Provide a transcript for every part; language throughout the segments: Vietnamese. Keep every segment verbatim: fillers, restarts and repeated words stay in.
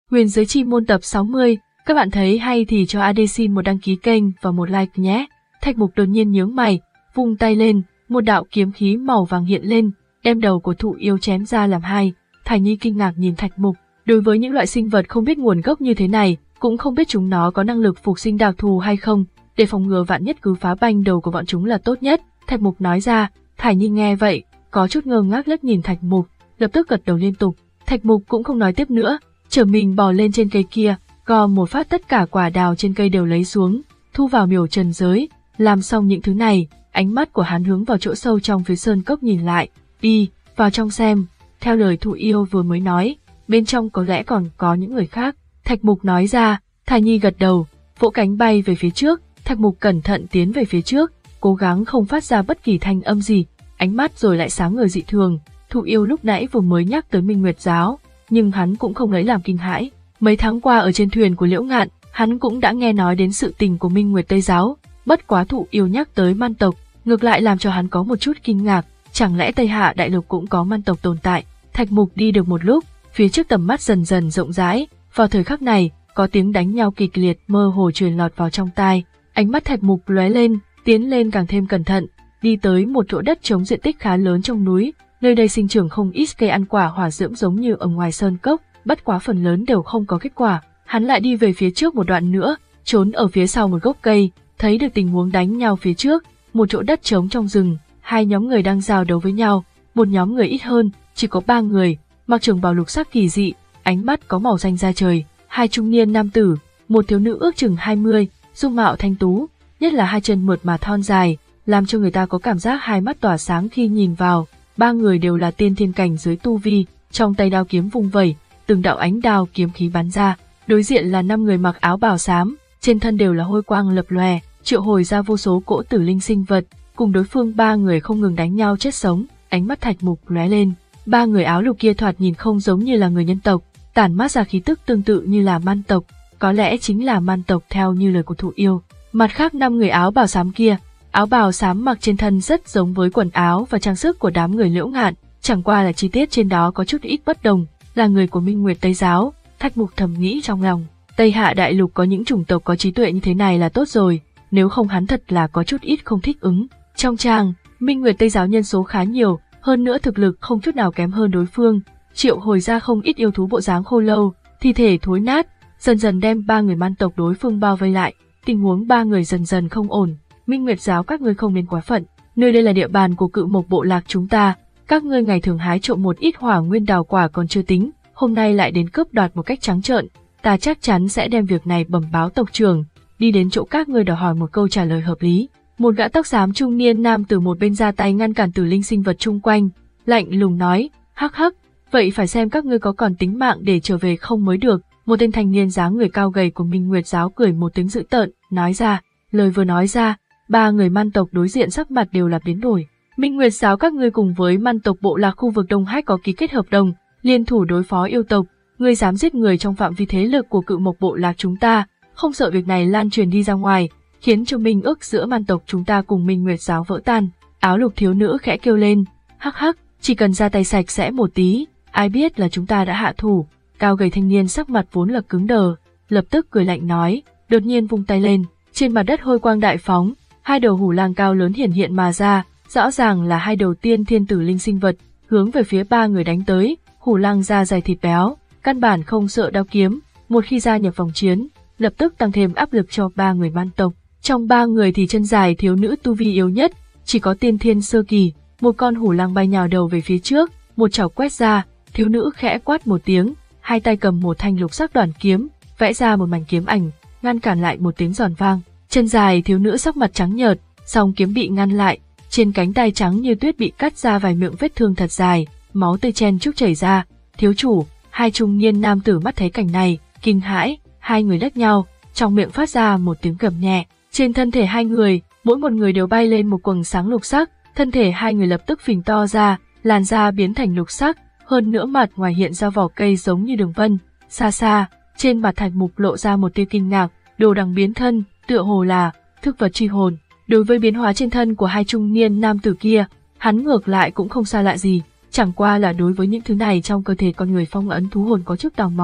Huyền Giới Chi Môn tập sáu mươi, các bạn thấy hay thì cho a đê xin một đăng ký kênh và một like nhé. Thạch Mục đột nhiên nhướng mày, vung tay lên, một đạo kiếm khí màu vàng hiện lên, đem đầu của Thụ Yêu chém ra làm hai. Thải Nhi kinh ngạc nhìn Thạch Mục, đối với những loại sinh vật không biết nguồn gốc như thế này, cũng không biết chúng nó có năng lực phục sinh đặc thù hay không, để phòng ngừa vạn nhất cứ phá banh đầu của bọn chúng là tốt nhất. Thạch Mục nói ra. Thải Nhi nghe vậy, có chút ngơ ngác liếc nhìn Thạch Mục, lập tức gật đầu liên tục. Thạch Mục cũng không nói tiếp nữa, trở mình bò lên trên cây kia, gò một phát tất cả quả đào trên cây đều lấy xuống, thu vào miểu trần giới. Làm xong những thứ này, ánh mắt của hắn hướng vào chỗ sâu trong phía sơn cốc nhìn lại. Đi, vào trong xem. Theo lời Thụ Yêu vừa mới nói, bên trong có lẽ còn có những người khác. Thạch Mục nói ra. Thải Nhi gật đầu, vỗ cánh bay về phía trước. Thạch Mục cẩn thận tiến về phía trước, cố gắng không phát ra bất kỳ thanh âm gì, ánh mắt rồi lại sáng ngời dị thường. Thụ Yêu lúc nãy vừa mới nhắc tới Minh Nguyệt giáo, nhưng hắn cũng không lấy làm kinh hãi. Mấy tháng qua ở trên thuyền của Liễu Ngạn, hắn cũng đã nghe nói đến sự tình của Minh Nguyệt Tây giáo, bất quá Thụ Yêu nhắc tới man tộc, ngược lại làm cho hắn có một chút kinh ngạc, chẳng lẽ Tây Hạ đại lục cũng có man tộc tồn tại. Thạch Mục đi được một lúc, phía trước tầm mắt dần dần rộng rãi, vào thời khắc này, có tiếng đánh nhau kịch liệt mơ hồ truyền lọt vào trong tai. Ánh mắt Thạch Mục lóe lên, tiến lên càng thêm cẩn thận, đi tới một chỗ đất trống diện tích khá lớn trong núi, nơi đây sinh trưởng không ít cây ăn quả hỏa dưỡng giống như ở ngoài sơn cốc, bất quá phần lớn đều không có kết quả. Hắn lại đi về phía trước một đoạn nữa, trốn ở phía sau một gốc cây, thấy được tình huống đánh nhau phía trước, một chỗ đất trống trong rừng, hai nhóm người đang giao đấu với nhau, một nhóm người ít hơn, chỉ có ba người, mặc trường bào lục sắc kỳ dị, ánh mắt có màu xanh da trời, hai trung niên nam tử, một thiếu nữ ước chừng hai mươi, dung mạo thanh tú, nhất là hai chân mượt mà thon dài, làm cho người ta có cảm giác hai mắt tỏa sáng khi nhìn vào. Ba người đều là tiên thiên cảnh dưới tu vi, trong tay đao kiếm vung vẩy, từng đạo ánh đao kiếm khí bắn ra. Đối diện là năm người mặc áo bào xám, trên thân đều là hôi quang lập lòe, triệu hồi ra vô số cỗ tử linh sinh vật, cùng đối phương ba người không ngừng đánh nhau chết sống. Ánh mắt Thạch Mục lóe lên, ba người áo lục kia thoạt nhìn không giống như là người nhân tộc, tản mát ra khí tức tương tự như là man tộc, có lẽ chính là man tộc theo như lời của Thụ Yêu. Mặt khác năm người áo bào xám kia, áo bào xám mặc trên thân rất giống với quần áo và trang sức của đám người Liễu Ngạn, chẳng qua là chi tiết trên đó có chút ít bất đồng, là người của Minh Nguyệt Tây giáo. Thạch Mục thầm nghĩ trong lòng, Tây Hạ đại lục có những chủng tộc có trí tuệ như thế này là tốt rồi, nếu không hắn thật là có chút ít không thích ứng. Trong tràng, Minh Nguyệt Tây giáo nhân số khá nhiều, hơn nữa thực lực không chút nào kém hơn đối phương, triệu hồi ra không ít yêu thú bộ dáng khô lâu, thi thể thối nát, dần dần đem ba người man tộc đối phương bao vây lại. Tình huống ba người dần dần không ổn. Minh Nguyệt giáo các ngươi không nên quá phận, nơi đây là địa bàn của Cự Mộc bộ lạc chúng ta, các ngươi ngày thường hái trộm một ít hỏa nguyên đào quả còn chưa tính, hôm nay lại đến cướp đoạt một cách trắng trợn, ta chắc chắn sẽ đem việc này bẩm báo tộc trưởng, đi đến chỗ các ngươi đòi hỏi một câu trả lời hợp lý. Một gã tóc xám trung niên nam từ một bên ra tay ngăn cản tử linh sinh vật chung quanh, lạnh lùng nói, hắc hắc, vậy phải xem các ngươi có còn tính mạng để trở về không mới được. Một tên thanh niên dáng người cao gầy của Minh Nguyệt giáo cười một tiếng dữ tợn, nói ra. Lời vừa nói ra, ba người man tộc đối diện sắc mặt đều là biến đổi. Minh Nguyệt giáo các ngươi cùng với man tộc bộ lạc khu vực Đông Hách có ký kết hợp đồng, liên thủ đối phó yêu tộc, ngươi dám giết người trong phạm vi thế lực của Cự Mộc bộ lạc chúng ta, không sợ việc này lan truyền đi ra ngoài, khiến cho minh ước giữa man tộc chúng ta cùng Minh Nguyệt giáo vỡ tan. Áo lục thiếu nữ khẽ kêu lên, hắc hắc, chỉ cần ra tay sạch sẽ một tí, ai biết là chúng ta đã hạ thủ. Cao gầy thanh niên sắc mặt vốn là cứng đờ, lập tức cười lạnh nói, đột nhiên vung tay lên, trên mặt đất hôi quang đại phóng, hai đầu hủ lang cao lớn hiển hiện mà ra, rõ ràng là hai đầu tiên thiên tử linh sinh vật, hướng về phía ba người đánh tới. Hủ lang da dày thịt béo, căn bản không sợ đao kiếm, một khi gia nhập vòng chiến, lập tức tăng thêm áp lực cho ba người man tộc. Trong ba người thì chân dài thiếu nữ tu vi yếu nhất, chỉ có tiên thiên sơ kỳ, một con hủ lang bay nhào đầu về phía trước, một chảo quét ra, thiếu nữ khẽ quát một tiếng, hai tay cầm một thanh lục sắc đoàn kiếm, vẽ ra một mảnh kiếm ảnh, ngăn cản lại một tiếng giòn vang. Chân dài thiếu nữ sắc mặt trắng nhợt, song kiếm bị ngăn lại, trên cánh tay trắng như tuyết bị cắt ra vài miệng vết thương thật dài, máu tươi chen chúc chảy ra. Thiếu chủ, hai trung niên nam tử mắt thấy cảnh này, kinh hãi, hai người lách nhau, trong miệng phát ra một tiếng gầm nhẹ. Trên thân thể hai người, mỗi một người đều bay lên một quầng sáng lục sắc, thân thể hai người lập tức phình to ra, làn da biến thành lục sắc, hơn nữa mặt ngoài hiện ra vỏ cây giống như đường vân. Xa xa, trên mặt Thạch Mục lộ ra một tia kinh ngạc, đồ đằng biến thân, tựa hồ là thức vật truy hồn. Đối với biến hóa trên thân của hai trung niên nam tử kia, hắn ngược lại cũng không xa lạ gì, chẳng qua là đối với những thứ này trong cơ thể con người phong ấn thú hồn có chút tò mò.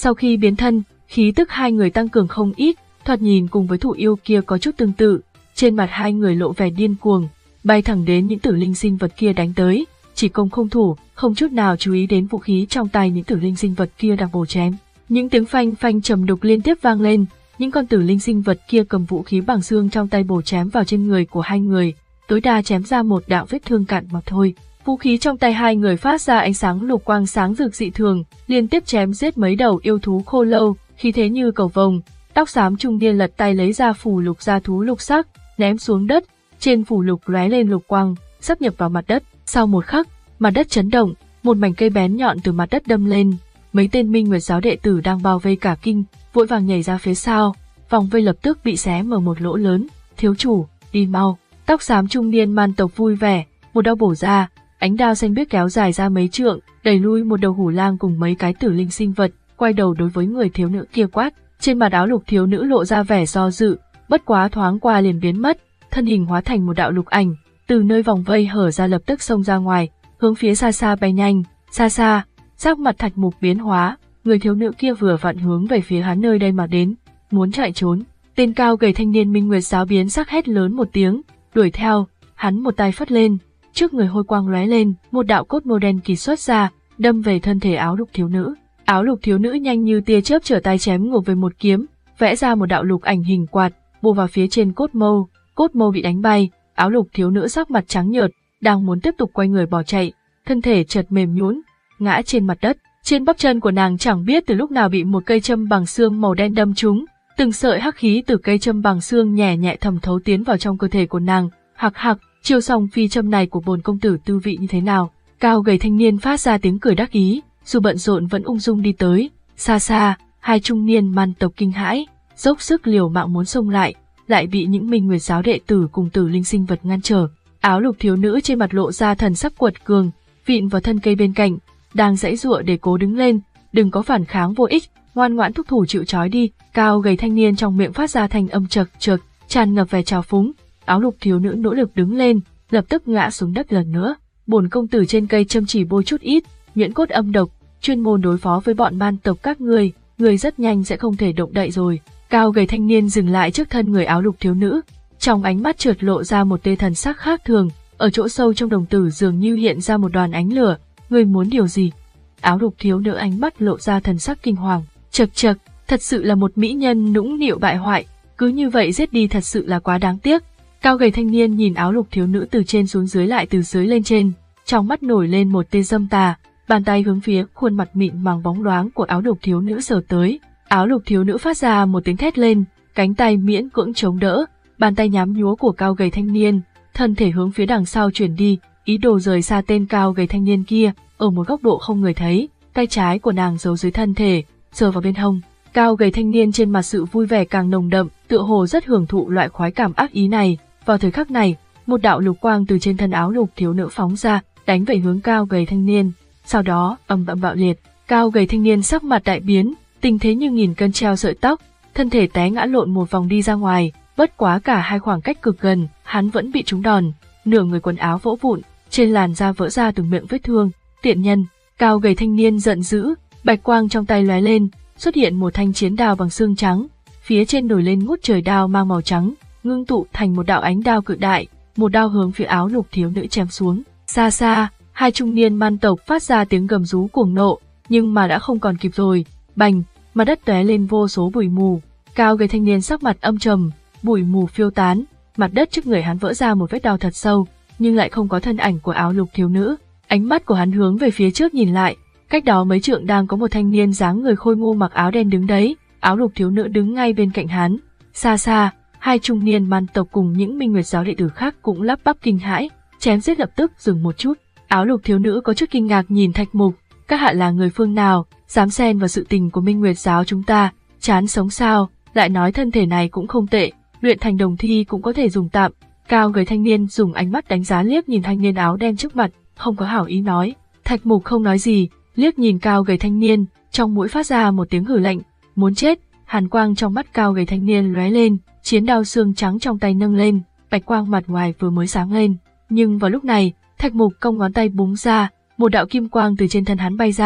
Sau khi biến thân, khí tức hai người tăng cường không ít, thoạt nhìn cùng với thủ yêu kia có chút tương tự. Trên mặt hai người lộ vẻ điên cuồng, bay thẳng đến những tử linh sinh vật kia đánh tới, chỉ công không thủ, không chút nào chú ý đến vũ khí trong tay những tử linh sinh vật kia đang bổ chém. Những tiếng phanh phanh trầm đục liên tiếp vang lên, những con tử linh sinh vật kia cầm vũ khí bằng xương trong tay bổ chém vào trên người của hai người, tối đa chém ra một đạo vết thương cạn mà thôi. Vũ khí trong tay hai người phát ra ánh sáng lục quang sáng rực dị thường, liên tiếp chém giết mấy đầu yêu thú khô lâu, khí thế như cầu vồng. Tóc xám trung niên lật tay lấy ra phù lục gia thú lục sắc, ném xuống đất, trên phù lục lóe lên lục quang, sắp nhập vào mặt đất. Sau một khắc, mặt đất chấn động, một mảnh cây bén nhọn từ mặt đất đâm lên. Mấy tên Minh Nguyệt giáo đệ tử đang bao vây cả kinh, vội vàng nhảy ra phía sau, vòng vây lập tức bị xé mở một lỗ lớn. Thiếu chủ, đi mau! Tóc xám trung niên man tộc vui vẻ, một đao bổ ra, ánh đao xanh biếc kéo dài ra mấy trượng, đẩy lui một đầu hủ lang cùng mấy cái tử linh sinh vật, quay đầu đối với người thiếu nữ kia quát. Trên mặt áo lục thiếu nữ lộ ra vẻ do dự, bất quá thoáng qua liền biến mất, thân hình hóa thành một đạo lục ảnh, từ nơi vòng vây hở ra lập tức xông ra ngoài, hướng phía xa xa bay nhanh. Xa xa, sắc mặt Thạch Mục biến hóa, người thiếu nữ kia vừa vặn hướng về phía hắn nơi đây mà đến, muốn chạy trốn. Tên cao gầy thanh niên Minh Nguyệt giáo biến sắc hét lớn một tiếng, đuổi theo, hắn một tay phất lên, trước người hôi quang lóe lên, một đạo cốt màu đen kỳ xuất ra, đâm về thân thể áo lục thiếu nữ. Áo lục thiếu nữ nhanh như tia chớp trở tay chém ngược về một kiếm, vẽ ra một đạo lục ảnh hình quạt, bổ vào phía trên cốt mâu. Cốt mâu bị đánh bay, áo lục thiếu nữ sắc mặt trắng nhợt, đang muốn tiếp tục quay người bỏ chạy, thân thể chợt mềm nhũn, ngã trên mặt đất. Trên bắp chân của nàng chẳng biết từ lúc nào bị một cây châm bằng xương màu đen đâm trúng, từng sợi hắc khí từ cây châm bằng xương nhẹ nhẹ thẩm thấu tiến vào trong cơ thể của nàng. Hạc hạc, chiêu song phi châm này của bổn công tử tư vị như thế nào? Cao gầy thanh niên phát ra tiếng cười đắc ý, dù bận rộn vẫn ung dung đi tới. Xa xa, hai trung niên man tộc kinh hãi, dốc sức liều mạng muốn xông lại, lại bị những Minh Nguyệt giáo đệ tử cùng tử linh sinh vật ngăn trở. Áo lục thiếu nữ trên mặt lộ ra thần sắc quật cường, vịn vào thân cây bên cạnh, đang giãy giụa để cố đứng lên. Đừng có phản kháng vô ích, ngoan ngoãn thúc thủ chịu trói đi. Cao gầy thanh niên trong miệng phát ra thanh âm chật chật, tràn ngập vẻ trào phúng. Áo lục thiếu nữ nỗ lực đứng lên, lập tức ngã xuống đất lần nữa. Bổn công tử trên cây châm chỉ bôi chút ít nhuyễn cốt âm độc, chuyên môn đối phó với bọn man tộc các ngươi, ngươi rất nhanh sẽ không thể động đậy rồi. Cao gầy thanh niên dừng lại trước thân người áo lục thiếu nữ, trong ánh mắt chợt lộ ra một tia thần sắc khác thường, ở chỗ sâu trong đồng tử dường như hiện ra một đoàn ánh lửa. Ngươi muốn điều gì? Áo lục thiếu nữ ánh mắt lộ ra thần sắc kinh hoàng, chật chật, thật sự là một mỹ nhân nũng nịu bại hoại, cứ như vậy giết đi thật sự là quá đáng tiếc. Cao gầy thanh niên nhìn áo lục thiếu nữ từ trên xuống dưới lại từ dưới lên trên, trong mắt nổi lên một tia dâm tà, bàn tay hướng phía khuôn mặt mịn màng bóng loáng của áo lục thiếu nữ sờ tới. Áo lục thiếu nữ phát ra một tiếng thét lên, cánh tay miễn cưỡng chống đỡ, bàn tay nhám nhúa của cao gầy thanh niên, thân thể hướng phía đằng sau chuyển đi, ý đồ rời xa tên cao gầy thanh niên kia. Ở một góc độ không người thấy, tay trái của nàng giấu dưới thân thể, sờ vào bên hông. Cao gầy thanh niên trên mặt sự vui vẻ càng nồng đậm, tựa hồ rất hưởng thụ loại khoái cảm ác ý này. Vào thời khắc này, một đạo lục quang từ trên thân áo lục thiếu nữ phóng ra, đánh về hướng cao gầy thanh niên. Sau đó, ầm ầm bạo liệt, cao gầy thanh niên sắc mặt đại biến, tình thế như nghìn cân treo sợi tóc, thân thể té ngã lộn một vòng đi ra ngoài. Bất quá cả hai khoảng cách cực gần, hắn vẫn bị trúng đòn, nửa người quần áo vỡ vụn, trên làn da vỡ ra từng miệng vết thương. Tiện nhân! Cao gầy thanh niên giận dữ, bạch quang trong tay lóe lên, xuất hiện một thanh chiến đao bằng xương trắng, phía trên nổi lên ngút trời đao mang màu trắng, ngưng tụ thành một đạo ánh đao cự đại, một đao hướng phía áo lục thiếu nữ chém xuống. Xa xa, hai trung niên man tộc phát ra tiếng gầm rú cuồng nộ, nhưng mà đã không còn kịp rồi. Bành, mặt đất tóe lên vô số bụi mù. Cao gầy thanh niên sắc mặt âm trầm, bụi mù phiêu tán, mặt đất trước người hắn vỡ ra một vết đao thật sâu, nhưng lại không có thân ảnh của áo lục thiếu nữ. Ánh mắt của hắn hướng về phía trước nhìn lại, cách đó mấy trượng đang có một thanh niên dáng người khôi ngô mặc áo đen đứng đấy, áo lục thiếu nữ đứng ngay bên cạnh hắn. Xa xa, hai trung niên man tộc cùng những Minh Nguyệt giáo đệ tử khác cũng lắp bắp kinh hãi, chém giết lập tức dừng một chút. Áo lục thiếu nữ có chút kinh ngạc nhìn Thạch Mục, các hạ là người phương nào, dám xen vào sự tình của Minh Nguyệt giáo chúng ta, chán sống sao? Lại nói thân thể này cũng không tệ, luyện thành đồng thi cũng có thể dùng tạm. Cao gầy thanh niên dùng ánh mắt đánh giá liếc nhìn thanh niên áo đen trước mặt, không có hảo ý nói. Thạch Mục không nói gì, liếc nhìn cao gầy thanh niên, trong mũi phát ra một tiếng hử lạnh, muốn chết. Hàn quang trong mắt cao gầy thanh niên lóe lên, chiến đao xương trắng trong tay nâng lên, bạch quang mặt ngoài vừa mới sáng lên, nhưng vào lúc này, Thạch Mục cong ngón tay búng ra, một đạo kim quang từ trên thân hắn bay ra,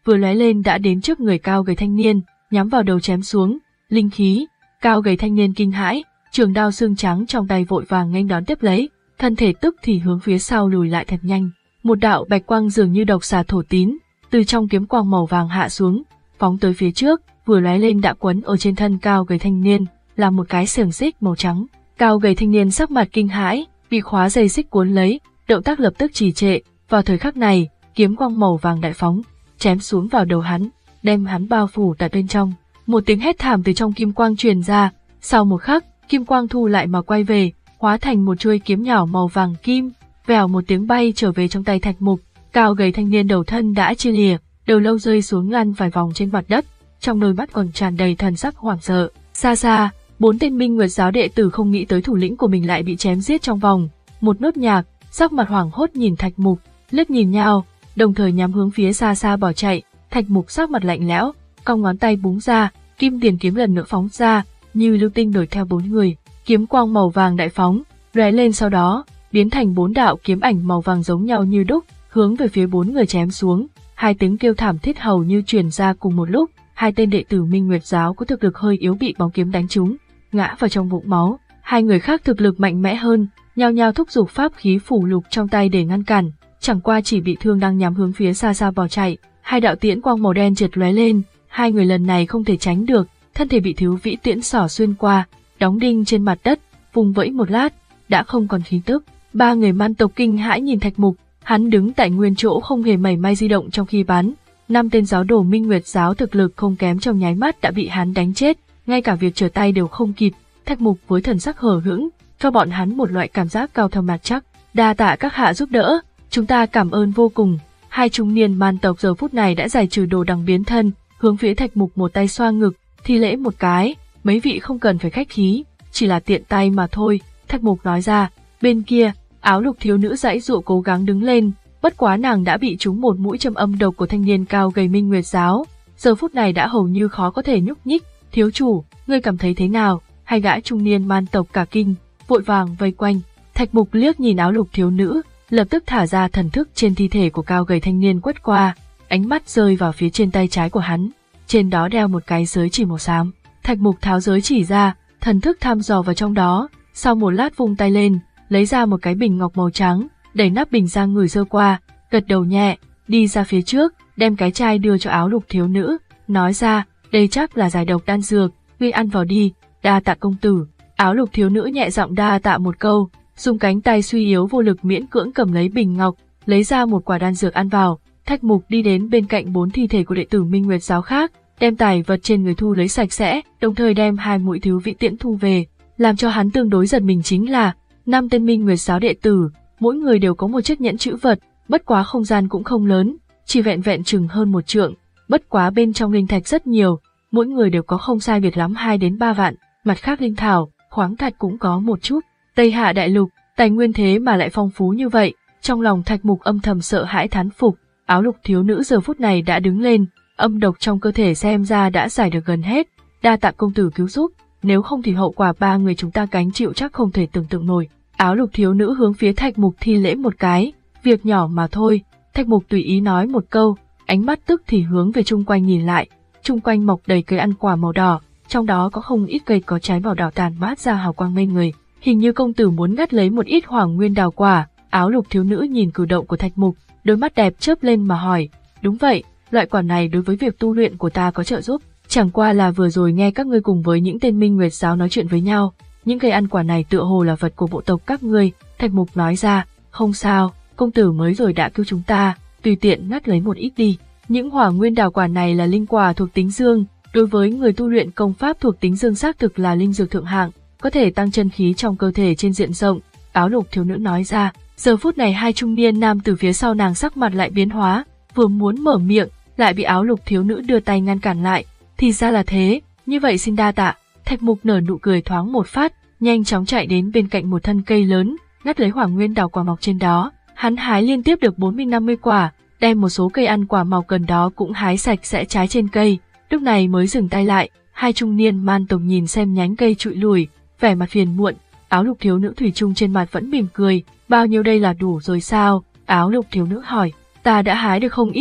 vừa lóe lên đã đến trước người cao gầy thanh niên, nhắm vào đầu chém xuống. Linh khí, cao gầy thanh niên kinh hãi, trường đao xương trắng trong tay vội vàng nghênh đón tiếp lấy, thân thể tức thì hướng phía sau lùi lại thật nhanh. Một đạo bạch quang dường như độc xà thổ tín, từ trong kiếm quang màu vàng hạ xuống, phóng tới phía trước, vừa lóe lên đã quấn ở trên thân cao gầy thanh niên, là một cái xiềng xích màu trắng. Cao gầy thanh niên sắc mặt kinh hãi, bị khóa dây xích cuốn lấy, động tác lập tức trì trệ. Vào thời khắc này, kiếm quang màu vàng đại phóng, chém xuống vào đầu hắn, đem hắn bao phủ tại bên trong. Một tiếng hét thảm từ trong kim quang truyền ra, sau một khắc, kim quang thu lại mà quay về, hóa thành một chuôi kiếm nhỏ màu vàng kim, vèo một tiếng bay trở về trong tay Thạch Mục. Cao gầy thanh niên đầu thân đã chia lìa, đầu lâu rơi xuống lăn vài vòng trên mặt đất, trong đôi mắt còn tràn đầy thần sắc hoảng sợ. Xa xa, bốn tên Minh Nguyệt giáo đệ tử không nghĩ tới thủ lĩnh của mình lại bị chém giết trong vòng một nốt nhạc, sắc mặt hoảng hốt nhìn Thạch Mục, liếc nhìn nhau, đồng thời nhắm hướng phía xa xa bỏ chạy. Thạch Mục sắc mặt lạnh lẽo, cong ngón tay búng ra, kim tiền kiếm lần nữa phóng ra, như lưu tinh đuổi theo bốn người. Kiếm quang màu vàng đại phóng, lóe lên sau đó biến thành bốn đạo kiếm ảnh màu vàng giống nhau như đúc, hướng về phía bốn người chém xuống. Hai tiếng kêu thảm thiết hầu như truyền ra cùng một lúc. Hai tên đệ tử Minh Nguyệt giáo có thực lực hơi yếu bị bóng kiếm đánh trúng, ngã vào trong vũng máu. Hai người khác thực lực mạnh mẽ hơn, nhao nhao thúc giục pháp khí phủ lục trong tay để ngăn cản, chẳng qua chỉ bị thương đang nhắm hướng phía xa xa bỏ chạy. Hai đạo tiễn quang màu đen chợt lóe lên, hai người lần này không thể tránh được, thân thể bị thiếu vĩ tiễn xỏ xuyên qua, đóng đinh trên mặt đất, vùng vẫy một lát, đã không còn khí tức. Ba người man tộc kinh hãi nhìn Thạch Mục, hắn đứng tại nguyên chỗ không hề mảy may di động trong khi bắn. Năm tên giáo đồ Minh Nguyệt giáo thực lực không kém trong nháy mắt đã bị hắn đánh chết, ngay cả việc trở tay đều không kịp. Thạch Mục với thần sắc hờ hững, cho bọn hắn một loại cảm giác cao thâm mặt chắc. Đa tạ các hạ giúp đỡ, chúng ta cảm ơn vô cùng. Hai trung niên man tộc giờ phút này đã giải trừ đồ đằng biến thân, hướng phía Thạch Mục một tay xoa ngực, thi lễ một cái. Mấy vị không cần phải khách khí, chỉ là tiện tay mà thôi. Thạch Mục nói ra. Bên kia, áo lục thiếu nữ giãy giụa cố gắng đứng lên, bất quá nàng đã bị trúng một mũi châm âm độc của thanh niên cao gầy Minh Nguyệt giáo, giờ phút này đã hầu như khó có thể nhúc nhích. Thiếu chủ, ngươi cảm thấy thế nào? Hai gã trung niên man tộc cả kinh, vội vàng vây quanh. Thạch Mục liếc nhìn áo lục thiếu nữ, lập tức thả ra thần thức trên thi thể của cao gầy thanh niên quét qua, ánh mắt rơi vào phía trên tay trái của hắn, trên đó đeo một cái giới chỉ màu xám. Thạch Mục tháo giới chỉ ra, thần thức thăm dò vào trong đó, sau một lát vung tay lên, lấy ra một cái bình ngọc màu trắng, đẩy nắp bình ra người giơ qua, gật đầu nhẹ, đi ra phía trước, đem cái chai đưa cho áo lục thiếu nữ, nói ra, đây chắc là giải độc đan dược, ngươi ăn vào đi, đa tạ công tử. Áo lục thiếu nữ nhẹ giọng đa tạ một câu, dùng cánh tay suy yếu vô lực miễn cưỡng cầm lấy bình ngọc, lấy ra một quả đan dược ăn vào. Thạch Mục đi đến bên cạnh bốn thi thể của đệ tử Minh Nguyệt giáo khác, đem tài vật trên người thu lấy sạch sẽ, đồng thời đem hai mũi thiếu vị tiễn thu về. Làm cho hắn tương đối giật mình chính là năm tên Minh Nguyệt giáo đệ tử, mỗi người đều có một chiếc nhẫn trữ vật, bất quá không gian cũng không lớn, chỉ vẹn vẹn chừng hơn một trượng, bất quá bên trong linh thạch rất nhiều, mỗi người đều có không sai biệt lắm hai đến ba vạn, mặt khác linh thảo, khoáng thạch cũng có một chút. Tây Hạ đại lục, tài nguyên thế mà lại phong phú như vậy, trong lòng Thạch Mục âm thầm sợ hãi thán phục. Áo lục thiếu nữ giờ phút này đã đứng lên, âm độc trong cơ thể xem ra đã giải được gần hết, đa tạ công tử cứu giúp, nếu không thì hậu quả ba người chúng ta gánh chịu chắc không thể tưởng tượng nổi. Áo lục thiếu nữ hướng phía Thạch Mục thi lễ một cái, việc nhỏ mà thôi. Thạch Mục tùy ý nói một câu, ánh mắt tức thì hướng về chung quanh nhìn lại, chung quanh mọc đầy cây ăn quả màu đỏ, trong đó có không ít cây có trái màu đỏ tàn mát ra hào quang mê người, hình như công tử muốn ngắt lấy một ít hoàng nguyên đào quả. Áo lục thiếu nữ nhìn cử động của Thạch Mục, đôi mắt đẹp chớp lên mà hỏi, đúng vậy, loại quả này đối với việc tu luyện của ta có trợ giúp, chẳng qua là vừa rồi nghe các ngươi cùng với những tên Minh Nguyệt giáo nói chuyện với nhau, những cây ăn quả này tựa hồ là vật của bộ tộc các ngươi. Thạch Mục nói ra, không sao, công tử mới rồi đã cứu chúng ta, tùy tiện ngắt lấy một ít đi. Những hoàng nguyên đào quả này là linh quả thuộc tính dương, đối với người tu luyện công pháp thuộc tính dương xác thực là linh dược thượng hạng, có thể tăng chân khí trong cơ thể trên diện rộng. Áo lục thiếu nữ nói ra. Giờ phút này hai trung niên nam từ phía sau nàng sắc mặt lại biến hóa, vừa muốn mở miệng, lại bị áo lục thiếu nữ đưa tay ngăn cản lại. Thì ra là thế, như vậy xin đa tạ. Thạch Mục nở nụ cười thoáng một phát, nhanh chóng chạy đến bên cạnh một thân cây lớn, ngắt lấy hoàng nguyên đào quả mọc trên đó. Hắn hái liên tiếp được bốn mươi năm mươi quả, đem một số cây ăn quả mọc gần đó cũng hái sạch sẽ trái trên cây, lúc này mới dừng tay lại. Hai trung niên man tộc nhìn xem nhánh cây trụi lùi, vẻ mặt phiền muộn. Áo lục thiếu nữ thủy chung trên mặt vẫn mỉm cười, bao nhiêu đây là đủ rồi sao? Áo lục thiếu nữ hỏi, ta đã hái được không ít,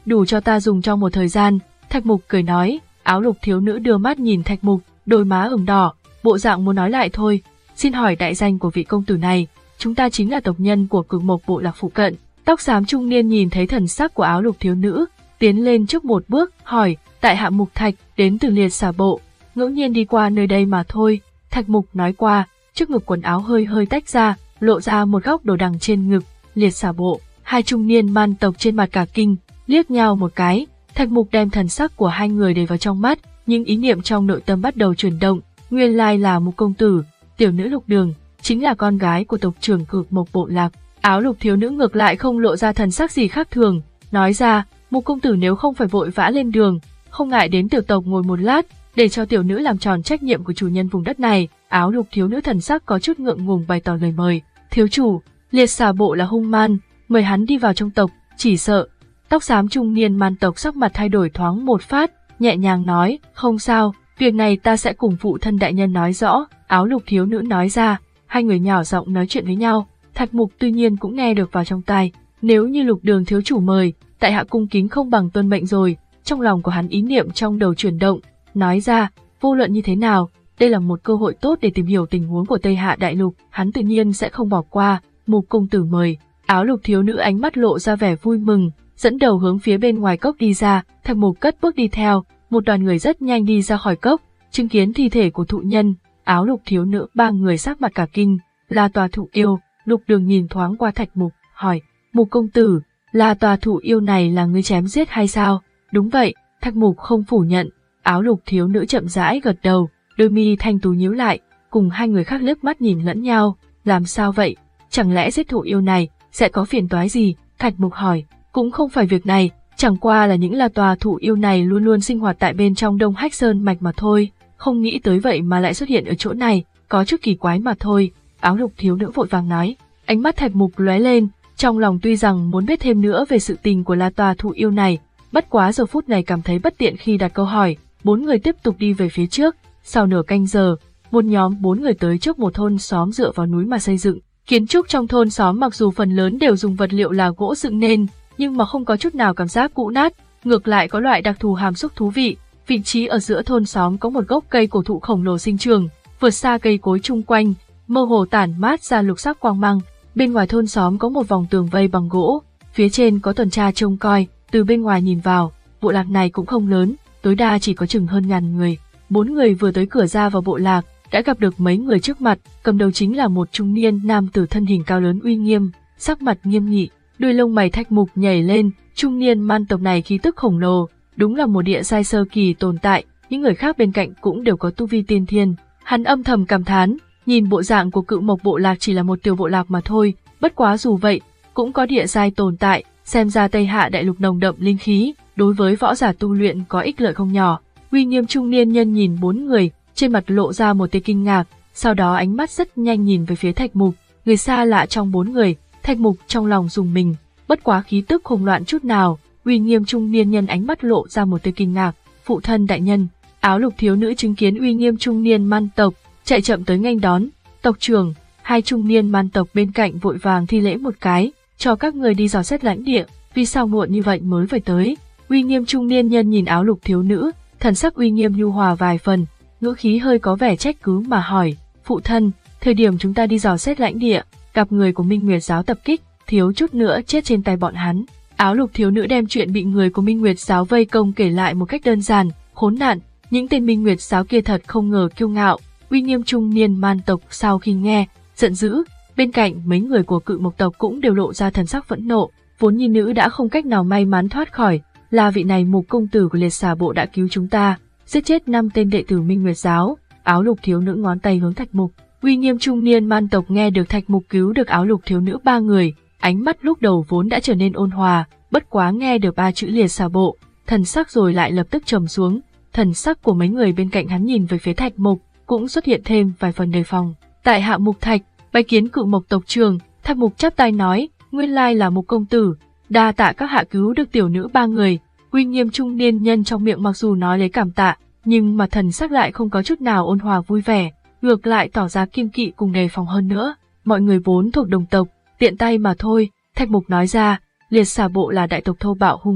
đủ cho ta dùng trong một thời gian. Thạch Mục cười nói. Áo lục thiếu nữ đưa mắt nhìn Thạch Mục, đôi má ửng đỏ, bộ dạng muốn nói lại thôi. Xin hỏi đại danh của vị công tử này? Chúng ta chính là tộc nhân của Cực Mộc bộ lạc phụ cận. Tóc xám trung niên nhìn thấy thần sắc của áo lục thiếu nữ, tiến lên trước một bước, hỏi. Tại hạ Mục Thạch, đến từ Liệt Xà bộ, ngẫu nhiên đi qua nơi đây mà thôi. Thạch Mục nói qua, trước ngực quần áo hơi hơi tách ra, lộ ra một góc đồ đằng trên ngực. Liệt Xà bộ, hai trung niên man tộc trên mặt cả kinh, liếc nhau một cái. Thạch Mục đem thần sắc của hai người để vào trong mắt, nhưng ý niệm trong nội tâm bắt đầu chuyển động. Nguyên lai là Mục công tử, tiểu nữ Lục Đường, chính là con gái của tộc trưởng Cực Mộc bộ lạc. Áo lục thiếu nữ ngược lại không lộ ra thần sắc gì khác thường, nói ra, Mục công tử nếu không phải vội vã lên đường, không ngại đến tiểu tộc ngồi một lát, để cho tiểu nữ làm tròn trách nhiệm của chủ nhân vùng đất này. Áo lục thiếu nữ thần sắc có chút ngượng ngùng bày tỏ lời mời. Thiếu chủ, Liệt Xà bộ là hung man, mời hắn đi vào trong tộc, chỉ sợ. Tóc xám trung niên man tộc sắc mặt thay đổi thoáng một phát, nhẹ nhàng nói, không sao, việc này ta sẽ cùng phụ thân đại nhân nói rõ. Áo lục thiếu nữ nói ra, hai người nhỏ giọng nói chuyện với nhau. Thạch Mục tuy nhiên cũng nghe được vào trong tai. Nếu như Lục Đường thiếu chủ mời, tại hạ cung kính không bằng tuân mệnh rồi. Trong lòng của hắn ý niệm trong đầu chuyển động, nói ra, vô luận như thế nào, đây là một cơ hội tốt để tìm hiểu tình huống của Tây Hạ Đại Lục, hắn tự nhiên sẽ không bỏ qua. Mục công tử mời. Áo lục thiếu nữ ánh mắt lộ ra vẻ vui mừng, dẫn đầu hướng phía bên ngoài cốc đi ra. Thạch Mục cất bước đi theo, một đoàn người rất nhanh đi ra khỏi cốc, chứng kiến thi thể của thụ nhân. Áo lục thiếu nữ ba người sắc mặt cả kinh, là tòa thụ yêu. Lục Đường nhìn thoáng qua Thạch Mục, hỏi, Mục công tử, là tòa thụ yêu này là ngươi chém giết hay sao? Đúng vậy, Thạch Mục không phủ nhận. Áo lục thiếu nữ chậm rãi gật đầu, đôi mi thanh tú nhíu lại, cùng hai người khác liếc mắt nhìn lẫn nhau. Làm sao vậy? Chẳng lẽ giết thụ yêu này sẽ có phiền toái gì? Thạch Mục hỏi. Cũng không phải việc này, chẳng qua là những là tòa thụ yêu này luôn luôn sinh hoạt tại bên trong Đông Hách Sơn mạch mà thôi. Không nghĩ tới vậy mà lại xuất hiện ở chỗ này, có chút kỳ quái mà thôi. Áo lục thiếu nữ vội vàng nói. Ánh mắt Thạch Mục lóe lên, trong lòng tuy rằng muốn biết thêm nữa về sự tình của la tòa thụ yêu này, bất quá giờ phút này cảm thấy bất tiện khi đặt câu hỏi. Bốn người tiếp tục đi về phía trước. Sau nửa canh giờ, một nhóm bốn người tới trước một thôn xóm dựa vào núi mà xây dựng. Kiến trúc trong thôn xóm mặc dù phần lớn đều dùng vật liệu là gỗ dựng nên, nhưng mà không có chút nào cảm giác cũ nát, ngược lại có loại đặc thù hàm xúc thú vị. Vị trí ở giữa thôn xóm có một gốc cây cổ thụ khổng lồ sinh trường, vượt xa cây cối chung quanh, mơ hồ tản mát ra lục sắc quang mang. Bên ngoài thôn xóm có một vòng tường vây bằng gỗ, phía trên có tuần tra trông coi. Từ bên ngoài nhìn vào, bộ lạc này cũng không lớn, tối đa chỉ có chừng hơn ngàn người. Bốn người vừa tới cửa ra vào bộ lạc, đã gặp được mấy người trước mặt. Cầm đầu chính là một trung niên nam tử thân hình cao lớn uy nghiêm, sắc mặt nghiêm nghị, đuôi lông mày Thạch Mục nhảy lên. Trung niên man tộc này khí tức khổng lồ, đúng là một địa giai sơ kỳ tồn tại. Những người khác bên cạnh cũng đều có tu vi tiên thiên. Hắn âm thầm cảm thán, nhìn bộ dạng của Cự Mộc bộ lạc chỉ là một tiểu bộ lạc mà thôi, bất quá dù vậy cũng có địa giai tồn tại, xem ra Tây Hạ Đại Lục nồng đậm linh khí, đối với võ giả tu luyện có ích lợi không nhỏ. Uy nghiêm trung niên nhân nhìn bốn người, trên mặt lộ ra một tia kinh ngạc, sau đó ánh mắt rất nhanh nhìn về phía Thạch Mục, người xa lạ trong bốn người. Thạch Mục trong lòng rùng mình, bất quá khí tức không loạn chút nào. Uy nghiêm trung niên nhân ánh mắt lộ ra một tia kinh ngạc, phụ thân đại nhân. Áo lục thiếu nữ chứng kiến uy nghiêm trung niên man tộc, chạy chậm tới nghênh đón. Tộc trưởng, hai trung niên man tộc bên cạnh vội vàng thi lễ một cái, cho các người đi dò xét lãnh địa, vì sao muộn như vậy mới về tới? Uy nghiêm trung niên nhân nhìn áo lục thiếu nữ, thần sắc uy nghiêm nhu hòa vài phần, ngữ khí hơi có vẻ trách cứ mà hỏi, phụ thân, thời điểm chúng ta đi dò xét lãnh địa, gặp người của Minh Nguyệt giáo tập kích, thiếu chút nữa chết trên tay bọn hắn. Áo lục thiếu nữ đem chuyện bị người của Minh Nguyệt giáo vây công kể lại một cách đơn giản, khốn nạn, những tên Minh Nguyệt giáo kia thật không ngờ kiêu ngạo. Uy nghiêm trung niên man tộc sau khi nghe, giận dữ, bên cạnh mấy người của Cự Mộc tộc cũng đều lộ ra thần sắc phẫn nộ, vốn nhi nữ đã không cách nào may mắn thoát khỏi, là vị này Mục công tử của Liệt Xà bộ đã cứu chúng ta, giết chết năm tên đệ tử Minh Nguyệt giáo. Áo lục thiếu nữ ngón tay hướng Thạch Mục. Uy nghiêm trung niên man tộc nghe được Thạch Mục cứu được áo lục thiếu nữ ba người, ánh mắt lúc đầu vốn đã trở nên ôn hòa, bất quá nghe được ba chữ Liệt Xà bộ, thần sắc rồi lại lập tức trầm xuống. Thần sắc của mấy người bên cạnh hắn nhìn về phía Thạch Mục, cũng xuất hiện thêm vài phần đề phòng. Tại hạ Mục Thạch, bái kiến Cự Mộc tộc trưởng. Thạch Mục chắp tay nói, nguyên lai là Mục công tử, đa tạ các hạ cứu được tiểu nữ ba người. Uy nghiêm trung niên nhân trong miệng mặc dù nói lấy cảm tạ, nhưng mà thần sắc lại không có chút nào ôn hòa vui vẻ, ngược lại tỏ ra kiêng kỵ cùng đề phòng hơn nữa. Mọi người vốn thuộc đồng tộc, tiện tay mà thôi. Thạch Mục nói ra, Liệt Xà bộ là đại tộc thô bạo hung ác,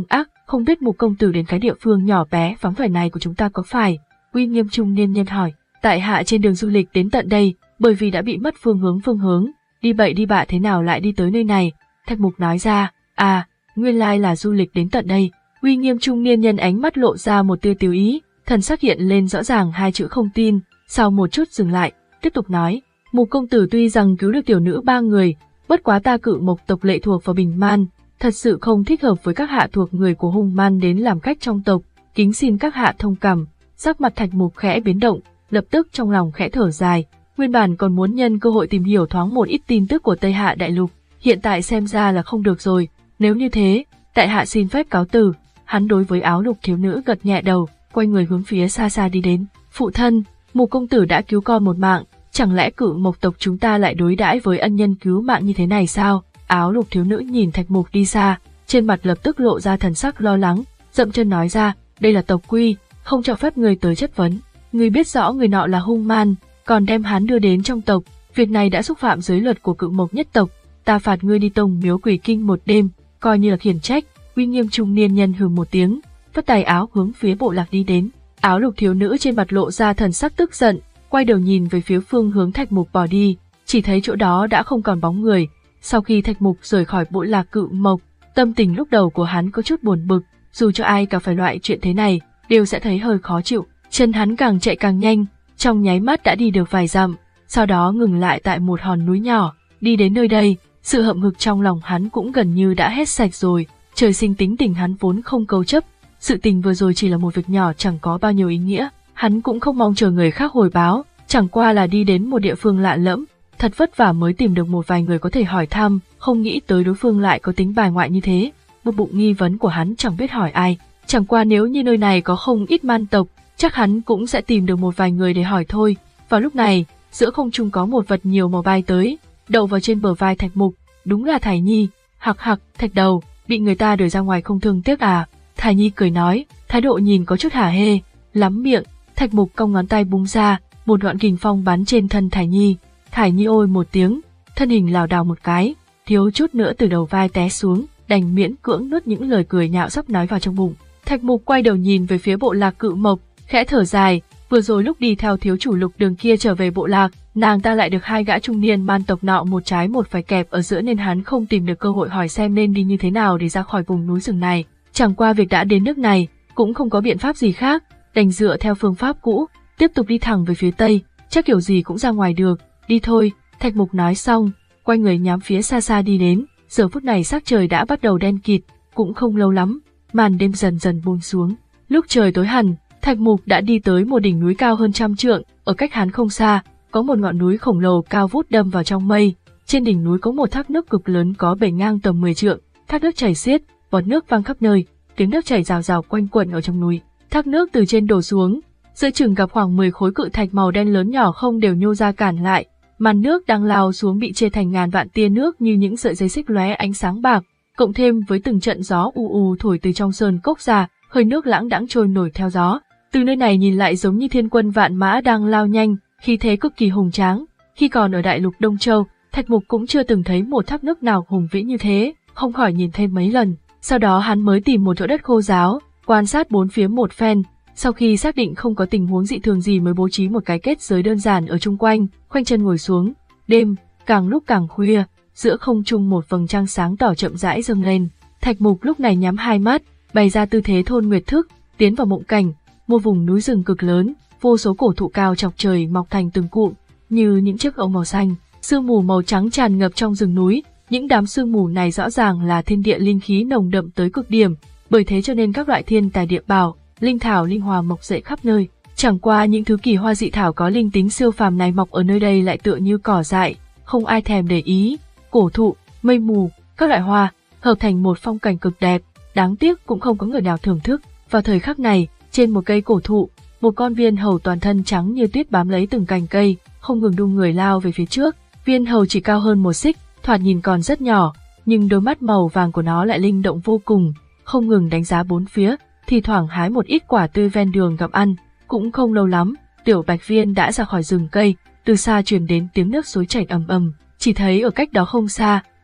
không biết Mục công tử đến cái địa phương nhỏ bé vắng vẻ này của chúng ta có phải? Uy Nghiêm trung niên nhân hỏi. Tại hạ trên đường du lịch đến tận đây, bởi vì đã bị mất phương hướng phương hướng, đi bậy đi bạ thế nào lại đi tới nơi này? Thạch Mục nói ra. À, nguyên lai là du lịch đến tận đây. Uy Nghiêm trung niên nhân ánh mắt lộ ra một tia tiêu ý, thần sắc hiện lên rõ ràng hai chữ không tin, sau một chút dừng lại, tiếp tục nói. Mục công tử tuy rằng cứu được tiểu nữ ba người, bất quá ta Cự Mộc tộc lệ thuộc vào Bình Man, thật sự không thích hợp với các hạ thuộc người của Hung Man đến làm khách trong tộc, kính xin các hạ thông cảm. Sắc mặt Thạch Mục khẽ biến động, lập tức trong lòng khẽ thở dài, nguyên bản còn muốn nhân cơ hội tìm hiểu thoáng một ít tin tức của Tây Hạ đại lục, hiện tại xem ra là không được rồi, nếu như thế, tại hạ xin phép cáo từ. Hắn đối với áo lục thiếu nữ gật nhẹ đầu, quay người hướng phía xa xa đi đến. Phụ thân, Mục công tử đã cứu con một mạng, chẳng lẽ Cự Mộc tộc chúng ta lại đối đãi với ân nhân cứu mạng như thế này sao? Áo lục thiếu nữ nhìn Thạch Mục đi xa, trên mặt lập tức lộ ra thần sắc lo lắng, dậm chân nói ra, đây là tộc quy, không cho phép người tới chất vấn. Người biết rõ người nọ là Hung Man, còn đem hắn đưa đến trong tộc, việc này đã xúc phạm giới luật của Cự Mộc nhất tộc, ta phạt ngươi đi tông miếu quỷ kinh một đêm, coi như là khiển trách. Uy Nghiêm trung niên nhân hừ một tiếng, phất tay áo hướng phía bộ lạc đi đến. Áo lục thiếu nữ trên mặt lộ ra thần sắc tức giận, quay đầu nhìn về phía phương hướng Thạch Mục bỏ đi, chỉ thấy chỗ đó đã không còn bóng người. Sau khi Thạch Mục rời khỏi bộ lạc Cự Mộc, tâm tình lúc đầu của hắn có chút buồn bực, dù cho ai gặp phải loại chuyện thế này, đều sẽ thấy hơi khó chịu. Chân hắn càng chạy càng nhanh, trong nháy mắt đã đi được vài dặm, sau đó ngừng lại tại một hòn núi nhỏ. Đi đến nơi đây, sự hậm hực trong lòng hắn cũng gần như đã hết sạch rồi. Trời sinh tính tình hắn vốn không câu chấp, sự tình vừa rồi chỉ là một việc nhỏ chẳng có bao nhiêu ý nghĩa, hắn cũng không mong chờ người khác hồi báo, chẳng qua là đi đến một địa phương lạ lẫm, thật vất vả mới tìm được một vài người có thể hỏi thăm, không nghĩ tới đối phương lại có tính bài ngoại như thế. Một bụng nghi vấn của hắn chẳng biết hỏi ai, chẳng qua nếu như nơi này có không ít man tộc, chắc hắn cũng sẽ tìm được một vài người để hỏi thôi. Vào lúc này, giữa không trung có một vật nhiều màu bay tới, đậu vào trên bờ vai Thạch Mục, đúng là Thải Nhi. Hặc hặc, Thạch đầu, bị người ta đuổi ra ngoài không thương tiếc à? Thải Nhi cười nói, thái độ nhìn có chút hả hê, lắm miệng. Thạch Mục cong ngón tay búng ra, một ngọn kình phong bắn trên thân Thải Nhi. Thải Nhi ôi một tiếng, thân hình lảo đảo một cái, thiếu chút nữa từ đầu vai té xuống, đành miễn cưỡng nuốt những lời cười nhạo sắp nói vào trong bụng. Thạch Mục quay đầu nhìn về phía bộ lạc Cự Mộc, khẽ thở dài, vừa rồi lúc đi theo thiếu chủ Lục Đường kia trở về bộ lạc, nàng ta lại được hai gã trung niên man tộc nọ một trái một phải kẹp ở giữa nên hắn không tìm được cơ hội hỏi xem nên đi như thế nào để ra khỏi vùng núi rừng này. Chẳng qua việc đã đến nước này, cũng không có biện pháp gì khác, đành dựa theo phương pháp cũ, tiếp tục đi thẳng về phía tây, chắc kiểu gì cũng ra ngoài được, đi thôi. Thạch Mục nói xong, quay người nhắm phía xa xa đi đến. Giờ phút này sắc trời đã bắt đầu đen kịt, cũng không lâu lắm, màn đêm dần dần buông xuống. Lúc trời tối hẳn, Thạch Mục đã đi tới một đỉnh núi cao hơn trăm trượng, ở cách hắn không xa, có một ngọn núi khổng lồ cao vút đâm vào trong mây. Trên đỉnh núi có một thác nước cực lớn có bề ngang tầm mười trượng, thác nước chảy xiết, bọt nước văng khắp nơi, tiếng nước chảy rào rào quanh quẩn ở trong núi. Thác nước từ trên đổ xuống, giữa chừng gặp khoảng mười khối cự thạch màu đen lớn nhỏ không đều nhô ra cản lại. Màn nước đang lao xuống bị chia thành ngàn vạn tia nước như những sợi dây xích lóe ánh sáng bạc, cộng thêm với từng trận gió u u thổi từ trong sơn cốc ra, hơi nước lãng đãng trôi nổi theo gió. Từ nơi này nhìn lại giống như thiên quân vạn mã đang lao nhanh, khí thế cực kỳ hùng tráng. Khi còn ở đại lục Đông Châu, Thạch Mục cũng chưa từng thấy một thác nước nào hùng vĩ như thế, không khỏi nhìn thêm mấy lần. Sau đó hắn mới tìm một chỗ đất khô ráo, quan sát bốn phía một phen. Sau khi xác định không có tình huống dị thường gì mới bố trí một cái kết giới đơn giản ở chung quanh, khoanh chân ngồi xuống. Đêm càng lúc càng khuya, giữa không trung một vầng trăng sáng tỏ chậm rãi dâng lên. Thạch Mục lúc này nhắm hai mắt, bày ra tư thế thôn nguyệt thức, tiến vào mộng cảnh. Một vùng núi rừng cực lớn, vô số cổ thụ cao chọc trời mọc thành từng cụm, như những chiếc ống màu xanh. Sương mù màu trắng tràn ngập trong rừng núi, những đám sương mù này rõ ràng là thiên địa linh khí nồng đậm tới cực điểm, bởi thế cho nên các loại thiên tài địa bảo, linh thảo linh hoa mọc dậy khắp nơi. Chẳng qua những thứ kỳ hoa dị thảo có linh tính siêu phàm này mọc ở nơi đây lại tựa như cỏ dại, không ai thèm để ý. Cổ thụ, mây mù, các loại hoa hợp thành một phong cảnh cực đẹp, đáng tiếc cũng không có người nào thưởng thức. Vào thời khắc này, trên một cây cổ thụ, một con viên hầu toàn thân trắng như tuyết bám lấy từng cành cây, không ngừng đung người lao về phía trước. Viên hầu chỉ cao hơn một xích, thoạt nhìn còn rất nhỏ, nhưng đôi mắt màu vàng của nó lại linh động vô cùng, không ngừng đánh giá bốn phía, thì thoảng hái một ít quả tươi ven đường gặm ăn. Cũng không lâu lắm, tiểu bạch viên đã ra khỏi rừng cây, từ xa truyền đến tiếng nước suối chảy ầm ầm. Chỉ thấy ở cách đó không xa,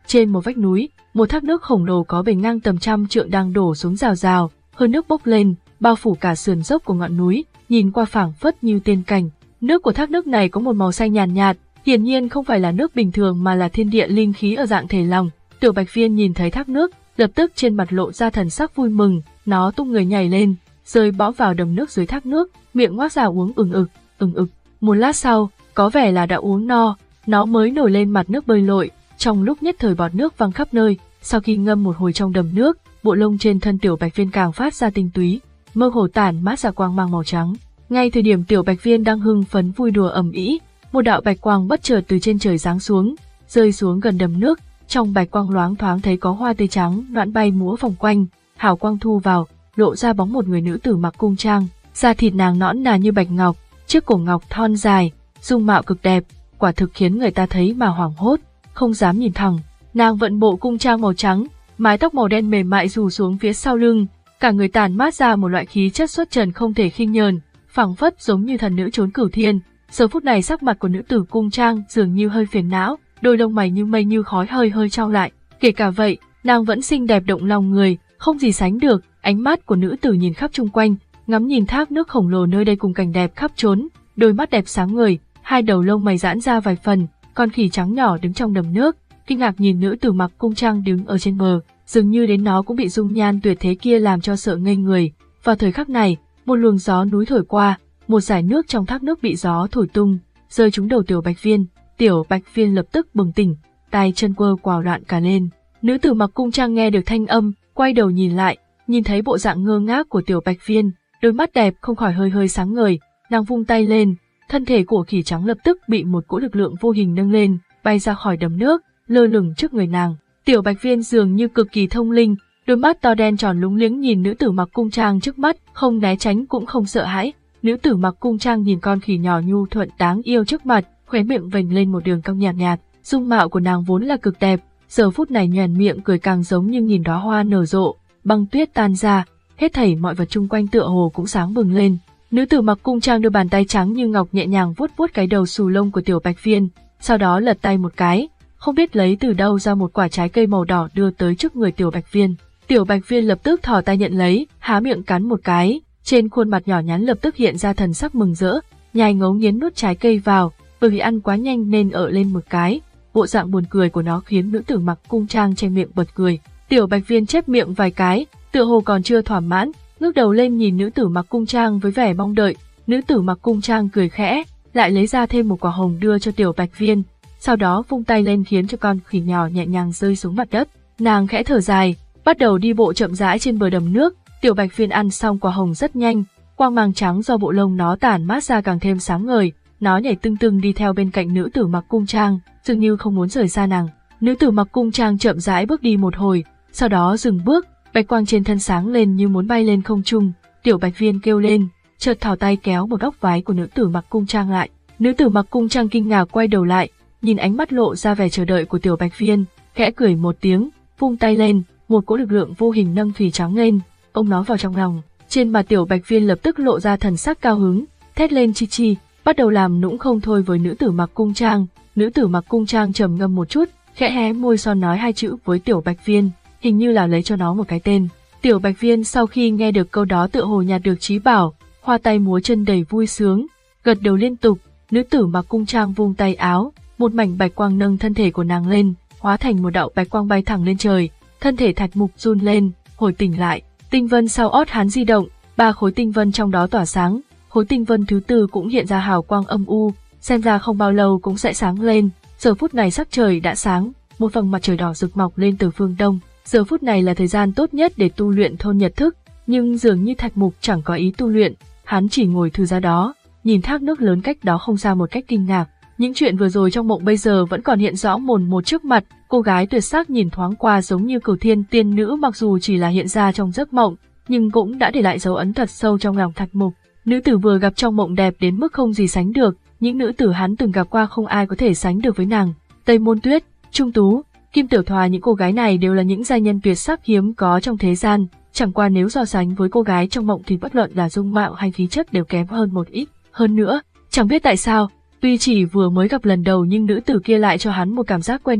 Trên một vách núi, một thác nước khổng lồ có bề ngang tầm trăm trượng đang đổ xuống rào rào, hơi nước bốc lên, bao phủ cả sườn dốc của ngọn núi, nhìn qua phảng phất như tiên cảnh. Nước của thác nước này có một màu xanh nhàn nhạt, hiển nhiên không phải là nước bình thường mà là thiên địa linh khí ở dạng thể lòng. Tiểu Bạch Viên nhìn thấy thác nước, lập tức trên mặt lộ ra thần sắc vui mừng, nó tung người nhảy lên, rơi bõ vào đầm nước dưới thác nước, miệng ngoác ra uống ừng ực, ừng ực. Một lát sau, có vẻ là đã uống no, nó mới nổi lên mặt nước bơi lội, trong lúc nhất thời bọt nước văng khắp nơi. Sau khi ngâm một hồi trong đầm nước, bộ lông trên thân Tiểu Bạch Viên càng phát ra tinh túy, mơ hồ tản mát ra quang mang màu trắng. Ngay thời điểm Tiểu Bạch Viên đang hưng phấn vui đùa ầm ĩ, một đạo bạch quang bất chợt từ trên trời giáng xuống, rơi xuống gần đầm nước. Trong bạch quang loáng thoáng thấy có hoa tươi trắng loạn bay múa vòng quanh, hào quang thu vào, lộ ra bóng một người nữ tử mặc cung trang, da thịt nàng nõn nà như bạch ngọc, chiếc cổ ngọc thon dài, dung mạo cực đẹp, quả thực khiến người ta thấy mà hoảng hốt, không dám nhìn thẳng. Nàng vận bộ cung trang màu trắng, mái tóc màu đen mềm mại rủ xuống phía sau lưng, cả người tản mát ra một loại khí chất xuất trần không thể khinh nhờn, phảng phất giống như thần nữ trốn cửu thiên. Giờ phút này sắc mặt của nữ tử cung trang dường như hơi phiền não, đôi lông mày như mây như khói hơi hơi chau lại. Kể cả vậy, nàng vẫn xinh đẹp động lòng người, không gì sánh được. Ánh mắt của nữ tử nhìn khắp chung quanh, ngắm nhìn thác nước khổng lồ nơi đây cùng cảnh đẹp khắp trốn, đôi mắt đẹp sáng ngời, hai đầu lông mày giãn ra vài phần. Con khỉ trắng nhỏ đứng trong đầm nước, kinh ngạc nhìn nữ tử mặc cung trang đứng ở trên bờ, dường như đến nó cũng bị dung nhan tuyệt thế kia làm cho sợ ngây người. Vào thời khắc này, một luồng gió núi thổi qua, một dải nước trong thác nước bị gió thổi tung, rơi trúng đầu Tiểu Bạch Viên. Tiểu Bạch Viên lập tức bừng tỉnh, tay chân quơ quào loạn cả lên. Nữ tử mặc cung trang nghe được thanh âm, quay đầu nhìn lại, nhìn thấy bộ dạng ngơ ngác của Tiểu Bạch Viên, đôi mắt đẹp không khỏi hơi hơi sáng ngời. Nàng vung tay lên, thân thể của khỉ trắng lập tức bị một cỗ lực lượng vô hình nâng lên, bay ra khỏi đầm nước, lơ lửng trước người nàng. Tiểu Bạch Viên dường như cực kỳ thông linh, đôi mắt to đen tròn lúng liếng nhìn nữ tử mặc cung trang trước mắt, không né tránh cũng không sợ hãi. Nữ tử mặc cung trang nhìn con khỉ nhỏ nhu thuận đáng yêu trước mặt, khóe miệng vểnh lên một đường cong nhạt nhạt. Dung mạo của nàng vốn là cực đẹp, giờ phút này nhoẻn miệng cười càng giống như nhìn đóa hoa nở rộ, băng tuyết tan ra, hết thảy mọi vật chung quanh tựa hồ cũng sáng bừng lên. Nữ tử mặc cung trang đưa bàn tay trắng như ngọc nhẹ nhàng vuốt vuốt cái đầu xù lông của Tiểu Bạch Viên, sau đó lật tay một cái, không biết lấy từ đâu ra một quả trái cây màu đỏ đưa tới trước người Tiểu Bạch Viên. Tiểu Bạch Viên lập tức thò tay nhận lấy, há miệng cắn một cái, trên khuôn mặt nhỏ nhắn lập tức hiện ra thần sắc mừng rỡ, nhai ngấu nghiến nuốt trái cây vào, bởi vì ăn quá nhanh nên ợ lên một cái. Bộ dạng buồn cười của nó khiến nữ tử mặc cung trang che miệng bật cười. Tiểu Bạch Viên chép miệng vài cái, tựa hồ còn chưa thỏa mãn, ngước đầu lên nhìn nữ tử mặc cung trang với vẻ mong đợi. Nữ tử mặc cung trang cười khẽ, lại lấy ra thêm một quả hồng đưa cho Tiểu Bạch Viên, sau đó vung tay lên khiến cho con khỉ nhỏ nhẹ nhàng rơi xuống mặt đất. Nàng khẽ thở dài, bắt đầu đi bộ chậm rãi trên bờ đầm nước. Tiểu Bạch Viên ăn xong quả hồng rất nhanh, quang mang trắng do bộ lông nó tản mát ra càng thêm sáng ngời. Nó nhảy tưng tưng đi theo bên cạnh nữ tử mặc cung trang, dường như không muốn rời xa nàng. Nữ tử mặc cung trang chậm rãi bước đi một hồi, sau đó dừng bước, bạch quang trên thân sáng lên như muốn bay lên không trung. Tiểu Bạch Viên kêu lên, chợt thò tay kéo một góc váy của nữ tử mặc cung trang lại. Nữ tử mặc cung trang kinh ngạc quay đầu lại, nhìn ánh mắt lộ ra vẻ chờ đợi của Tiểu Bạch Viên, khẽ cười một tiếng, vung tay lên, một cỗ lực lượng vô hình nâng khỉ trắng lên, ôm nó vào trong lòng. Trên mặt Tiểu Bạch Viên lập tức lộ ra thần sắc cao hứng, thét lên chi chi, bắt đầu làm nũng không thôi với nữ tử mặc cung trang. Nữ tử mặc cung trang trầm ngâm một chút, khẽ hé môi son nói hai chữ với Tiểu Bạch Viên, hình như là lấy cho nó một cái tên. Tiểu Bạch Viên sau khi nghe được câu đó tựa hồ nhạt được trí bảo, hoa tay múa chân đầy vui sướng, gật đầu liên tục. Nữ tử mặc cung trang vung tay áo, một mảnh bạch quang nâng thân thể của nàng lên, hóa thành một đạo bạch quang bay thẳng lên trời. Thân thể Thạch Mục run lên, hồi tỉnh lại. Tinh vân sau ót hắn di động, ba khối tinh vân trong đó tỏa sáng. Khối tinh vân thứ tư cũng hiện ra hào quang âm u, xem ra không bao lâu cũng sẽ sáng lên. Giờ phút này sắc trời đã sáng, một vầng mặt trời đỏ rực mọc lên từ phương đông. Giờ phút này là thời gian tốt nhất để tu luyện thôn nhật thức, nhưng dường như Thạch Mục chẳng có ý tu luyện, hắn chỉ ngồi thư ra đó, nhìn thác nước lớn cách đó không xa một cách kinh ngạc. Những chuyện vừa rồi trong mộng bây giờ vẫn còn hiện rõ mồn một trước mặt. Cô gái tuyệt sắc nhìn thoáng qua giống như Cửu Thiên tiên nữ, mặc dù chỉ là hiện ra trong giấc mộng, nhưng cũng đã để lại dấu ấn thật sâu trong lòng Thạch Mục. Nữ tử vừa gặp trong mộng đẹp đến mức không gì sánh được, những nữ tử hắn từng gặp qua không ai có thể sánh được với nàng. Tây Môn Tuyết, Trung Tú, Kim Tiểu Thoa, những cô gái này đều là những giai nhân tuyệt sắc hiếm có trong thế gian, chẳng qua nếu so sánh với cô gái trong mộng thì bất luận là dung mạo hay khí chất đều kém hơn một ít. Hơn nữa, chẳng biết tại sao, tuy chỉ vừa mới gặp lần đầu nhưng nữ tử kia lại cho hắn một cảm giác quen thuộc,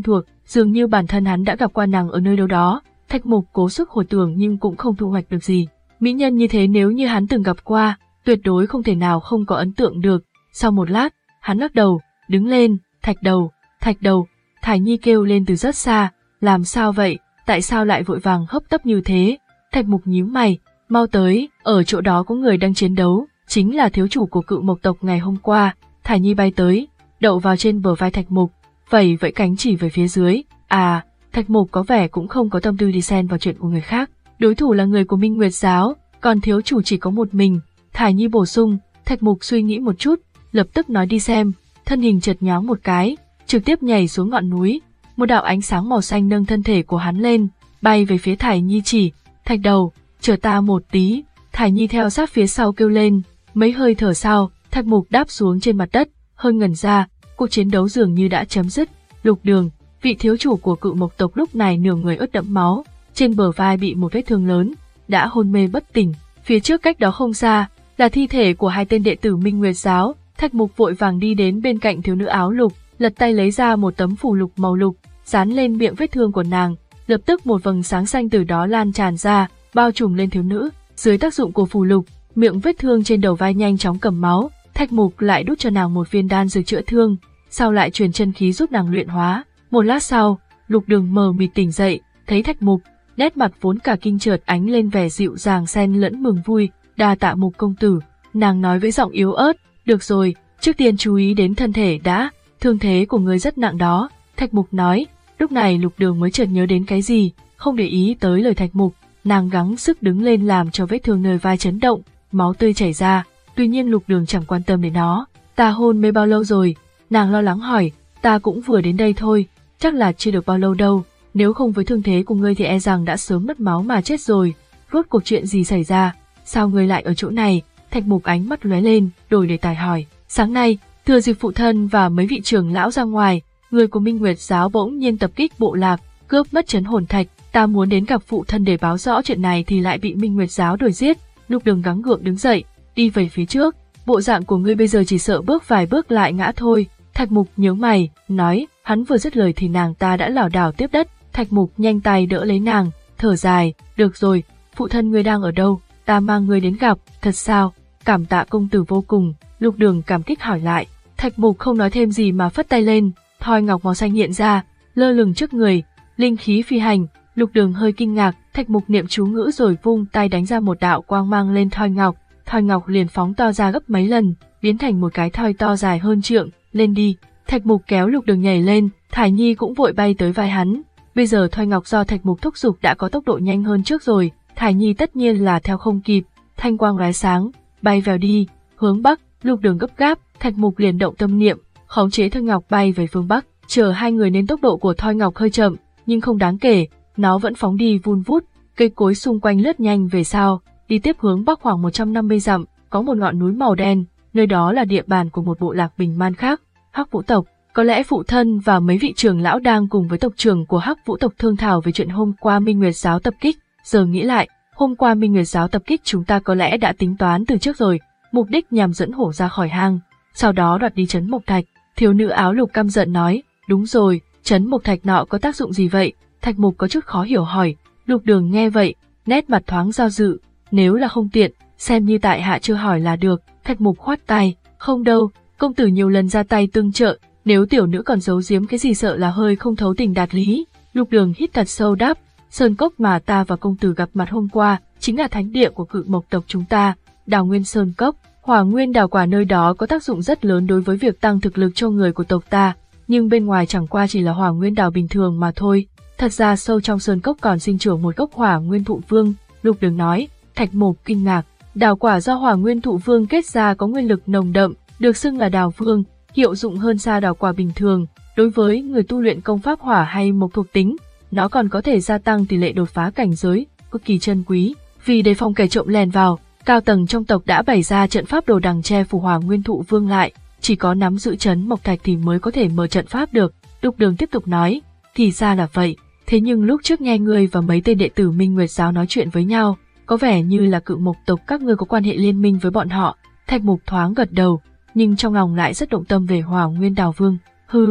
dường như bản thân hắn đã gặp qua nàng ở nơi đâu đó. Thạch Mục cố sức hồi tưởng nhưng cũng không thu hoạch được gì. Mỹ nhân như thế nếu như hắn từng gặp qua, tuyệt đối không thể nào không có ấn tượng được. Sau một lát, hắn lắc đầu, đứng lên, Thạch đầu, Thạch đầu, Thải Nhi kêu lên từ rất xa, làm sao vậy, tại sao lại vội vàng hấp tấp như thế? Thạch Mục nhíu mày, mau tới, ở chỗ đó có người đang chiến đấu, chính là thiếu chủ của Cự Mộc tộc ngày hôm qua. Thải Nhi bay tới, đậu vào trên bờ vai Thạch Mục, vẫy vẫy cánh chỉ về phía dưới. À, Thạch Mục có vẻ cũng không có tâm tư đi xen vào chuyện của người khác. Đối thủ là người của Minh Nguyệt giáo, còn thiếu chủ chỉ có một mình. Thải Nhi bổ sung. Thạch Mục suy nghĩ một chút, lập tức nói đi xem. Thân hình chợt nhoáng một cái, trực tiếp nhảy xuống ngọn núi. Một đạo ánh sáng màu xanh nâng thân thể của hắn lên, bay về phía Thải Nhi chỉ. Thạch đầu, chờ ta một tí. Thải Nhi theo sát phía sau kêu lên. Mấy hơi thở sau, Thạch Mục đáp xuống trên mặt đất, hơi ngẩn ra. Cuộc chiến đấu dường như đã chấm dứt. Lục Đường, vị thiếu chủ của Cự Mộc tộc lúc này nửa người ướt đẫm máu, trên bờ vai bị một vết thương lớn, đã hôn mê bất tỉnh. Phía trước cách đó không xa là thi thể của hai tên đệ tử Minh Nguyệt giáo. Thạch Mục vội vàng đi đến bên cạnh thiếu nữ áo lục, lật tay lấy ra một tấm phù lục màu lục, dán lên miệng vết thương của nàng. Lập tức một vầng sáng xanh từ đó lan tràn ra, bao trùm lên thiếu nữ. Dưới tác dụng của phù lục, miệng vết thương trên đầu vai nhanh chóng cầm máu. Thạch Mục lại đút cho nàng một viên đan dược chữa thương, sau lại truyền chân khí giúp nàng luyện hóa. Một lát sau, Lục Đường mờ mịt tỉnh dậy, thấy Thạch Mục, nét mặt vốn cả kinh chợt ánh lên vẻ dịu dàng xen lẫn mừng vui. Đa tạ Mục công tử, nàng nói với giọng yếu ớt. Được rồi, trước tiên chú ý đến thân thể đã, thương thế của người rất nặng đó. Thạch Mục nói. Lúc này Lục Đường mới chợt nhớ đến cái gì, không để ý tới lời Thạch Mục, nàng gắng sức đứng lên làm cho vết thương nơi vai chấn động, máu tươi chảy ra. Tuy nhiên Lục Đường chẳng quan tâm đến nó. Ta hôn mê bao lâu rồi? Nàng lo lắng hỏi. Ta cũng vừa đến đây thôi, chắc là chưa được bao lâu đâu, nếu không với thương thế của ngươi thì e rằng đã sớm mất máu mà chết rồi. Rốt cuộc chuyện gì xảy ra? Sao ngươi lại ở chỗ này? Thạch Mục ánh mắt lóe lên, đổi đề tài hỏi. Sáng nay, thừa dịp phụ thân và mấy vị trưởng lão ra ngoài, người của Minh Nguyệt giáo bỗng nhiên tập kích bộ lạc, cướp mất trấn hồn thạch. Ta muốn đến gặp phụ thân để báo rõ chuyện này thì lại bị Minh Nguyệt giáo đuổi giết. Lục Đường gắng gượng đứng dậy, đi về phía trước. Bộ dạng của ngươi bây giờ chỉ sợ bước vài bước lại ngã thôi. Thạch Mục nhướng mày, nói. Hắn vừa dứt lời thì nàng ta đã lảo đảo tiếp đất. Thạch Mục nhanh tay đỡ lấy nàng, thở dài. Được rồi, phụ thân ngươi đang ở đâu? Ta mang ngươi đến gặp. Thật sao? Cảm tạ công tử vô cùng. Lục Đường cảm kích hỏi lại. Thạch Mục không nói thêm gì mà phất tay lên, thoi ngọc màu xanh hiện ra, lơ lửng trước người, linh khí phi hành. Lục Đường hơi kinh ngạc, Thạch Mục niệm chú ngữ rồi vung tay đánh ra một đạo quang mang lên thoi ngọc, thoi ngọc liền phóng to ra gấp mấy lần, biến thành một cái thoi to dài hơn trượng. Lên đi. Thạch Mục kéo Lục Đường nhảy lên, Thải Nhi cũng vội bay tới vai hắn. Bây giờ thoi ngọc do Thạch Mục thúc giục đã có tốc độ nhanh hơn trước rồi, Thải Nhi tất nhiên là theo không kịp. Thanh quang lóe sáng, bay vào đi, hướng bắc. Lục Đường gấp gáp, Thạch Mục liền động tâm niệm, khống chế thoi ngọc bay về phương bắc. Chờ hai người nên tốc độ của thoi ngọc hơi chậm, nhưng không đáng kể, nó vẫn phóng đi vun vút, cây cối xung quanh lướt nhanh về sau. Đi tiếp hướng bắc khoảng một trăm năm mươi dặm, có một ngọn núi màu đen, nơi đó là địa bàn của một bộ lạc Bình Man khác, Hắc Vũ tộc. Có lẽ phụ thân và mấy vị trưởng lão đang cùng với tộc trưởng của Hắc Vũ tộc thương thảo về chuyện hôm qua Minh Nguyệt giáo tập kích. Giờ nghĩ lại, hôm qua Minh Nguyệt giáo tập kích chúng ta có lẽ đã tính toán từ trước rồi, mục đích nhằm dẫn hổ ra khỏi hang, sau đó đoạt đi trấn Mộc Thạch. Thiếu nữ áo lục căm giận nói. Đúng rồi, trấn Mộc Thạch nọ có tác dụng gì vậy? Thạch Mục có chút khó hiểu hỏi. Lục Đường nghe vậy, nét mặt thoáng do dự. Nếu là không tiện, xem như tại hạ chưa hỏi là được. Thạch Mục khoát tay. Không đâu, công tử nhiều lần ra tay tương trợ, nếu tiểu nữ còn giấu giếm cái gì sợ là hơi không thấu tình đạt lý. Lục Đường hít thật sâu đáp. Sơn cốc mà ta và công tử gặp mặt hôm qua chính là thánh địa của Cự Mộc tộc chúng ta, Đào Nguyên Sơn cốc. Hỏa nguyên đào quả nơi đó có tác dụng rất lớn đối với việc tăng thực lực cho người của tộc ta, nhưng bên ngoài chẳng qua chỉ là hỏa nguyên đào bình thường mà thôi. Thật ra sâu trong sơn cốc còn sinh trưởng một gốc hỏa nguyên thụ vương. Lục Đường nói. Thạch Mục kinh ngạc. Đào quả do hỏa nguyên thụ vương kết ra có nguyên lực nồng đậm, được xưng là đào vương, hiệu dụng hơn xa đào quả bình thường. Đối với người tu luyện công pháp hỏa hay mộc thuộc tính, nó còn có thể gia tăng tỷ lệ đột phá cảnh giới, cực kỳ chân quý. Vì đề phòng kẻ trộm lèn vào, cao tầng trong tộc đã bày ra trận pháp đồ đằng che phủ hỏa nguyên thụ vương lại, chỉ có nắm giữ trấn Mộc Thạch thì mới có thể mở trận pháp được. Lục Đường tiếp tục nói. Thì ra là vậy, thế nhưng lúc trước nghe ngươi và mấy tên đệ tử Minh Nguyệt giáo nói chuyện với nhau, có vẻ như là Cự Mộc tộc các ngươi có quan hệ liên minh với bọn họ. Thạch Mục thoáng gật đầu, nhưng trong lòng lại rất động tâm về hỏa nguyên đào vương. Hừ,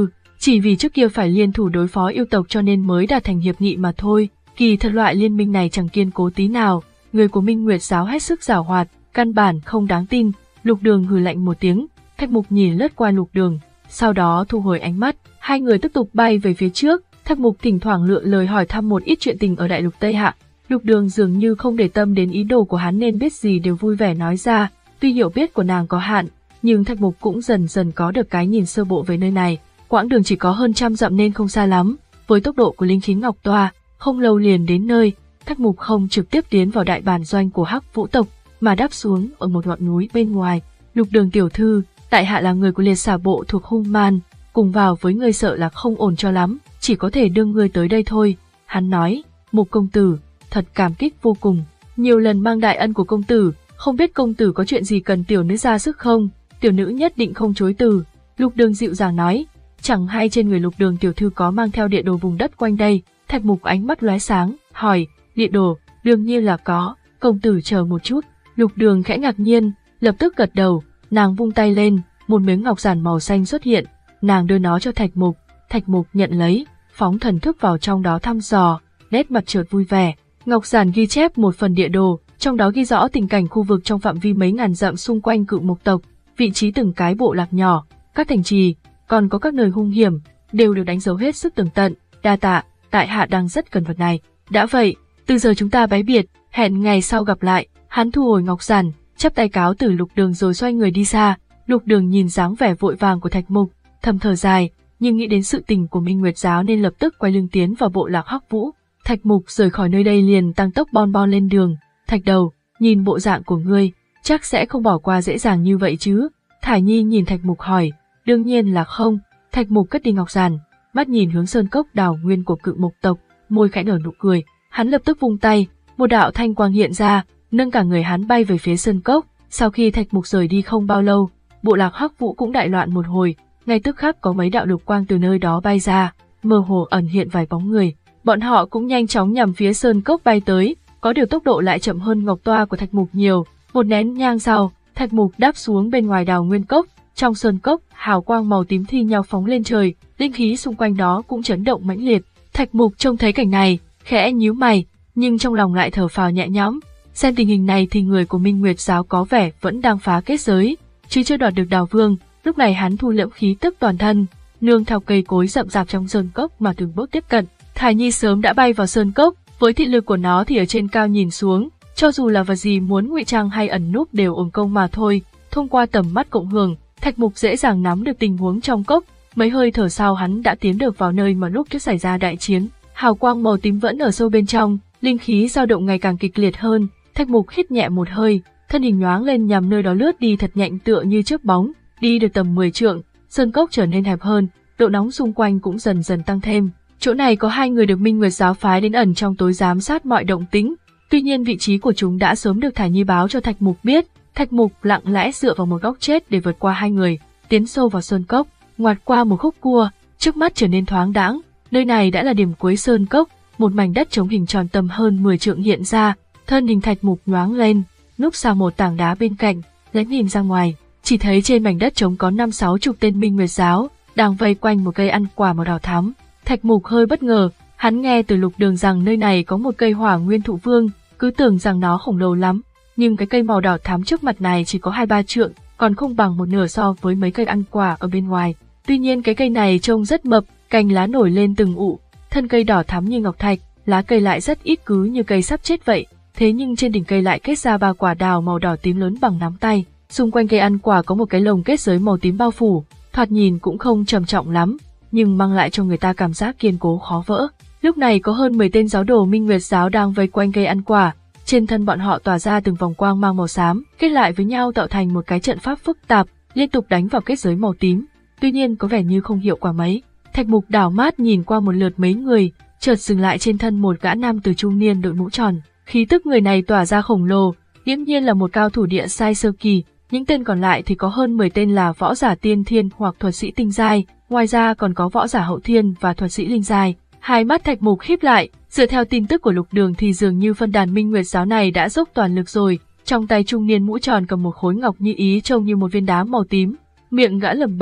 chỉ vì trước kia phải liên thủ đối phó yêu tộc cho nên mới đạt thành hiệp nghị mà thôi. Kỳ thật loại liên minh này chẳng kiên cố tí nào, người của Minh Nguyệt giáo hết sức giảo hoạt, căn bản không đáng tin. Lục Đường hừ lạnh một tiếng, Thạch Mục nhìn lướt qua Lục Đường, sau đó thu hồi ánh mắt, hai người tiếp tục bay về phía trước. Thạch Mục thỉnh thoảng lựa lời hỏi thăm một ít chuyện tình ở Đại Lục Tây Hạ. Lục Đường dường như không để tâm đến ý đồ của hắn nên biết gì đều vui vẻ nói ra. Tuy hiểu biết của nàng có hạn, nhưng Thạch Mục cũng dần dần có được cái nhìn sơ bộ về nơi này. Quãng đường chỉ có hơn trăm dặm nên không xa lắm. Với tốc độ của linh khí Ngọc Toa, không lâu liền đến nơi. Thạch Mục không trực tiếp tiến vào đại bản doanh của Hắc Vũ tộc, mà đáp xuống ở một ngọn núi bên ngoài. Lục Đường tiểu thư, tại hạ là người của liệt xà bộ thuộc Hung Man, cùng vào với ngươi sợ là không ổn cho lắm, chỉ có thể đưa ngươi tới đây thôi. Hắn nói, Mục công tử, thật cảm kích vô cùng, nhiều lần mang đại ân của công tử, không biết công tử có chuyện gì cần tiểu nữ ra sức không? Tiểu nữ nhất định không chối từ. Lục Đường dịu dàng nói, chẳng hay trên người Lục Đường tiểu thư có mang theo địa đồ vùng đất quanh đây. Thạch Mục ánh mắt lóe sáng, hỏi, địa đồ, đương nhiên là có, công tử chờ một chút. Lục Đường khẽ ngạc nhiên, lập tức gật đầu, nàng vung tay lên, một miếng ngọc giản màu xanh xuất hiện, nàng đưa nó cho Thạch Mục, Thạch Mục nhận lấy, phóng thần thức vào trong đó thăm dò, nét mặt chợt vui vẻ. Ngọc giản ghi chép một phần địa đồ, trong đó ghi rõ tình cảnh khu vực trong phạm vi mấy ngàn dặm xung quanh Cự Mộc tộc, vị trí từng cái bộ lạc nhỏ, các thành trì, còn có các nơi hung hiểm, đều được đánh dấu hết sức tường tận. Đa tạ, tại hạ đang rất cần vật này. Đã vậy, từ giờ chúng ta bái biệt, hẹn ngày sau gặp lại. Hắn thu hồi ngọc giản, chắp tay cáo từ Lục Đường rồi xoay người đi xa. Lục Đường nhìn dáng vẻ vội vàng của Thạch Mục, thầm thở dài, nhưng nghĩ đến sự tình của Minh Nguyệt giáo nên lập tức quay lưng tiến vào bộ lạc Hắc Vũ. Thạch Mục rời khỏi nơi đây liền tăng tốc bon bon lên đường. Thạch đầu, nhìn bộ dạng của ngươi, chắc sẽ không bỏ qua dễ dàng như vậy chứ? Thải Nhi nhìn Thạch Mục hỏi. Đương nhiên là không. Thạch Mục cất đi ngọc giản, mắt nhìn hướng sơn cốc đào nguyên của Cự Mộc tộc, môi khẽ nở nụ cười. Hắn lập tức vung tay, một đạo thanh quang hiện ra, nâng cả người hắn bay về phía sơn cốc. Sau khi Thạch Mục rời đi không bao lâu, bộ lạc Hắc Vũ cũng đại loạn một hồi. Ngay tức khắc có mấy đạo lục quang từ nơi đó bay ra, mơ hồ ẩn hiện vài bóng người. Bọn họ cũng nhanh chóng nhằm phía sơn cốc bay tới, có điều tốc độ lại chậm hơn ngọc toa của Thạch Mục nhiều. Một nén nhang sau, Thạch Mục đáp xuống bên ngoài đào nguyên cốc. Trong sơn cốc, hào quang màu tím thi nhau phóng lên trời, linh khí xung quanh đó cũng chấn động mãnh liệt. Thạch Mục trông thấy cảnh này, khẽ nhíu mày, nhưng trong lòng lại thở phào nhẹ nhõm. Xem tình hình này thì người của Minh Nguyệt giáo có vẻ vẫn đang phá kết giới, chứ chưa đoạt được Đào Vương. Lúc này hắn thu liễm khí tức toàn thân, nương theo cây cối rậm rạp trong sơn cốc mà từng bước tiếp cận. Thải Nhi sớm đã bay vào sơn cốc, với thị lực của nó thì ở trên cao nhìn xuống, cho dù là vật gì muốn ngụy trang hay ẩn núp đều uổng công mà thôi. Thông qua tầm mắt cộng hưởng, Thạch Mục dễ dàng nắm được tình huống trong cốc. Mấy hơi thở sau hắn đã tiến được vào nơi mà lúc trước xảy ra đại chiến. Hào quang màu tím vẫn ở sâu bên trong, linh khí dao động ngày càng kịch liệt hơn. Thạch Mục hít nhẹ một hơi, thân hình nhoáng lên nhằm nơi đó lướt đi thật nhanh tựa như chớp bóng. Đi được tầm mười trượng, sơn cốc trở nên hẹp hơn, độ nóng xung quanh cũng dần dần tăng thêm. Chỗ này có hai người được Minh Nguyệt giáo phái đến ẩn trong tối giám sát mọi động tĩnh. Tuy nhiên vị trí của chúng đã sớm được Thải Nhi báo cho Thạch Mục biết. Thạch Mục lặng lẽ dựa vào một góc chết để vượt qua hai người, tiến sâu vào sơn cốc, ngoặt qua một khúc cua, trước mắt trở nên thoáng đãng. Nơi này đã là điểm cuối sơn cốc, một mảnh đất trống hình tròn tầm hơn mười trượng hiện ra, thân hình Thạch Mục nhoáng lên, núp sau một tảng đá bên cạnh, lén nhìn ra ngoài, chỉ thấy trên mảnh đất trống có năm sáu chục tên Minh Nguyệt giáo đang vây quanh một cây ăn quả màu đỏ thắm. Thạch Mục hơi bất ngờ, hắn nghe từ Lục Đường rằng nơi này có một cây Hỏa Nguyên Thụ Vương, cứ tưởng rằng nó khổng lồ lắm, nhưng cái cây màu đỏ thắm trước mặt này chỉ có hai ba trượng, còn không bằng một nửa so với mấy cây ăn quả ở bên ngoài. Tuy nhiên cái cây này trông rất mập, cành lá nổi lên từng ụ, thân cây đỏ thắm như ngọc thạch, lá cây lại rất ít cứ như cây sắp chết vậy. Thế nhưng trên đỉnh cây lại kết ra ba quả đào màu đỏ tím lớn bằng nắm tay. Xung quanh cây ăn quả có một cái lồng kết giới màu tím bao phủ, thoạt nhìn cũng không trầm trọng lắm, nhưng mang lại cho người ta cảm giác kiên cố khó vỡ. Lúc này có hơn mười tên giáo đồ Minh Nguyệt giáo đang vây quanh cây ăn quả, trên thân bọn họ tỏa ra từng vòng quang mang màu xám, kết lại với nhau tạo thành một cái trận pháp phức tạp, liên tục đánh vào kết giới màu tím. Tuy nhiên có vẻ như không hiệu quả mấy. Thạch Mục đảo mắt nhìn qua một lượt mấy người, chợt dừng lại trên thân một gã nam tử trung niên đội mũ tròn. Khí tức người này tỏa ra khổng lồ, nghiễm nhiên là một cao thủ địa sai sơ kỳ. Những tên còn lại thì có hơn mười tên là võ giả tiên thiên hoặc thuật sĩ tinh giai, ngoài ra còn có võ giả hậu thiên và thuật sĩ linh giai. Hai mắt Thạch Mục híp lại, dựa theo tin tức của Lục Đường thì dường như phân đàn Minh Nguyệt giáo này đã dốc toàn lực rồi. Trong tay trung niên mũ tròn cầm một khối ngọc như ý trông như một viên đá màu tím, miệng gã lẩm bẩm,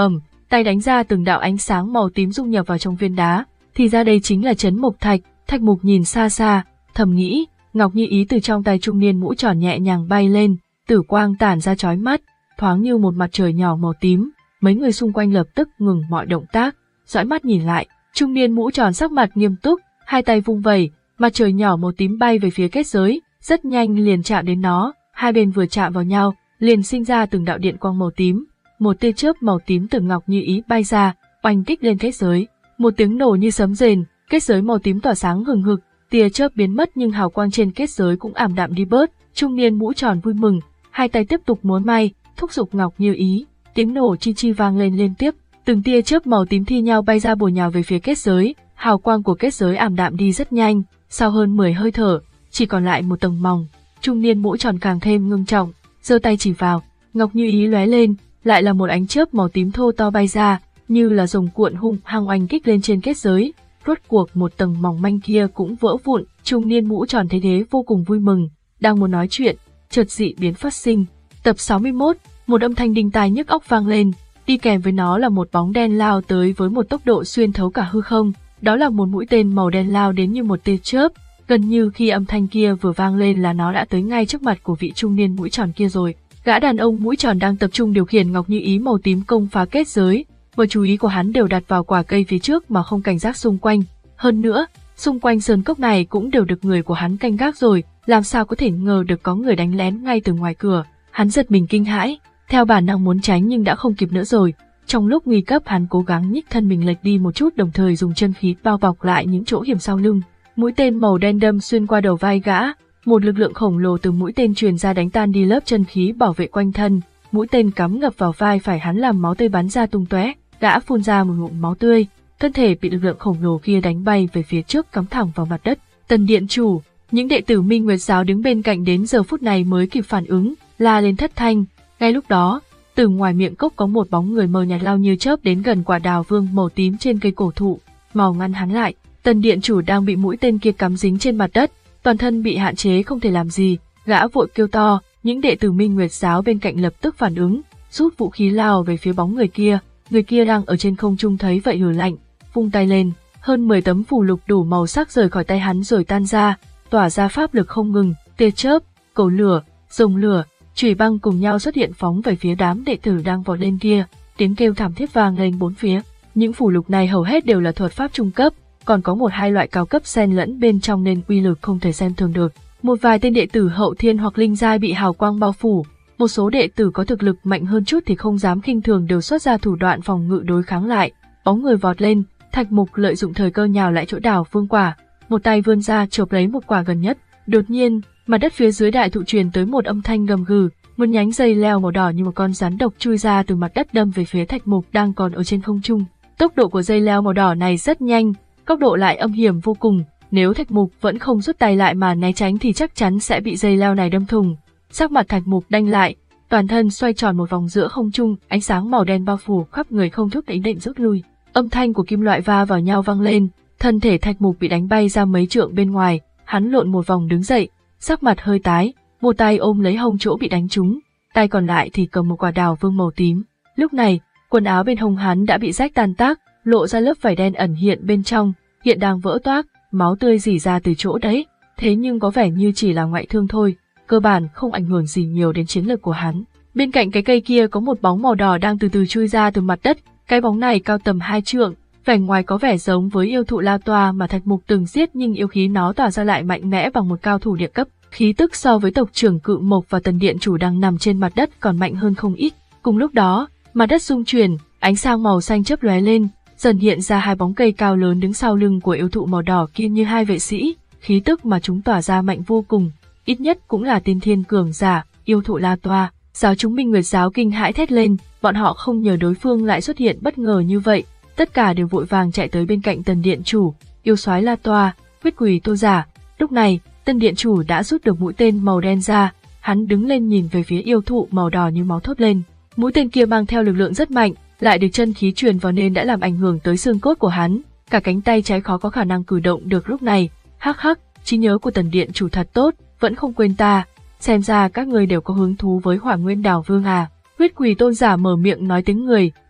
tay đánh ra từng đạo ánh sáng màu tím dung nhập vào trong viên đá, thì ra đây chính là Trấn Mộc Thạch. Thạch Mục nhìn xa xa, thầm nghĩ, Ngọc Như Ý từ trong tay trung niên mũ tròn nhẹ nhàng bay lên, tử quang tản ra chói mắt, thoáng như một mặt trời nhỏ màu tím. Mấy người xung quanh lập tức ngừng mọi động tác, dõi mắt nhìn lại. Trung niên mũ tròn sắc mặt nghiêm túc, hai tay vung vẩy, mặt trời nhỏ màu tím bay về phía kết giới, rất nhanh liền chạm đến nó. Hai bên vừa chạm vào nhau, liền sinh ra từng đạo điện quang màu tím. Một tia chớp màu tím từ Ngọc Như Ý bay ra, oanh kích lên kết giới. Một tiếng nổ như sấm rền, kết giới màu tím tỏa sáng hừng hực. Tia chớp biến mất nhưng hào quang trên kết giới cũng ảm đạm đi bớt. Trung niên mũ tròn vui mừng, hai tay tiếp tục múa may, thúc giục Ngọc Như Ý. Tiếng nổ chi chi vang lên liên tiếp, từng tia chớp màu tím thi nhau bay ra bổ nhào về phía kết giới. Hào quang của kết giới ảm đạm đi rất nhanh, sau hơn mười hơi thở, chỉ còn lại một tầng mỏng. Trung niên mũ tròn càng thêm ngưng trọng, giơ tay chỉ vào, Ngọc Như Ý lóe lên, lại là một ánh chớp màu tím thô to bay ra, như là rồng cuộn hung hăng oanh kích lên trên kết giới. Rốt cuộc một tầng mỏng manh kia cũng vỡ vụn. Trung niên mũ tròn thấy thế vô cùng vui mừng, đang muốn nói chuyện, chợt dị biến phát sinh. Tập sáu mươi mốt, một âm thanh đinh tai nhức óc vang lên, đi kèm với nó là một bóng đen lao tới với một tốc độ xuyên thấu cả hư không. Đó là một mũi tên màu đen lao đến như một tia chớp, gần như khi âm thanh kia vừa vang lên là nó đã tới ngay trước mặt của vị trung niên mũi tròn kia rồi. Gã đàn ông mũi tròn đang tập trung điều khiển Ngọc Như Ý màu tím công phá kết giới, mọi chú ý của hắn đều đặt vào quả cây phía trước mà không cảnh giác xung quanh. Hơn nữa, xung quanh sơn cốc này cũng đều được người của hắn canh gác rồi, làm sao có thể ngờ được có người đánh lén ngay từ ngoài cửa. Hắn giật mình kinh hãi, theo bản năng muốn tránh nhưng đã không kịp nữa rồi. Trong lúc nguy cấp hắn cố gắng nhích thân mình lệch đi một chút, đồng thời dùng chân khí bao bọc lại những chỗ hiểm sau lưng. Mũi tên màu đen đâm xuyên qua đầu vai gã, một lực lượng khổng lồ từ mũi tên truyền ra đánh tan đi lớp chân khí bảo vệ quanh thân. Mũi tên cắm ngập vào vai phải hắn làm máu tươi bắn ra tung tóe, gã phun ra một ngụm máu tươi, thân thể bị lực lượng khổng lồ kia đánh bay về phía trước, cắm thẳng vào mặt đất. Tần điện chủ, những đệ tử Minh Nguyệt giáo đứng bên cạnh đến giờ phút này mới kịp phản ứng, la lên thất thanh. Ngay lúc đó, từ ngoài miệng cốc có một bóng người mờ nhạt lao như chớp đến gần quả đào vương màu tím trên cây cổ thụ, mau ngăn hắn lại. Tần điện chủ đang bị mũi tên kia cắm dính trên mặt đất, toàn thân bị hạn chế không thể làm gì, gã vội kêu to. Những đệ tử Minh Nguyệt giáo bên cạnh lập tức phản ứng, rút vũ khí lao về phía bóng người kia. Người kia đang ở trên không trung thấy vậy hừ lạnh, vung tay lên, hơn mười tấm phù lục đủ màu sắc rời khỏi tay hắn rồi tan ra, tỏa ra pháp lực không ngừng, tia chớp, cầu lửa, rồng lửa, chùy băng cùng nhau xuất hiện phóng về phía đám đệ tử đang vọt lên kia. Tiếng kêu thảm thiết vang lên bốn phía. Những phù lục này hầu hết đều là thuật pháp trung cấp, còn có một hai loại cao cấp xen lẫn bên trong nên uy lực không thể xem thường được. Một vài tên đệ tử hậu thiên hoặc linh giai bị hào quang bao phủ, một số đệ tử có thực lực mạnh hơn chút thì không dám khinh thường, đều xuất ra thủ đoạn phòng ngự đối kháng lại. Bóng người vọt lên, Thạch Mục lợi dụng thời cơ nhào lại chỗ đào vương quả, một tay vươn ra chộp lấy một quả gần nhất. Đột nhiên, mặt đất phía dưới đại thụ truyền tới một âm thanh gầm gừ, một nhánh dây leo màu đỏ như một con rắn độc chui ra từ mặt đất đâm về phía Thạch Mục đang còn ở trên không trung. Tốc độ của dây leo màu đỏ này rất nhanh, góc độ lại âm hiểm vô cùng, nếu Thạch Mục vẫn không rút tay lại mà né tránh thì chắc chắn sẽ bị dây leo này đâm thủng. Sắc mặt Thạch Mục đanh lại, toàn thân xoay tròn một vòng giữa không trung, ánh sáng màu đen bao phủ khắp người không thúc định định rút lui. Âm thanh của kim loại va vào nhau vang lên, thân thể Thạch Mục bị đánh bay ra mấy trượng bên ngoài, hắn lộn một vòng đứng dậy, sắc mặt hơi tái, một tay ôm lấy hông chỗ bị đánh trúng, tay còn lại thì cầm một quả đào vương màu tím. Lúc này, quần áo bên hông hắn đã bị rách tan tác, lộ ra lớp vải đen ẩn hiện bên trong, hiện đang vỡ toác, máu tươi rỉ ra từ chỗ đấy, thế nhưng có vẻ như chỉ là ngoại thương thôi, cơ bản không ảnh hưởng gì nhiều đến chiến lược của hắn. Bên cạnh cái cây kia có một bóng màu đỏ đang từ từ chui ra từ mặt đất, cái bóng này cao tầm hai trượng, vẻ ngoài có vẻ giống với yêu thụ La Toa mà Thạch Mục từng giết, nhưng yêu khí nó tỏa ra lại mạnh mẽ bằng một cao thủ địa cấp, khí tức so với tộc trưởng Cự Mộc và Tần điện chủ đang nằm trên mặt đất còn mạnh hơn không ít. Cùng lúc đó, mặt đất rung chuyển, ánh sáng màu xanh chớp lóe lên, dần hiện ra hai bóng cây cao lớn đứng sau lưng của yêu thụ màu đỏ kia như hai vệ sĩ, khí tức mà chúng tỏa ra mạnh vô cùng, ít nhất cũng là tiên thiên cường giả. Yêu thụ La Toa, giáo chúng Minh Nguyệt giáo kinh hãi thét lên, bọn họ không ngờ đối phương lại xuất hiện bất ngờ như vậy, tất cả đều vội vàng chạy tới bên cạnh Tần điện chủ. Yêu soái La Toa, huyết quỷ Tô Giả. Lúc này, Tần điện chủ đã rút được mũi tên màu đen ra, hắn đứng lên nhìn về phía yêu thụ màu đỏ như máu thốt lên. Mũi tên kia mang theo lực lượng rất mạnh, lại được chân khí truyền vào nên đã làm ảnh hưởng tới xương cốt của hắn, cả cánh tay trái khó có khả năng cử động được lúc này. Hắc hắc, trí nhớ của Tần điện chủ thật tốt, vẫn không quên ta, xem ra các người đều có hứng thú với Hỏa Nguyên Đào Vương à. Huyết quỷ Tôn Giả mở miệng nói tiếng người,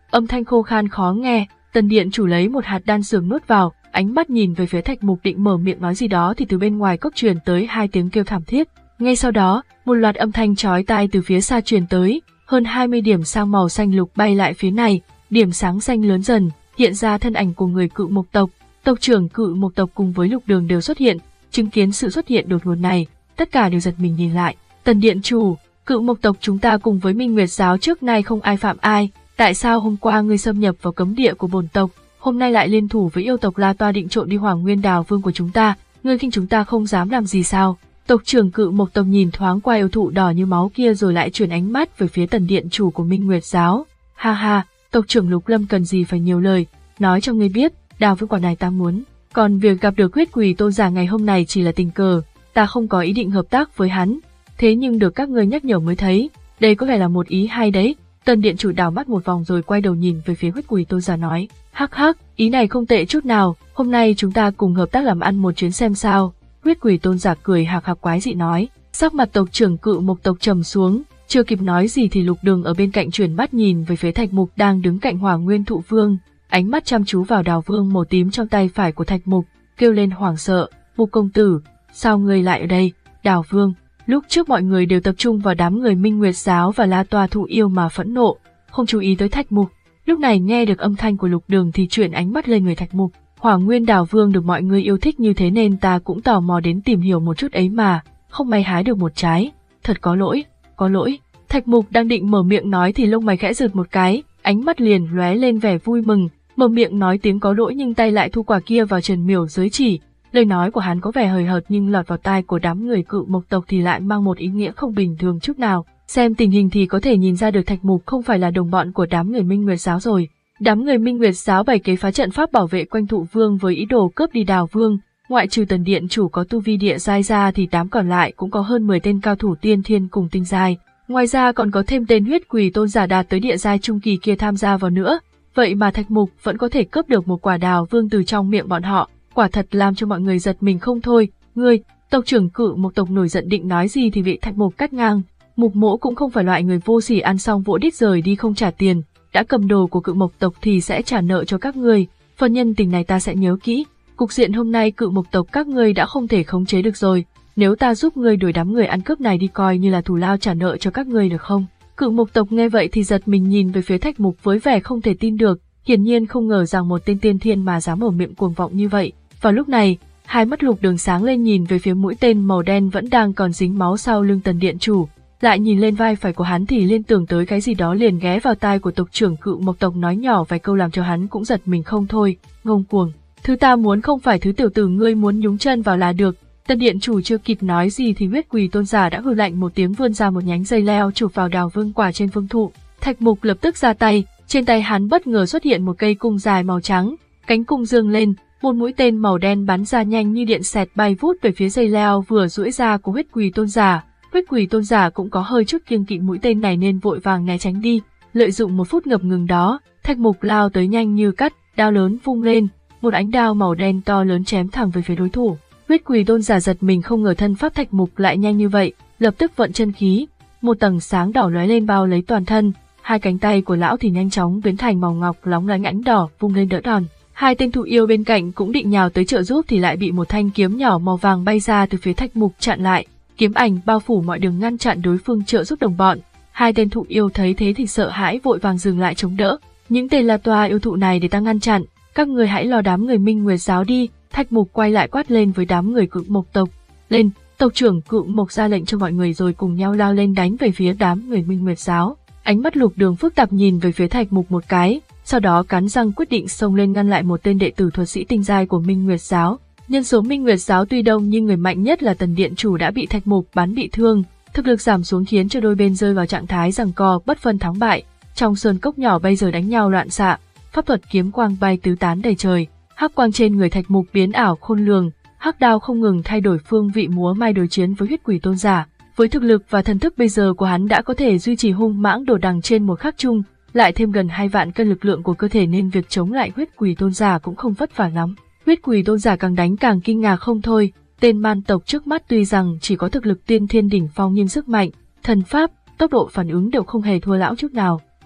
Âm thanh khô khan khó nghe, Tần điện chủ lấy một hạt đan dược nuốt vào, ánh mắt nhìn về phía Thạch Mục định mở miệng nói gì đó thì từ bên ngoài cốc truyền tới hai tiếng kêu thảm thiết. Ngay sau đó, một loạt âm thanh chói tai từ phía xa truyền tới, hơn hai mươi điểm sáng màu xanh lục bay lại phía này, điểm sáng xanh lớn dần, hiện ra thân ảnh của người Cự Mộc tộc. Tộc trưởng Cự Mộc tộc cùng với Lục Đường đều xuất hiện, chứng kiến sự xuất hiện đột ngột này, tất cả đều giật mình nhìn lại. Tần điện chủ, Cự Mộc tộc chúng ta cùng với Minh Nguyệt giáo trước nay không ai phạm ai, tại sao hôm qua ngươi xâm nhập vào cấm địa của bổn tộc, hôm nay lại liên thủ với yêu tộc La Toa định trộm đi Hoàng Nguyên Đào Vương của chúng ta, ngươi khinh chúng ta không dám làm gì sao? Tộc trưởng Cự Mộc tộc nhìn thoáng qua yêu thụ đỏ như máu kia rồi lại chuyển ánh mắt về phía Tần điện chủ của Minh Nguyệt giáo. Ha ha, tộc trưởng Lục Lâm cần gì phải nhiều lời, nói cho ngươi biết, Đào Vương quả này ta muốn, còn việc gặp được huyết quỷ tôn giả ngày hôm này chỉ là tình cờ, ta không có ý định hợp tác với hắn, thế nhưng được các ngươi nhắc nhở mới thấy, đây có vẻ là một ý hay đấy. Tần điện chủ đảo mắt một vòng rồi quay đầu nhìn về phía huyết quỷ tôn giả nói, hắc hắc, ý này không tệ chút nào, hôm nay chúng ta cùng hợp tác làm ăn một chuyến xem sao. Huyết quỷ tôn giả cười hạc hạc quái dị nói, sắc mặt tộc trưởng Cự Mộc tộc trầm xuống, chưa kịp nói gì thì Lục Đường ở bên cạnh chuyển mắt nhìn về phía Thạch Mục đang đứng cạnh Hỏa Nguyên Thụ Vương, ánh mắt chăm chú vào Đào Vương màu tím trong tay phải của Thạch Mục, kêu lên hoảng sợ, Mục công tử, sao ngươi lại ở đây? Đào Vương, lúc trước mọi người đều tập trung vào đám người Minh Nguyệt giáo và La Toa thụ yêu mà phẫn nộ, không chú ý tới Thạch Mục. Lúc này nghe được âm thanh của Lục Đường thì chuyển ánh mắt lên người Thạch Mục. Hỏa Nguyên Đào Vương được mọi người yêu thích như thế nên ta cũng tò mò đến tìm hiểu một chút ấy mà, không may hái được một trái, thật có lỗi, có lỗi. Thạch Mục đang định mở miệng nói thì lông mày khẽ giật một cái, ánh mắt liền lóe lên vẻ vui mừng, mở miệng nói tiếng có lỗi nhưng tay lại thu quả kia vào Trần Miểu giới chỉ. Lời nói của hắn có vẻ hời hợt nhưng lọt vào tai của đám người Cự Mộc tộc thì lại mang một ý nghĩa không bình thường chút nào. Xem tình hình thì có thể nhìn ra được Thạch Mục không phải là đồng bọn của đám người Minh Nguyệt giáo rồi. Đám người Minh Nguyệt giáo bày kế phá trận pháp bảo vệ quanh Thụ Vương với ý đồ cướp đi Đào Vương, ngoại trừ Tần điện chủ có tu vi địa giai ra thì đám còn lại cũng có hơn mười tên cao thủ tiên thiên cùng tinh giai. Ngoài ra còn có thêm tên huyết quỷ tôn giả đạt tới địa giai trung kỳ kia tham gia vào nữa. Vậy mà Thạch Mục vẫn có thể cướp được một quả Đào Vương từ trong miệng bọn họ, quả thật làm cho mọi người giật mình không thôi. Ngươi, tộc trưởng Cự Mộc tộc nổi giận định nói gì thì bị Thạch Mục cắt ngang. Mục Mỗ cũng không phải loại người vô sỉ ăn xong vỗ đít rời đi không trả tiền, đã cầm đồ của Cự Mộc tộc thì sẽ trả nợ cho các ngươi, phần nhân tình này ta sẽ nhớ kỹ. Cục diện hôm nay Cự Mộc tộc các ngươi đã không thể khống chế được rồi, nếu ta giúp ngươi đuổi đám người ăn cướp này đi coi như là thù lao trả nợ cho các ngươi được không? Cự Mộc tộc nghe vậy thì giật mình nhìn về phía Thạch Mục với vẻ không thể tin được, hiển nhiên không ngờ rằng một tên tiên thiên mà dám mở miệng cuồng vọng như vậy. Vào lúc này, hai mắt Lục Đường sáng lên nhìn về phía mũi tên màu đen vẫn đang còn dính máu sau lưng Tần điện chủ, lại nhìn lên vai phải của hắn thì liên tưởng tới cái gì đó liền ghé vào tai của tộc trưởng Cự Mộc tộc nói nhỏ vài câu làm cho hắn cũng giật mình không thôi. Ngông cuồng, thứ ta muốn không phải thứ tiểu tử ngươi muốn nhúng chân vào là được. Tần điện chủ chưa kịp nói gì thì huyết quỷ tôn giả đã hừ lạnh một tiếng vươn ra một nhánh dây leo chụp vào Đào Vương quả trên vương thụ. Thạch Mục lập tức ra tay, trên tay hắn bất ngờ xuất hiện một cây cung dài màu trắng, cánh cung dương lên, một mũi tên màu đen bắn ra nhanh như điện xẹt bay vút về phía dây leo vừa duỗi ra của huyết quỷ tôn giả. Huyết quỷ tôn giả cũng có hơi chút kiêng kỵ mũi tên này nên vội vàng né tránh đi. Lợi dụng một phút ngập ngừng đó, Thạch Mục lao tới nhanh như cắt, đao lớn vung lên, một ánh đao màu đen to lớn chém thẳng về phía đối thủ. Huyết quỷ tôn giả giật mình không ngờ thân pháp Thạch Mục lại nhanh như vậy, lập tức vận chân khí, một tầng sáng đỏ lóe lên bao lấy toàn thân, hai cánh tay của lão thì nhanh chóng biến thành màu ngọc lóng lánh ánh đỏ vung lên đỡ đòn. Hai tên thụ yêu bên cạnh cũng định nhào tới trợ giúp thì lại bị một thanh kiếm nhỏ màu vàng bay ra từ phía Thạch Mục chặn lại. Kiếm ảnh bao phủ mọi đường ngăn chặn đối phương trợ giúp đồng bọn. Hai tên thụ yêu thấy thế thì sợ hãi vội vàng dừng lại chống đỡ. Những tên La Toa yêu thụ này để ta ngăn chặn, các người hãy lo đám người Minh Nguyệt giáo đi. Thạch Mục quay lại quát lên với đám người Cự Mộc tộc. Lên, tộc trưởng Cự Mộc ra lệnh cho mọi người rồi cùng nhau lao lên đánh về phía đám người Minh Nguyệt giáo. Ánh mắt Lục Đường phức tạp nhìn về phía Thạch Mục một cái, sau đó cắn răng quyết định xông lên ngăn lại một tên đệ tử thuật sĩ tinh giai của Minh Nguyệt giáo. Nhân số Minh Nguyệt giáo tuy đông nhưng người mạnh nhất là Tần điện chủ đã bị Thạch Mục bắn bị thương, thực lực giảm xuống khiến cho đôi bên rơi vào trạng thái giằng co bất phân thắng bại. Trong sơn cốc nhỏ bây giờ đánh nhau loạn xạ, pháp thuật kiếm quang bay tứ tán đầy trời, hắc quang trên người Thạch Mục biến ảo khôn lường, hắc đao không ngừng thay đổi phương vị múa may đối chiến với huyết quỷ tôn giả. Với thực lực và thần thức bây giờ của hắn đã có thể duy trì hung mãng đồ đằng trên một khắc chung, lại thêm gần hai vạn cân lực lượng của cơ thể nên việc chống lại huyết quỷ tôn giả cũng không vất vả lắm. Huyết quỷ tôn giả càng đánh càng kinh ngạc không thôi, tên man tộc trước mắt tuy rằng chỉ có thực lực tiên thiên đỉnh phong nhưng sức mạnh, thần pháp, tốc độ phản ứng đều không hề thua lão chút nào.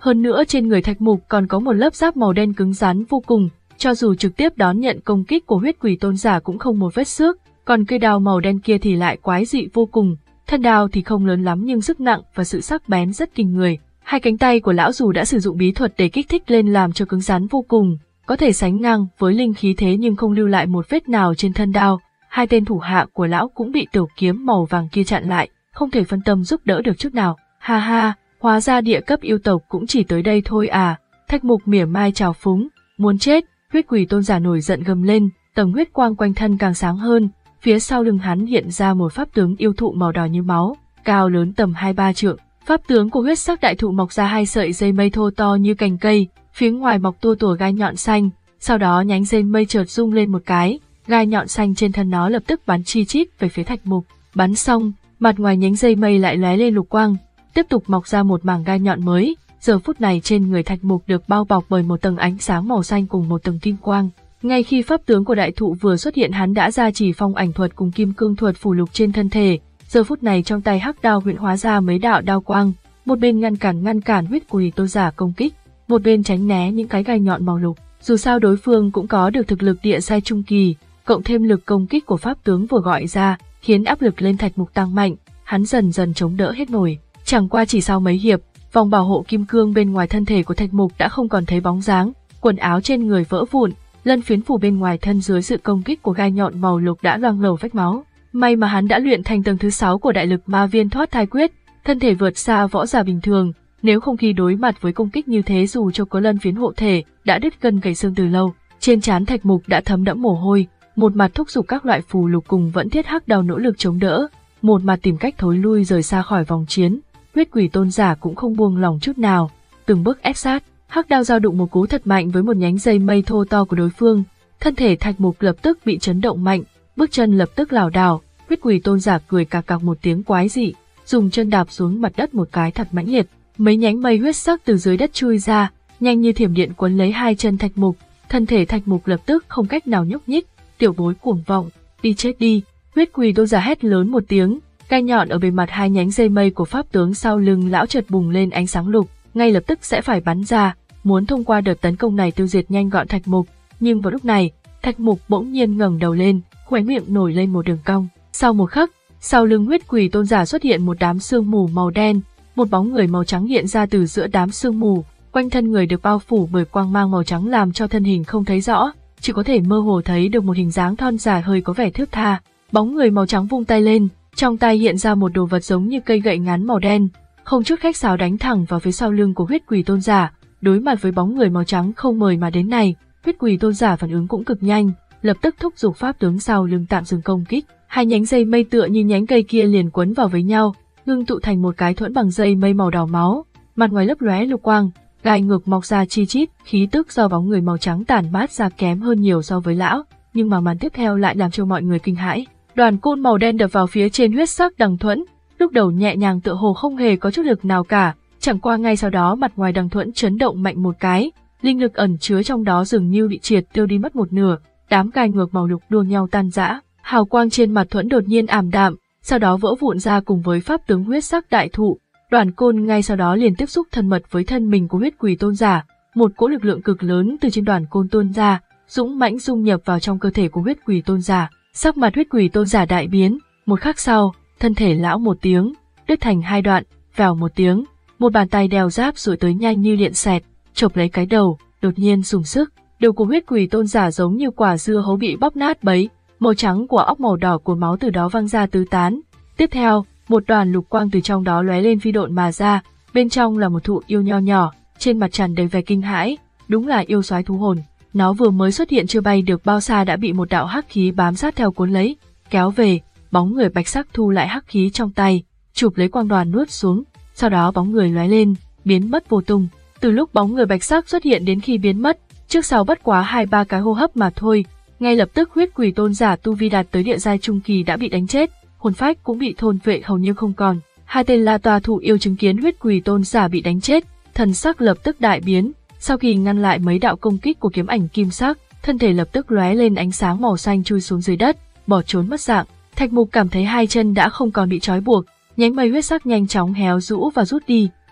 Hơn nữa trên người Thạch Mục còn có một lớp giáp màu đen cứng rắn vô cùng, cho dù trực tiếp đón nhận công kích của huyết quỷ tôn giả cũng không một vết xước, còn cây đao màu đen kia thì lại quái dị vô cùng. Thân đao thì không lớn lắm nhưng sức nặng và sự sắc bén rất kinh người. Hai cánh tay của lão dù đã sử dụng bí thuật để kích thích lên làm cho cứng rắn vô cùng, có thể sánh ngang với linh khí thế nhưng không lưu lại một vết nào trên thân đao. Hai tên thủ hạ của lão cũng bị tiểu kiếm màu vàng kia chặn lại, không thể phân tâm giúp đỡ được chút nào. Ha ha, hóa ra địa cấp yêu tộc cũng chỉ tới đây thôi à. Thạch Mục mỉa mai trào phúng, muốn chết. Huyết quỷ tôn giả nổi giận gầm lên, tầng huyết quang quanh thân càng sáng hơn, phía sau lưng hắn hiện ra một pháp tướng yêu thụ màu đỏ như máu, cao lớn tầm hai ba trượng. Pháp tướng của huyết sắc đại thụ mọc ra hai sợi dây mây thô to như cành cây, phía ngoài mọc tua tủa gai nhọn xanh, sau đó nhánh dây mây chợt rung lên một cái, gai nhọn xanh trên thân nó lập tức bắn chi chít về phía Thạch Mục. Bắn xong, mặt ngoài nhánh dây mây lại lóe lên lục quang, tiếp tục mọc ra một mảng gai nhọn mới. Giờ phút này trên người Thạch Mục được bao bọc bởi một tầng ánh sáng màu xanh cùng một tầng kim quang. Ngay khi pháp tướng của đại thụ vừa xuất hiện hắn đã ra chỉ phong ảnh thuật cùng kim cương thuật phủ lục trên thân thể. Giờ phút này trong tay hắc đao huyễn hóa ra mấy đạo đao quang, một bên ngăn cản ngăn cản huyết quỷ tôn giả công kích, một bên tránh né những cái gai nhọn màu lục. Dù sao đối phương cũng có được thực lực địa giai trung kỳ, cộng thêm lực công kích của pháp tướng vừa gọi ra, khiến áp lực lên Thạch Mục tăng mạnh, hắn dần dần chống đỡ hết nổi. Chẳng qua chỉ sau mấy hiệp, vòng bảo hộ kim cương bên ngoài thân thể của Thạch Mục đã không còn thấy bóng dáng, quần áo trên người vỡ vụn, lân phiến phủ bên ngoài thân dưới sự công kích của gai nhọn màu lục đã loang lổ vết máu. May mà hắn đã luyện thành tầng thứ sáu của đại lực ma viên thoát thai quyết, thân thể vượt xa võ giả bình thường, nếu không khi đối mặt với công kích như thế dù cho có lân phiến hộ thể, đã đứt gân gãy xương từ lâu. Trên trán Thạch Mục đã thấm đẫm mồ hôi, một mặt thúc giục các loại phù lục cùng vẫn thiết hắc đao nỗ lực chống đỡ, một mặt tìm cách thối lui rời xa khỏi vòng chiến. Huyết quỷ tôn giả cũng không buông lòng chút nào, từng bước ép sát, hắc đao giao đụng một cú thật mạnh với một nhánh dây mây thô to của đối phương, thân thể Thạch Mục lập tức bị chấn động mạnh, bước chân lập tức lảo đảo. Huyết quỷ tôn giả cười cạc cạc một tiếng quái dị, dùng chân đạp xuống mặt đất một cái thật mãnh liệt, mấy nhánh mây huyết sắc từ dưới đất chui ra, nhanh như thiểm điện quấn lấy hai chân Thạch Mục, thân thể Thạch Mục lập tức không cách nào nhúc nhích. Tiểu bối cuồng vọng, đi chết đi! Huyết quỷ tôn giả hét lớn một tiếng. Gai nhọn ở bề mặt hai nhánh dây mây của pháp tướng sau lưng lão chợt bùng lên ánh sáng lục, ngay lập tức sẽ phải bắn ra, muốn thông qua đợt tấn công này tiêu diệt nhanh gọn Thạch Mục. Nhưng vào lúc này, Thạch Mục bỗng nhiên ngẩng đầu lên, khóe miệng nổi lên một đường cong. Sau một khắc, sau lưng huyết quỷ tôn giả xuất hiện một đám sương mù màu đen, một bóng người màu trắng hiện ra từ giữa đám sương mù, quanh thân người được bao phủ bởi quang mang màu trắng làm cho thân hình không thấy rõ, chỉ có thể mơ hồ thấy được một hình dáng thon dài hơi có vẻ thướt tha. Bóng người màu trắng vung tay lên, trong tay hiện ra một đồ vật giống như cây gậy ngắn màu đen, không chút khách sáo đánh thẳng vào phía sau lưng của huyết quỷ tôn giả. Đối mặt với bóng người màu trắng không mời mà đến này, huyết quỷ tôn giả phản ứng cũng cực nhanh, lập tức thúc giục pháp tướng sau lưng tạm dừng công kích. Hai nhánh dây mây tựa như nhánh cây kia liền quấn vào với nhau, ngưng tụ thành một cái thuẫn bằng dây mây màu đỏ máu, mặt ngoài lấp lóe lục quang, gai ngược mọc ra chi chít, khí tức do bóng người màu trắng tản mát ra kém hơn nhiều so với lão, nhưng mà màn tiếp theo lại làm cho mọi người kinh hãi. Đoàn côn màu đen đập vào phía trên huyết sắc đằng thuẫn, lúc đầu nhẹ nhàng tựa hồ không hề có chút lực nào cả, chẳng qua ngay sau đó mặt ngoài đằng thuẫn chấn động mạnh một cái, linh lực ẩn chứa trong đó dường như bị triệt tiêu đi mất một nửa, đám gai ngược màu lục đua nhau tan rã, hào quang trên mặt thuẫn đột nhiên ảm đạm, sau đó vỡ vụn ra cùng với pháp tướng huyết sắc đại thụ. Đoàn côn ngay sau đó liền tiếp xúc thân mật với thân mình của huyết quỷ tôn giả, một cỗ lực lượng cực lớn từ trên đoàn côn tuôn ra, dũng mãnh dung nhập vào trong cơ thể của huyết quỷ tôn giả. Sắc mặt huyết quỷ tôn giả đại biến, một khắc sau, thân thể lão một tiếng, đứt thành hai đoạn, vèo một tiếng, một bàn tay đeo giáp duỗi tới nhanh như điện xẹt, chộp lấy cái đầu, đột nhiên dùng sức, đầu của huyết quỷ tôn giả giống như quả dưa hấu bị bóp nát bấy, màu trắng của óc màu đỏ của máu từ đó văng ra tứ tán. Tiếp theo, một đoàn lục quang từ trong đó lóe lên phi độn mà ra, bên trong là một thụ yêu nho nhỏ, trên mặt tràn đầy vẻ kinh hãi, đúng là yêu soái thú hồn. Nó vừa mới xuất hiện chưa bay được bao xa đã bị một đạo hắc khí bám sát theo cuốn lấy, kéo về, bóng người bạch sắc thu lại hắc khí trong tay, chụp lấy quang đoàn nuốt xuống, sau đó bóng người lóe lên, biến mất vô tung. Từ lúc bóng người bạch sắc xuất hiện đến khi biến mất, trước sau bất quá hai ba cái hô hấp mà thôi, ngay lập tức huyết quỷ tôn giả tu vi đạt tới địa giai trung kỳ đã bị đánh chết, hồn phách cũng bị thôn vệ hầu như không còn. Hai tên La Tòa thủ yêu chứng kiến huyết quỷ tôn giả bị đánh chết, thần sắc lập tức đại biến. Sau khi ngăn lại mấy đạo công kích của kiếm ảnh kim sắc, thân thể lập tức lóe lên ánh sáng màu xanh chui xuống dưới đất, bỏ trốn mất dạng. Thạch Mục cảm thấy hai chân đã không còn bị trói buộc, nhánh mây huyết sắc nhanh chóng héo rũ và rút đi,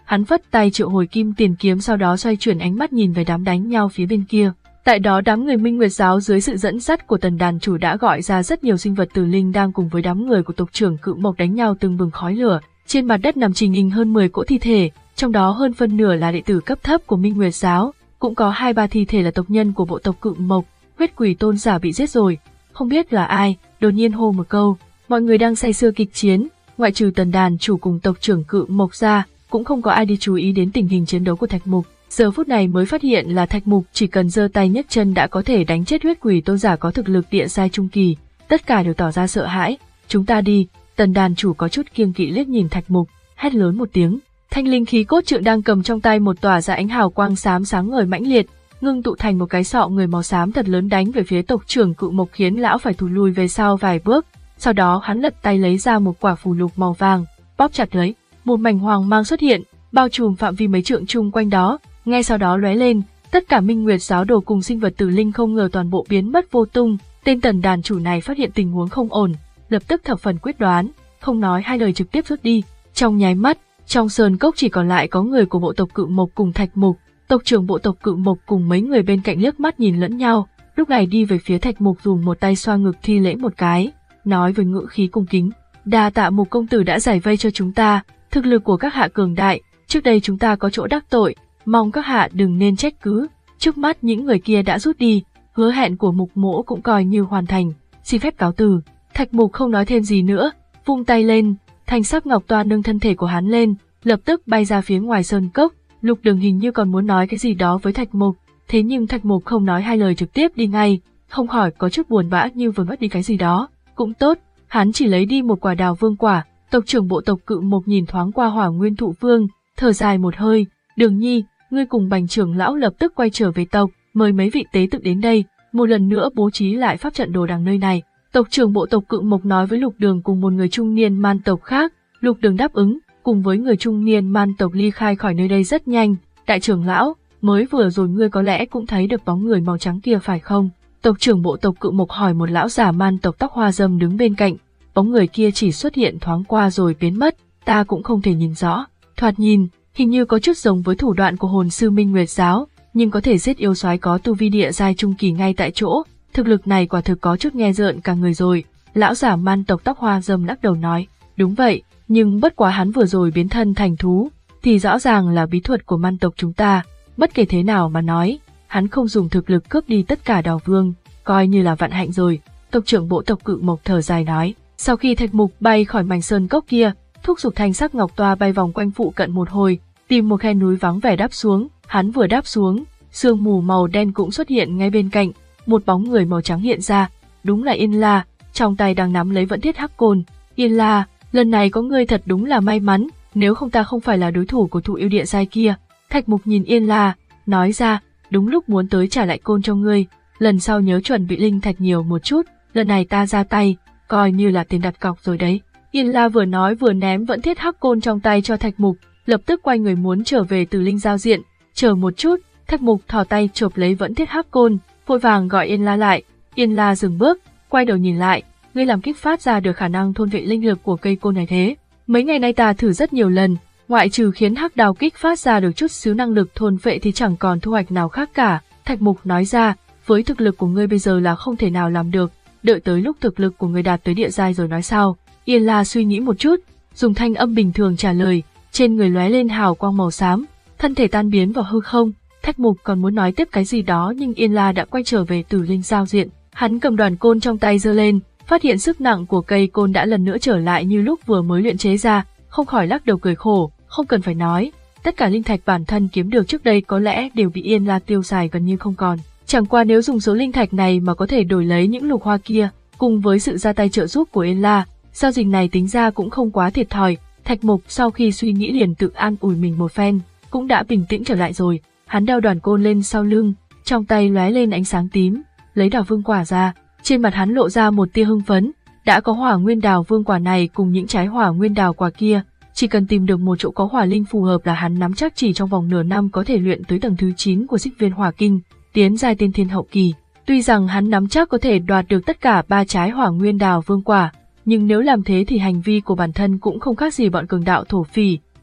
hắn phất tay triệu hồi kim tiền kiếm, sau đó xoay chuyển ánh mắt nhìn về đám đánh nhau phía bên kia. Tại đó đám người Minh Nguyệt giáo dưới sự dẫn dắt của Tần đàn chủ đã gọi ra rất nhiều sinh vật tử linh đang cùng với đám người của tộc trưởng Cự Mộc đánh nhau từng bừng khói lửa. Trên mặt đất nằm trình hình hơn mười cỗ thi thể, trong đó hơn phân nửa là đệ tử cấp thấp của Minh Nguyệt giáo, cũng có hai ba thi thể là tộc nhân của bộ tộc Cự Mộc. Huyết quỷ tôn giả bị giết rồi, không biết là ai, đột nhiên hô một câu. Mọi người đang say sưa kịch chiến, ngoại trừ Tần đàn chủ cùng tộc trưởng Cự Mộc ra, cũng không có ai đi chú ý đến tình hình chiến đấu của Thạch Mục. Giờ phút này mới phát hiện là Thạch Mục chỉ cần giơ tay nhấc chân đã có thể đánh chết huyết quỷ tôn giả có thực lực địa giai trung kỳ, tất cả đều tỏ ra sợ hãi. Chúng ta đi. Tần đàn chủ có chút kiêng kỵ liếc nhìn Thạch Mục, hét lớn một tiếng. Thanh linh khí cốt trượng đang cầm trong tay một tỏa ra ánh hào quang xám sáng ngời mãnh liệt, ngưng tụ thành một cái sọ người màu xám thật lớn đánh về phía tộc trưởng Cự Mộc, khiến lão phải thụt lùi về sau vài bước. Sau đó hắn lật tay lấy ra một quả phù lục màu vàng, bóp chặt lấy, một mảnh hoàng mang xuất hiện, bao trùm phạm vi mấy trượng chung quanh đó. Ngay sau đó lóe lên, tất cả Minh Nguyệt giáo đồ cùng sinh vật tử linh không ngờ toàn bộ biến mất vô tung. Tên Tần đàn chủ này phát hiện tình huống không ổn, lập tức thập phần quyết đoán, không nói hai lời trực tiếp rút đi. Trong nháy mắt, trong sơn cốc chỉ còn lại có người của bộ tộc Cự Mộc cùng Thạch Mục. Tộc trưởng bộ tộc Cự Mộc cùng mấy người bên cạnh liếc mắt nhìn lẫn nhau, lúc này đi về phía Thạch Mục dùng một tay xoa ngực thi lễ một cái, nói với ngữ khí cung kính: "Đa tạ Mục công tử đã giải vây cho chúng ta, thực lực của các hạ cường đại, trước đây chúng ta có chỗ đắc tội, mong các hạ đừng nên trách cứ." Trước mắt những người kia đã rút đi, hứa hẹn của Mục mỗ cũng coi như hoàn thành, xin phép cáo từ. Thạch Mục không nói thêm gì nữa, vung tay lên, thanh sắc ngọc toa nâng thân thể của hắn lên, lập tức bay ra phía ngoài sơn cốc. Lục Đường hình như còn muốn nói cái gì đó với Thạch Mục, thế nhưng Thạch Mục không nói hai lời trực tiếp đi ngay, không khỏi có chút buồn bã như vừa mất đi cái gì đó. Cũng tốt, hắn chỉ lấy đi một quả đào vương quả. Tộc trưởng bộ tộc Cự Mộc nhìn thoáng qua Hỏa Nguyên Thụ Vương, thở dài một hơi. Đường Nhi, ngươi cùng Bành trưởng lão lập tức quay trở về tộc, mời mấy vị tế tự đến đây, một lần nữa bố trí lại pháp trận đồ đằng nơi này. Tộc trưởng bộ tộc Cự Mộc nói với Lục Đường cùng một người trung niên man tộc khác. Lục Đường đáp ứng, cùng với người trung niên man tộc ly khai khỏi nơi đây rất nhanh. Đại trưởng lão, mới vừa rồi ngươi có lẽ cũng thấy được bóng người màu trắng kia phải không? Tộc trưởng bộ tộc Cự Mộc hỏi một lão giả man tộc tóc hoa râm đứng bên cạnh. Bóng người kia chỉ xuất hiện thoáng qua rồi biến mất, ta cũng không thể nhìn rõ. Thoạt nhìn, hình như có chút giống với thủ đoạn của hồn sư Minh Nguyệt giáo, nhưng có thể giết yêu soái có tu vi địa giai trung kỳ ngay tại chỗ, thực lực này quả thực có chút nghe rợn cả người rồi. Lão giả man tộc tóc hoa râm lắc đầu nói, đúng vậy, nhưng bất quá hắn vừa rồi biến thân thành thú, thì rõ ràng là bí thuật của man tộc chúng ta. Bất kể thế nào mà nói, hắn không dùng thực lực cướp đi tất cả đào vương, coi như là vận hạnh rồi. Tộc trưởng bộ tộc Cự Mộc thở dài nói. Sau khi Thạch Mục bay khỏi mảnh sơn cốc kia, thúc giục thanh sắc ngọc toa bay vòng quanh phụ cận một hồi, tìm một khe núi vắng vẻ đáp xuống. Hắn vừa đáp xuống, sương mù màu đen cũng xuất hiện ngay bên cạnh, một bóng người màu trắng hiện ra, đúng là Yên La, trong tay đang nắm lấy Vẫn Thiết Hắc Côn. Yên La, lần này có ngươi thật đúng là may mắn, nếu không ta không phải là đối thủ của thụ yêu địa giai kia. Thạch Mục nhìn Yên La, nói ra, đúng lúc muốn tới trả lại côn cho ngươi, lần sau nhớ chuẩn bị linh thạch nhiều một chút, lần này ta ra tay, coi như là tiền đặt cọc rồi đấy. Yên La vừa nói vừa ném Vẫn Thiết Hắc Côn trong tay cho Thạch Mục, lập tức quay người muốn trở về Tử Linh giao diện. Chờ một chút, Thạch Mục thò tay chộp lấy Vẫn Thiết Hắc Côn, vội vàng gọi Yên La lại. Yên La dừng bước, quay đầu nhìn lại, ngươi làm kích phát ra được khả năng thôn vệ linh lực của cây côn này thế? Mấy ngày nay ta thử rất nhiều lần, ngoại trừ khiến Hắc Đào kích phát ra được chút xíu năng lực thôn vệ thì chẳng còn thu hoạch nào khác cả. Thạch Mục nói ra, với thực lực của ngươi bây giờ là không thể nào làm được, đợi tới lúc thực lực của ngươi đạt tới địa giai rồi nói sao. Yên La suy nghĩ một chút, dùng thanh âm bình thường trả lời, trên người lóe lên hào quang màu xám, thân thể tan biến vào hư không. Thạch Mục còn muốn nói tiếp cái gì đó nhưng Yên La đã quay trở về Tử Linh giao diện. Hắn cầm đoàn côn trong tay giơ lên, phát hiện sức nặng của cây côn đã lần nữa trở lại như lúc vừa mới luyện chế ra, không khỏi lắc đầu cười khổ. Không cần phải nói, tất cả linh thạch bản thân kiếm được trước đây có lẽ đều bị Yên La tiêu xài gần như không còn. Chẳng qua nếu dùng số linh thạch này mà có thể đổi lấy những lục hoa kia, cùng với sự ra tay trợ giúp của Yên La, giao dịch này tính ra cũng không quá thiệt thòi. Thạch Mục sau khi suy nghĩ liền tự an ủi mình một phen, cũng đã bình tĩnh trở lại rồi. Hắn đeo đoàn côn lên sau lưng, trong tay lóe lên ánh sáng tím, lấy đào vương quả ra, trên mặt hắn lộ ra một tia hưng phấn. Đã có hỏa nguyên đào vương quả này cùng những trái hỏa nguyên đào quả kia, chỉ cần tìm được một chỗ có hỏa linh phù hợp là hắn nắm chắc chỉ trong vòng nửa năm có thể luyện tới tầng thứ chín của Xích Viên Hỏa Kinh, tiến giai tiên thiên hậu kỳ. Tuy rằng hắn nắm chắc có thể đoạt được tất cả ba trái hỏa nguyên đào vương quả, nhưng nếu làm thế thì hành vi của bản thân cũng không khác gì bọn cường đạo thổ phỉ,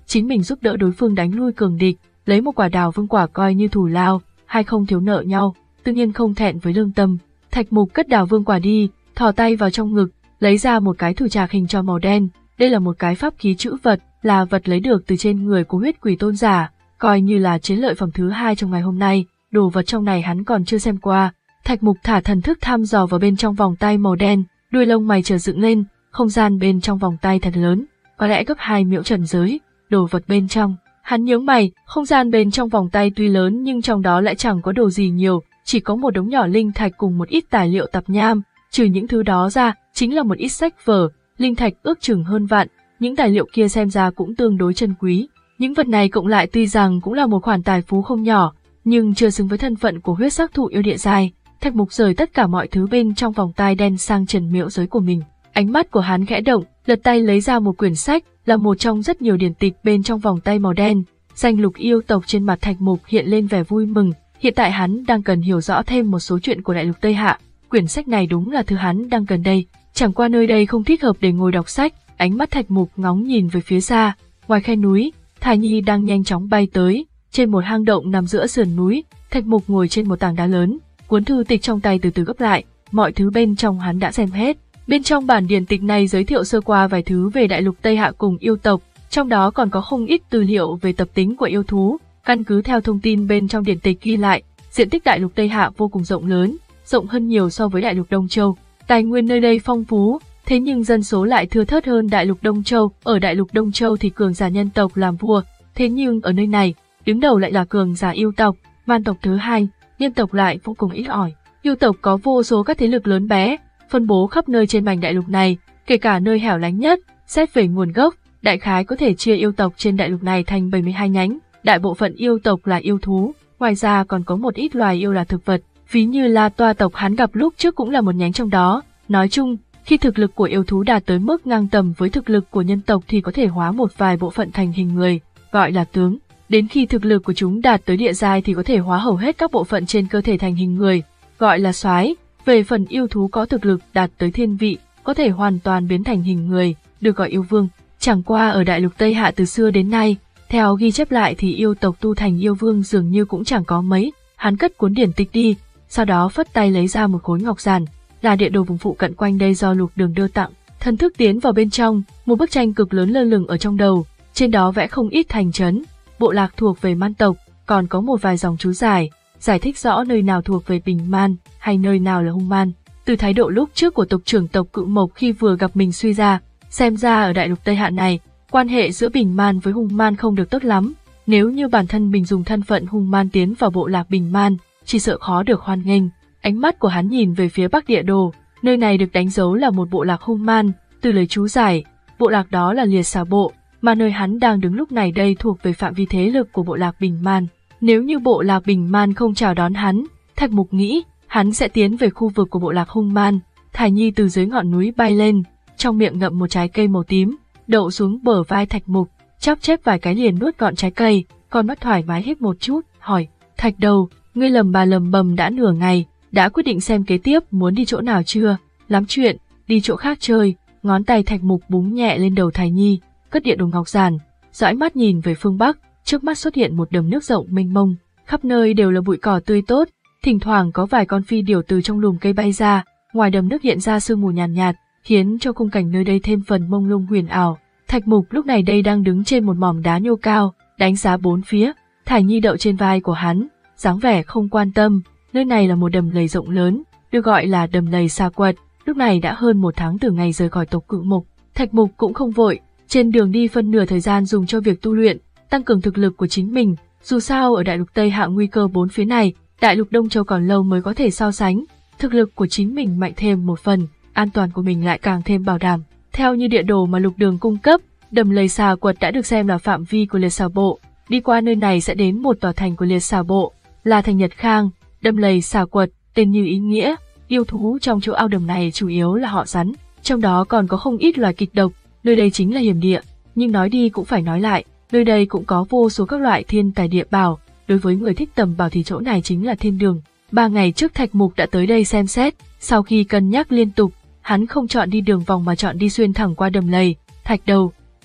chính mình giúp đỡ đối phương đánh lui cường địch, lấy một quả đào vương quả coi như thù lao, hai không thiếu nợ nhau, tự nhiên không thẹn với lương tâm. Thạch Mục cất đào vương quả đi, thò tay vào trong ngực, lấy ra một cái thử trạc hình tròn màu đen, đây là một cái pháp khí trữ vật, là vật lấy được từ trên người của huyết quỷ tôn giả, coi như là chiến lợi phẩm thứ hai trong ngày hôm nay, đồ vật trong này hắn còn chưa xem qua. Thạch Mục thả thần thức thăm dò vào bên trong vòng tay màu đen, đuôi lông mày chợt dựng lên, không gian bên trong vòng tay thật lớn, có lẽ gấp hai miễu trần giới, đồ vật bên trong. Hắn nhướng mày, không gian bên trong vòng tay tuy lớn nhưng trong đó lại chẳng có đồ gì nhiều, chỉ có một đống nhỏ linh thạch cùng một ít tài liệu tạp nham, trừ những thứ đó ra, chính là một ít sách vở, linh thạch ước chừng hơn vạn, những tài liệu kia xem ra cũng tương đối chân quý. Những vật này cộng lại tuy rằng cũng là một khoản tài phú không nhỏ, nhưng chưa xứng với thân phận của huyết sắc thụ yêu địa giai. Thạch Mục rời tất cả mọi thứ bên trong vòng tay đen sang trần miễu giới của mình. Ánh mắt của hắn khẽ động, lật tay lấy ra một quyển sách, là một trong rất nhiều điển tịch bên trong vòng tay màu đen. Danh lục yêu tộc trên mặt Thạch Mục hiện lên vẻ vui mừng, hiện tại hắn đang cần hiểu rõ thêm một số chuyện của đại lục Tây Hạ. Quyển sách này đúng là thứ hắn đang cần đây, chẳng qua nơi đây không thích hợp để ngồi đọc sách. Ánh mắt Thạch Mục ngóng nhìn về phía xa, ngoài khe núi, Thải Nhi đang nhanh chóng bay tới, trên một hang động nằm giữa sườn núi, Thạch Mục ngồi trên một tảng đá lớn, cuốn thư tịch trong tay từ từ gấp lại, mọi thứ bên trong hắn đã xem hết. Bên trong bản điển tịch này giới thiệu sơ qua vài thứ về đại lục Tây Hạ cùng yêu tộc, trong đó còn có không ít tư liệu về tập tính của yêu thú. Căn cứ theo thông tin bên trong điển tịch ghi lại, diện tích đại lục Tây Hạ vô cùng rộng lớn, rộng hơn nhiều so với đại lục Đông Châu. Tài nguyên nơi đây phong phú, thế nhưng dân số lại thưa thớt hơn đại lục Đông Châu. Ở đại lục Đông Châu thì cường giả nhân tộc làm vua, thế nhưng ở nơi này, đứng đầu lại là cường giả yêu tộc, man tộc thứ hai, nhân tộc lại vô cùng ít ỏi. Yêu tộc có vô số các thế lực lớn bé, phân bố khắp nơi trên mảnh đại lục này, kể cả nơi hẻo lánh nhất. Xét về nguồn gốc, đại khái có thể chia yêu tộc trên đại lục này thành bảy mươi hai nhánh, đại bộ phận yêu tộc là yêu thú, ngoài ra còn có một ít loài yêu là thực vật, ví như La Toa tộc hắn gặp lúc trước cũng là một nhánh trong đó. Nói chung, khi thực lực của yêu thú đạt tới mức ngang tầm với thực lực của nhân tộc thì có thể hóa một vài bộ phận thành hình người, gọi là tướng. Đến khi thực lực của chúng đạt tới địa giai thì có thể hóa hầu hết các bộ phận trên cơ thể thành hình người, gọi là soái. Về phần yêu thú có thực lực đạt tới thiên vị, có thể hoàn toàn biến thành hình người, được gọi yêu vương. Chẳng qua ở đại lục Tây Hạ từ xưa đến nay, theo ghi chép lại thì yêu tộc tu thành yêu vương dường như cũng chẳng có mấy. Hắn cất cuốn điển tịch đi, sau đó phất tay lấy ra một khối ngọc giản, là địa đồ vùng phụ cận quanh đây do Lục Đường đưa tặng. Thần thức tiến vào bên trong, một bức tranh cực lớn lơ lửng ở trong đầu, trên đó vẽ không ít thành trấn, bộ lạc thuộc về man tộc, còn có một vài dòng chú giải, giải thích rõ nơi nào thuộc về Bình Man, hay nơi nào là Hung Man. Từ thái độ lúc trước của tộc trưởng tộc Cự Mộc khi vừa gặp mình suy ra, xem ra ở đại lục Tây Hạ này, quan hệ giữa Bình Man với Hung Man không được tốt lắm. Nếu như bản thân mình dùng thân phận Hung Man tiến vào bộ lạc Bình Man, chỉ sợ khó được hoan nghênh. Ánh mắt của hắn nhìn về phía bắc địa đồ, nơi này được đánh dấu là một bộ lạc Hung Man, từ lời chú giải, bộ lạc đó là Liệt Xà Bộ, mà nơi hắn đang đứng lúc này đây thuộc về phạm vi thế lực của bộ lạc Bình Man. Nếu như bộ lạc Bình Man không chào đón hắn, Thạch Mục nghĩ, hắn sẽ tiến về khu vực của bộ lạc Hung Man. Thải Nhi từ dưới ngọn núi bay lên, trong miệng ngậm một trái cây màu tím, đậu xuống bờ vai Thạch Mục, chắp chép vài cái liền nuốt gọn trái cây, con mắt thoải mái hít một chút, hỏi, Thạch Đầu, ngươi lầm bà lầm bầm đã nửa ngày, đã quyết định xem kế tiếp muốn đi chỗ nào chưa? Lắm chuyện, đi chỗ khác chơi. Ngón tay Thạch Mục búng nhẹ lên đầu Thải Nhi, cất địa đồ ngọc giản, dõi mắt nhìn về phương bắc, trước mắt xuất hiện một đầm nước rộng mênh mông, khắp nơi đều là bụi cỏ tươi tốt, thỉnh thoảng có vài con phi điểu từ trong lùm cây bay ra, ngoài đầm nước hiện ra sương mù nhàn nhạt, nhạt, khiến cho khung cảnh nơi đây thêm phần mông lung huyền ảo. Thạch Mục lúc này đây đang đứng trên một mỏm đá nhô cao, đánh giá bốn phía. Thải Nhi đậu trên vai của hắn, dáng vẻ không quan tâm. Nơi này là một đầm lầy rộng lớn, được gọi là đầm lầy Xà Quật. Lúc này đã hơn một tháng từ ngày rời khỏi tộc Cự Mộc, Thạch Mục cũng không vội, trên đường đi phân nửa thời gian dùng cho việc tu luyện, tăng cường thực lực của chính mình. Dù sao ở đại lục Tây Hạ nguy cơ bốn phía này, đại lục Đông Châu còn lâu mới có thể so sánh. Thực lực của chính mình mạnh thêm một phần, an toàn của mình lại càng thêm bảo đảm. Theo như địa đồ mà Lục Đường cung cấp, đầm lầy Xà Quật đã được xem là phạm vi của Liệt Xà Bộ. Đi qua nơi này sẽ đến một tòa thành của Liệt Xà Bộ, là thành Nhật Khang. Đầm lầy Xà Quật, tên như ý nghĩa, yêu thú trong chỗ ao đầm này chủ yếu là họ rắn, trong đó còn có không ít loài kịch độc. Nơi đây chính là hiểm địa, nhưng nói đi cũng phải nói lại, nơi đây cũng có vô số các loại thiên tài địa bảo. Đối với người thích tầm bảo thì chỗ này chính là thiên đường. Ba ngày trước Thạch Mục đã tới đây xem xét, sau khi cân nhắc liên tục, hắn không chọn đi đường vòng mà chọn đi xuyên thẳng qua đầm lầy. Thạch Đầu,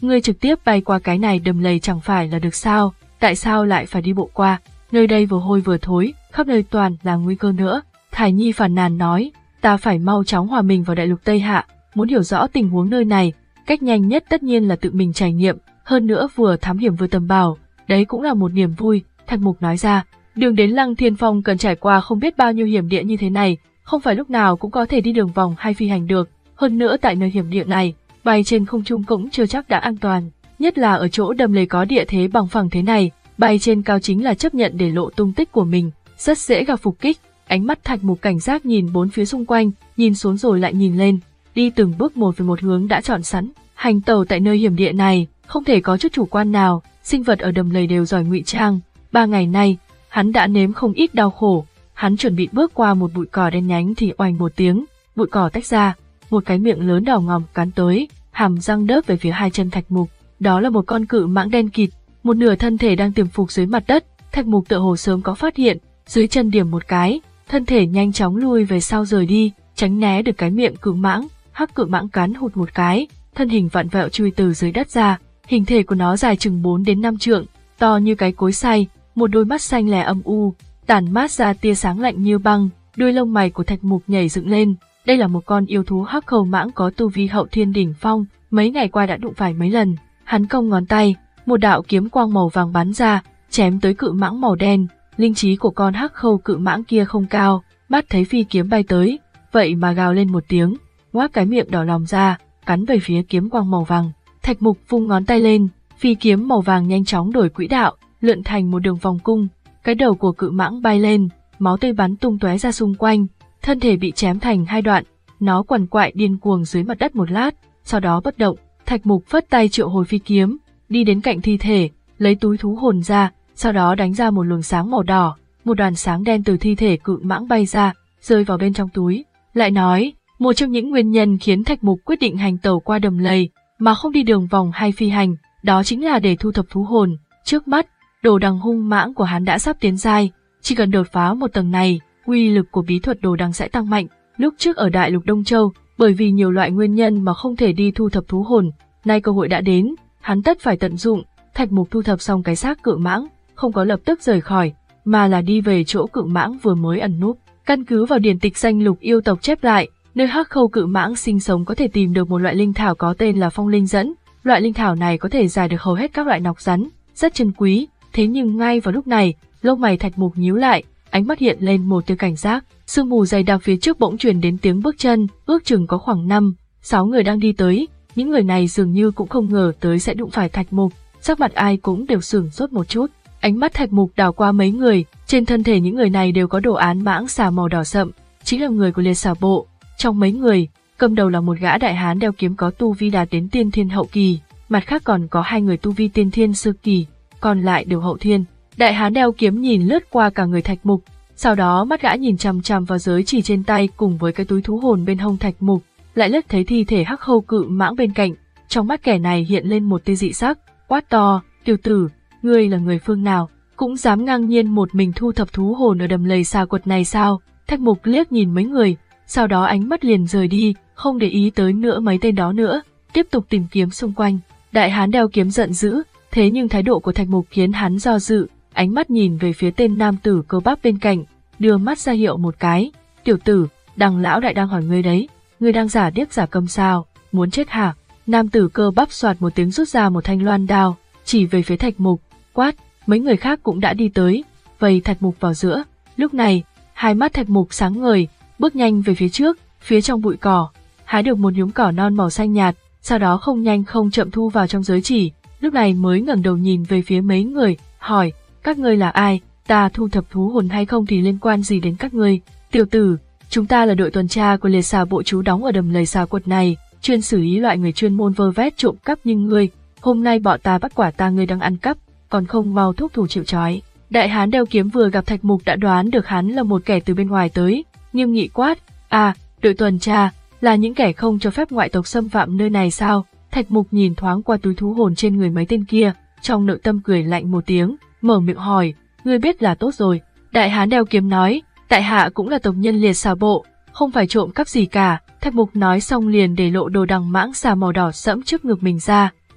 ngươi trực tiếp bay qua cái này đầm lầy chẳng phải là được sao, tại sao lại phải đi bộ qua, nơi đây vừa hôi vừa thối, khắp nơi toàn là nguy cơ nữa. Thải Nhi phàn nàn nói, ta phải mau chóng hòa mình vào đại lục Tây Hạ, muốn hiểu rõ tình huống nơi này, cách nhanh nhất tất nhiên là tự mình trải nghiệm, hơn nữa vừa thám hiểm vừa tầm bảo, đấy cũng là một niềm vui. Thạch Mục nói ra, đường đến Lăng Thiên Phong cần trải qua không biết bao nhiêu hiểm địa như thế này, không phải lúc nào cũng có thể đi đường vòng hay phi hành được, hơn nữa tại nơi hiểm địa này, bay trên không trung cũng chưa chắc đã an toàn, nhất là ở chỗ đầm lầy có địa thế bằng phẳng thế này, bay trên cao chính là chấp nhận để lộ tung tích của mình, rất dễ gặp phục kích. Ánh mắt Thạch Mục cảnh giác nhìn bốn phía xung quanh, nhìn xuống rồi lại nhìn lên, đi từng bước một về một hướng đã chọn sẵn. Hành tẩu tại nơi hiểm địa này, không thể có chút chủ quan nào, sinh vật ở đầm lầy đều giỏi ngụy trang. Ba ngày nay, hắn đã nếm không ít đau khổ. Hắn chuẩn bị bước qua một bụi cỏ đen nhánh thì oành một tiếng, bụi cỏ tách ra, một cái miệng lớn đỏ ngòm cắn tới, hàm răng đớp về phía hai chân Thạch Mục. Đó là một con cự mãng đen kịt, một nửa thân thể đang tiềm phục dưới mặt đất. Thạch Mục tựa hồ sớm có phát hiện, dưới chân điểm một cái, thân thể nhanh chóng lui về sau rời đi, tránh né được cái miệng cự mãng. Hắc cự mãng cắn hụt một cái, thân hình vặn vẹo chui từ dưới đất ra, hình thể của nó dài chừng bốn đến năm trượng, to như cái cối xay, một đôi mắt xanh lè âm u, tản mát ra tia sáng lạnh như băng. Đuôi lông mày của Thạch Mục nhảy dựng lên, đây là một con yêu thú hắc khâu mãng có tu vi hậu thiên đỉnh phong, mấy ngày qua đã đụng phải mấy lần. Hắn cong ngón tay, một đạo kiếm quang màu vàng bắn ra, chém tới cự mãng màu đen. Linh trí của con hắc khâu cự mãng kia không cao, mắt thấy phi kiếm bay tới, vậy mà gào lên một tiếng, ngoác cái miệng đỏ lòm ra, cắn về phía kiếm quang màu vàng. Thạch Mục vung ngón tay lên, phi kiếm màu vàng nhanh chóng đổi quỹ đạo, lượn thành một đường vòng cung. Cái đầu của cự mãng bay lên, máu tươi bắn tung tóe ra xung quanh, thân thể bị chém thành hai đoạn, nó quằn quại điên cuồng dưới mặt đất một lát, sau đó bất động. Thạch Mục phất tay triệu hồi phi kiếm, đi đến cạnh thi thể, lấy túi thú hồn ra, sau đó đánh ra một luồng sáng màu đỏ, một đoàn sáng đen từ thi thể cự mãng bay ra, rơi vào bên trong túi. Lại nói, một trong những nguyên nhân khiến Thạch Mục quyết định hành tẩu qua đầm lầy mà không đi đường vòng hay phi hành, đó chính là để thu thập thú hồn. Trước mắt, đồ đằng hung mãng của hắn đã sắp tiến giai, chỉ cần đột phá một tầng này, uy lực của bí thuật đồ đằng sẽ tăng mạnh. Lúc trước ở Đại Lục Đông Châu, bởi vì nhiều loại nguyên nhân mà không thể đi thu thập thú hồn, nay cơ hội đã đến, hắn tất phải tận dụng. Thạch Mục thu thập xong cái xác cự mãng, không có lập tức rời khỏi, mà là đi về chỗ cự mãng vừa mới ẩn núp. Căn cứ vào điển tịch danh lục yêu tộc chép lại, nơi hắc khâu cự mãng sinh sống có thể tìm được một loại linh thảo có tên là phong linh dẫn. Loại linh thảo này có thể giải được hầu hết các loại nọc rắn, rất chân quý. Thế nhưng ngay vào lúc này, lông mày Thạch Mục nhíu lại, ánh mắt hiện lên một tia cảnh giác. Sương mù dày đặc phía trước bỗng truyền đến tiếng bước chân, ước chừng có khoảng năm, sáu người đang đi tới. Những người này dường như cũng không ngờ tới sẽ đụng phải Thạch Mục, sắc mặt ai cũng đều sửng sốt một chút. Ánh mắt Thạch Mục đảo qua mấy người, trên thân thể những người này đều có đồ án mãng xà màu đỏ sậm, chính là người của Liệt Xà Bộ. Trong mấy người, cầm đầu là một gã đại hán đeo kiếm có tu vi đạt đến tiên thiên hậu kỳ, mặt khác còn có hai người tu vi tiên thiên sơ kỳ, còn lại đều hậu thiên. Đại hán đeo kiếm nhìn lướt qua cả người Thạch Mục, sau đó mắt gã nhìn chằm chằm vào giới chỉ trên tay cùng với cái túi thú hồn bên hông Thạch Mục, lại lướt thấy thi thể hắc khâu cự mãng bên cạnh, trong mắt kẻ này hiện lên một tia dị sắc, quát to, "Tiểu tử, ngươi là người phương nào, cũng dám ngang nhiên một mình thu thập thú hồn ở đầm lầy xà quật này sao?" Thạch Mục liếc nhìn mấy người, sau đó ánh mắt liền rời đi, không để ý tới nữa mấy tên đó nữa, tiếp tục tìm kiếm xung quanh. Đại hán đeo kiếm giận dữ, thế nhưng thái độ của Thạch Mục khiến hắn do dự, ánh mắt nhìn về phía tên nam tử cơ bắp bên cạnh, đưa mắt ra hiệu một cái, "Tiểu tử, Đằng lão đại đang hỏi ngươi đấy, ngươi đang giả điếc giả câm sao, muốn chết hả?" Nam tử cơ bắp soạt một tiếng rút ra một thanh loan đao, chỉ về phía Thạch Mục, quát. Mấy người khác cũng đã đi tới, vây Thạch Mục vào giữa. Lúc này, hai mắt Thạch Mục sáng ngời, bước nhanh về phía trước, phía trong bụi cỏ, hái được một nhúm cỏ non màu xanh nhạt, sau đó không nhanh không chậm thu vào trong giới chỉ. Lúc này mới ngẩng đầu nhìn về phía mấy người, hỏi, "Các ngươi là ai? Ta thu thập thú hồn hay không thì liên quan gì đến các ngươi?" "Tiểu tử, chúng ta là đội tuần tra của Liệt Xà Bộ trú đóng ở đầm lầy xà quật này, chuyên xử lý loại người chuyên môn vơ vét trộm cắp như ngươi. Hôm nay bọn ta bắt quả ta ngươi đang ăn cắp, còn không mau thúc thủ chịu trói." Đại hán đeo kiếm vừa gặp Thạch Mục đã đoán được hắn là một kẻ từ bên ngoài tới, nghiêm nghị quát, "À, đội tuần tra, là những kẻ không cho phép ngoại tộc xâm phạm nơi này sao?" Thạch Mục nhìn thoáng qua túi thú hồn trên người mấy tên kia, trong nội tâm cười lạnh một tiếng, mở miệng hỏi, "Ngươi biết là tốt rồi." Đại hán đeo kiếm nói, "Tại hạ cũng là tộc nhân Liệt Xà Bộ, không phải trộm cắp gì cả." Thạch Mục nói xong liền để lộ đồ đằng mãng xà màu đỏ sẫm trước ngực mình ra,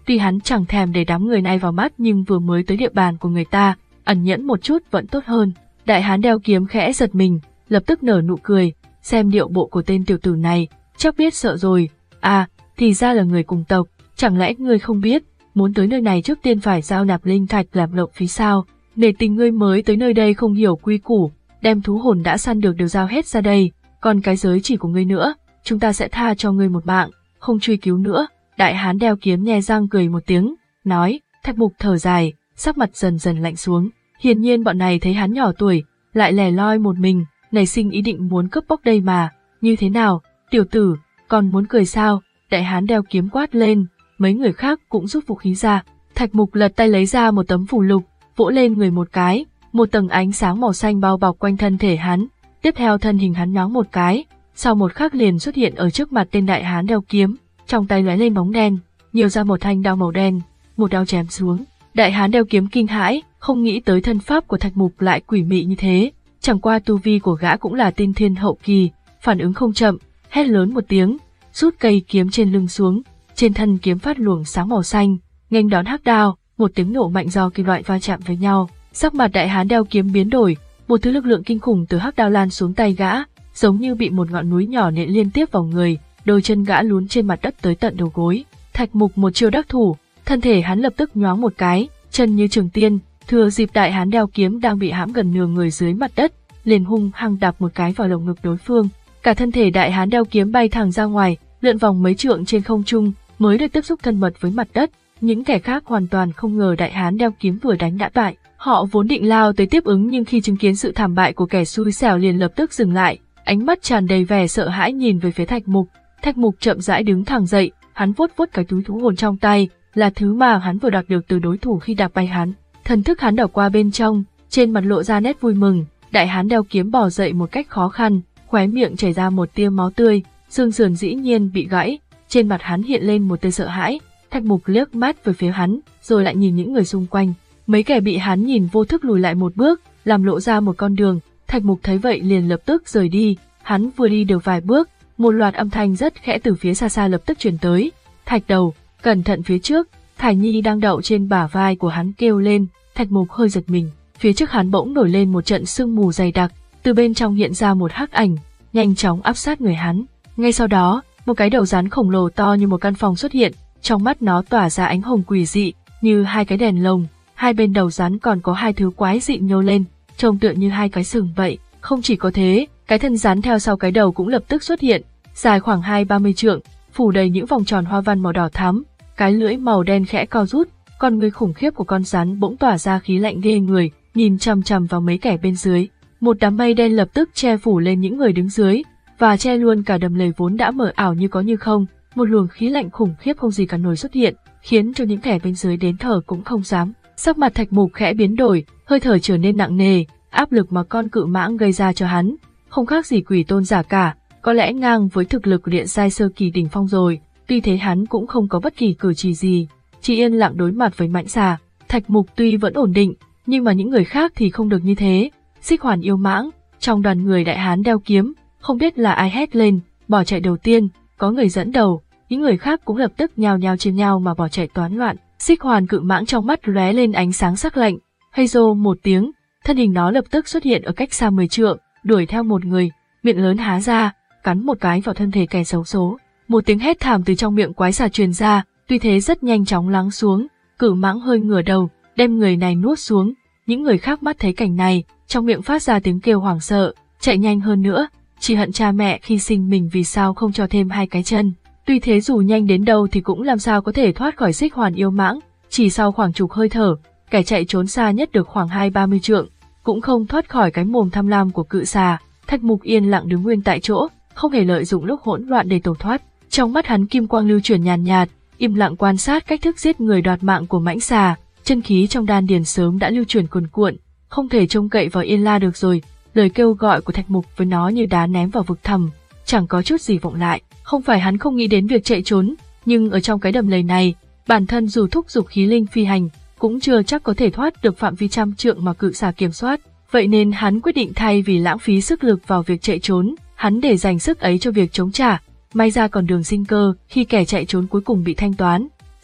Tuy hắn chẳng thèm để đám người này vào mắt nhưng vừa mới tới địa bàn của người ta, ẩn nhẫn một chút vẫn tốt hơn. Đại hán đeo kiếm khẽ giật mình, lập tức nở nụ cười, xem điệu bộ của tên tiểu tử này, chắc biết sợ rồi. À, thì ra là người cùng tộc, chẳng lẽ ngươi không biết, muốn tới nơi này trước tiên phải giao nạp linh thạch làm lộc phí sao? Nể tình ngươi mới tới nơi đây không hiểu quy củ, đem thú hồn đã săn được đều giao hết ra đây, còn cái giới chỉ của ngươi nữa, chúng ta sẽ tha cho ngươi một mạng, không truy cứu nữa. Đại hán đeo kiếm nhe răng cười một tiếng, nói. Thạch Mục thở dài, sắc mặt dần dần lạnh xuống. Hiển nhiên bọn này thấy hắn nhỏ tuổi, lại lẻ loi một mình, nảy sinh ý định muốn cướp bóc đây mà. Như thế nào, tiểu tử, còn muốn cười sao? Đại hán đeo kiếm quát lên, mấy người khác cũng rút vũ khí ra. Thạch Mục lật tay lấy ra một tấm phù lục, vỗ lên người một cái, một tầng ánh sáng màu xanh bao bọc quanh thân thể hắn. Tiếp theo thân hình hắn nhoáng một cái, sau một khắc liền xuất hiện ở trước mặt tên đại hán đeo kiếm, trong tay lóe lên bóng đen, nhiều ra một thanh đao màu đen, một đao chém xuống. Đại hán đeo kiếm kinh hãi, không nghĩ tới thân pháp của Thạch Mục lại quỷ mị như thế, chẳng qua tu vi của gã cũng là tiên thiên hậu kỳ, phản ứng không chậm, hét lớn một tiếng, rút cây kiếm trên lưng xuống, trên thân kiếm phát luồng sáng màu xanh, nghênh đón hắc đao, một tiếng nổ mạnh do kim loại va chạm với nhau. Sắc mặt đại hán đeo kiếm biến đổi, một thứ lực lượng kinh khủng từ hắc đao lan xuống tay gã, giống như bị một ngọn núi nhỏ nện liên tiếp vào người, đôi chân gã lún trên mặt đất tới tận đầu gối. Thạch Mục một chiêu đắc thủ, thân thể hắn lập tức nhoáng một cái, chân như trường tiên, thừa dịp đại hán đeo kiếm đang bị hãm gần nửa người dưới mặt đất, liền hung hăng đạp một cái vào lồng ngực đối phương. Cả thân thể đại hán đeo kiếm bay thẳng ra ngoài, lượn vòng mấy trượng trên không trung, mới được tiếp xúc thân mật với mặt đất. Những kẻ khác hoàn toàn không ngờ đại hán đeo kiếm vừa đánh đã bại. Họ vốn định lao tới tiếp ứng nhưng khi chứng kiến sự thảm bại của kẻ xui xẻo liền lập tức dừng lại, ánh mắt tràn đầy vẻ sợ hãi nhìn về phía Thạch Mục. Thạch Mục chậm rãi đứng thẳng dậy, hắn vuốt vuốt cái túi thú hồn trong tay, là thứ mà hắn vừa đạt được từ đối thủ khi đạp bay hắn. Thần thức hắn đảo qua bên trong, trên mặt lộ ra nét vui mừng. Đại hán đeo kiếm bò dậy một cách khó khăn, khóe miệng chảy ra một tia máu tươi, xương sườn dĩ nhiên bị gãy, trên mặt hắn hiện lên một tia sợ hãi. Thạch Mục liếc mắt về phía hắn, rồi lại nhìn những người xung quanh. Mấy kẻ bị hắn nhìn vô thức lùi lại một bước, làm lộ ra một con đường. Thạch Mục thấy vậy liền lập tức rời đi. Hắn vừa đi được vài bước, một loạt âm thanh rất khẽ từ phía xa xa lập tức truyền tới. Thạch đầu, cẩn thận phía trước. Thải Nhi đang đậu trên bả vai của hắn kêu lên. Thạch Mục hơi giật mình. Phía trước hắn bỗng nổi lên một trận sương mù dày đặc, từ bên trong hiện ra một hắc ảnh, nhanh chóng áp sát người hắn. Ngay sau đó, một cái đầu rắn khổng lồ to như một căn phòng xuất hiện, trong mắt nó tỏa ra ánh hồng quỷ dị, như hai cái đèn lồng. Hai bên đầu rắn còn có hai thứ quái dị nhô lên, trông tựa như hai cái sừng vậy. Không chỉ có thế, cái thân rắn theo sau cái đầu cũng lập tức xuất hiện, dài khoảng hai ba mươi trượng, phủ đầy những vòng tròn hoa văn màu đỏ thắm, cái lưỡi màu đen khẽ co rút, con người khủng khiếp của con rắn bỗng tỏa ra khí lạnh ghê người, nhìn chằm chằm vào mấy kẻ bên dưới. Một đám mây đen lập tức che phủ lên những người đứng dưới, và che luôn cả đầm lầy vốn đã mờ ảo như có như không. Một luồng khí lạnh khủng khiếp không gì cả nổi xuất hiện, khiến cho những kẻ bên dưới đến thở cũng không dám. Sắc mặt Thạch Mục khẽ biến đổi, hơi thở trở nên nặng nề, áp lực mà con cự mãng gây ra cho hắn, không khác gì quỷ tôn giả cả, có lẽ ngang với thực lực của điện giai sơ kỳ đỉnh phong rồi. Tuy thế hắn cũng không có bất kỳ cử chỉ gì, chỉ yên lặng đối mặt với mãnh xà. Thạch Mục tuy vẫn ổn định, nhưng mà những người khác thì không được như thế. Xích Hoàn yêu mãng, trong đoàn người đại hán đeo kiếm, không biết là ai hét lên, bỏ chạy đầu tiên, có người dẫn đầu, những người khác cũng lập tức nhào nhào trên nhau mà bỏ chạy toán loạn. Xích Hoàn cự mãng trong mắt lóe lên ánh sáng sắc lạnh, hay rô một tiếng, thân hình nó lập tức xuất hiện ở cách xa mười trượng, đuổi theo một người, miệng lớn há ra, cắn một cái vào thân thể kẻ xấu số. Một tiếng hét thảm từ trong miệng quái xà truyền ra, tuy thế rất nhanh chóng lắng xuống, cự mãng hơi ngửa đầu, đem người này nuốt xuống. Những người khác mắt thấy cảnh này, trong miệng phát ra tiếng kêu hoảng sợ, chạy nhanh hơn nữa, chỉ hận cha mẹ khi sinh mình vì sao không cho thêm hai cái chân. Tuy thế dù nhanh đến đâu thì cũng làm sao có thể thoát khỏi Xích Hoàn yêu mãng, chỉ sau khoảng chục hơi thở, kẻ chạy trốn xa nhất được khoảng hai ba mươi trượng, cũng không thoát khỏi cái mồm tham lam của cự xà. Thạch Mục yên lặng đứng nguyên tại chỗ, không hề lợi dụng lúc hỗn loạn để tẩu thoát. Trong mắt hắn kim quang lưu chuyển nhàn nhạt, im lặng quan sát cách thức giết người đoạt mạng của mãnh xà, chân khí trong đan điền sớm đã lưu chuyển cuồn cuộn, không thể trông cậy vào Yên La được rồi. Lời kêu gọi của Thạch Mục với nó như đá ném vào vực thẳm, chẳng có chút gì vọng lại. Không phải hắn không nghĩ đến việc chạy trốn, nhưng ở trong cái đầm lầy này, bản thân dù thúc giục khí linh phi hành, cũng chưa chắc có thể thoát được phạm vi trăm trượng mà cự xà kiểm soát. Vậy nên hắn quyết định thay vì lãng phí sức lực vào việc chạy trốn, hắn để dành sức ấy cho việc chống trả. May ra còn đường sinh cơ khi kẻ chạy trốn cuối cùng bị thanh toán.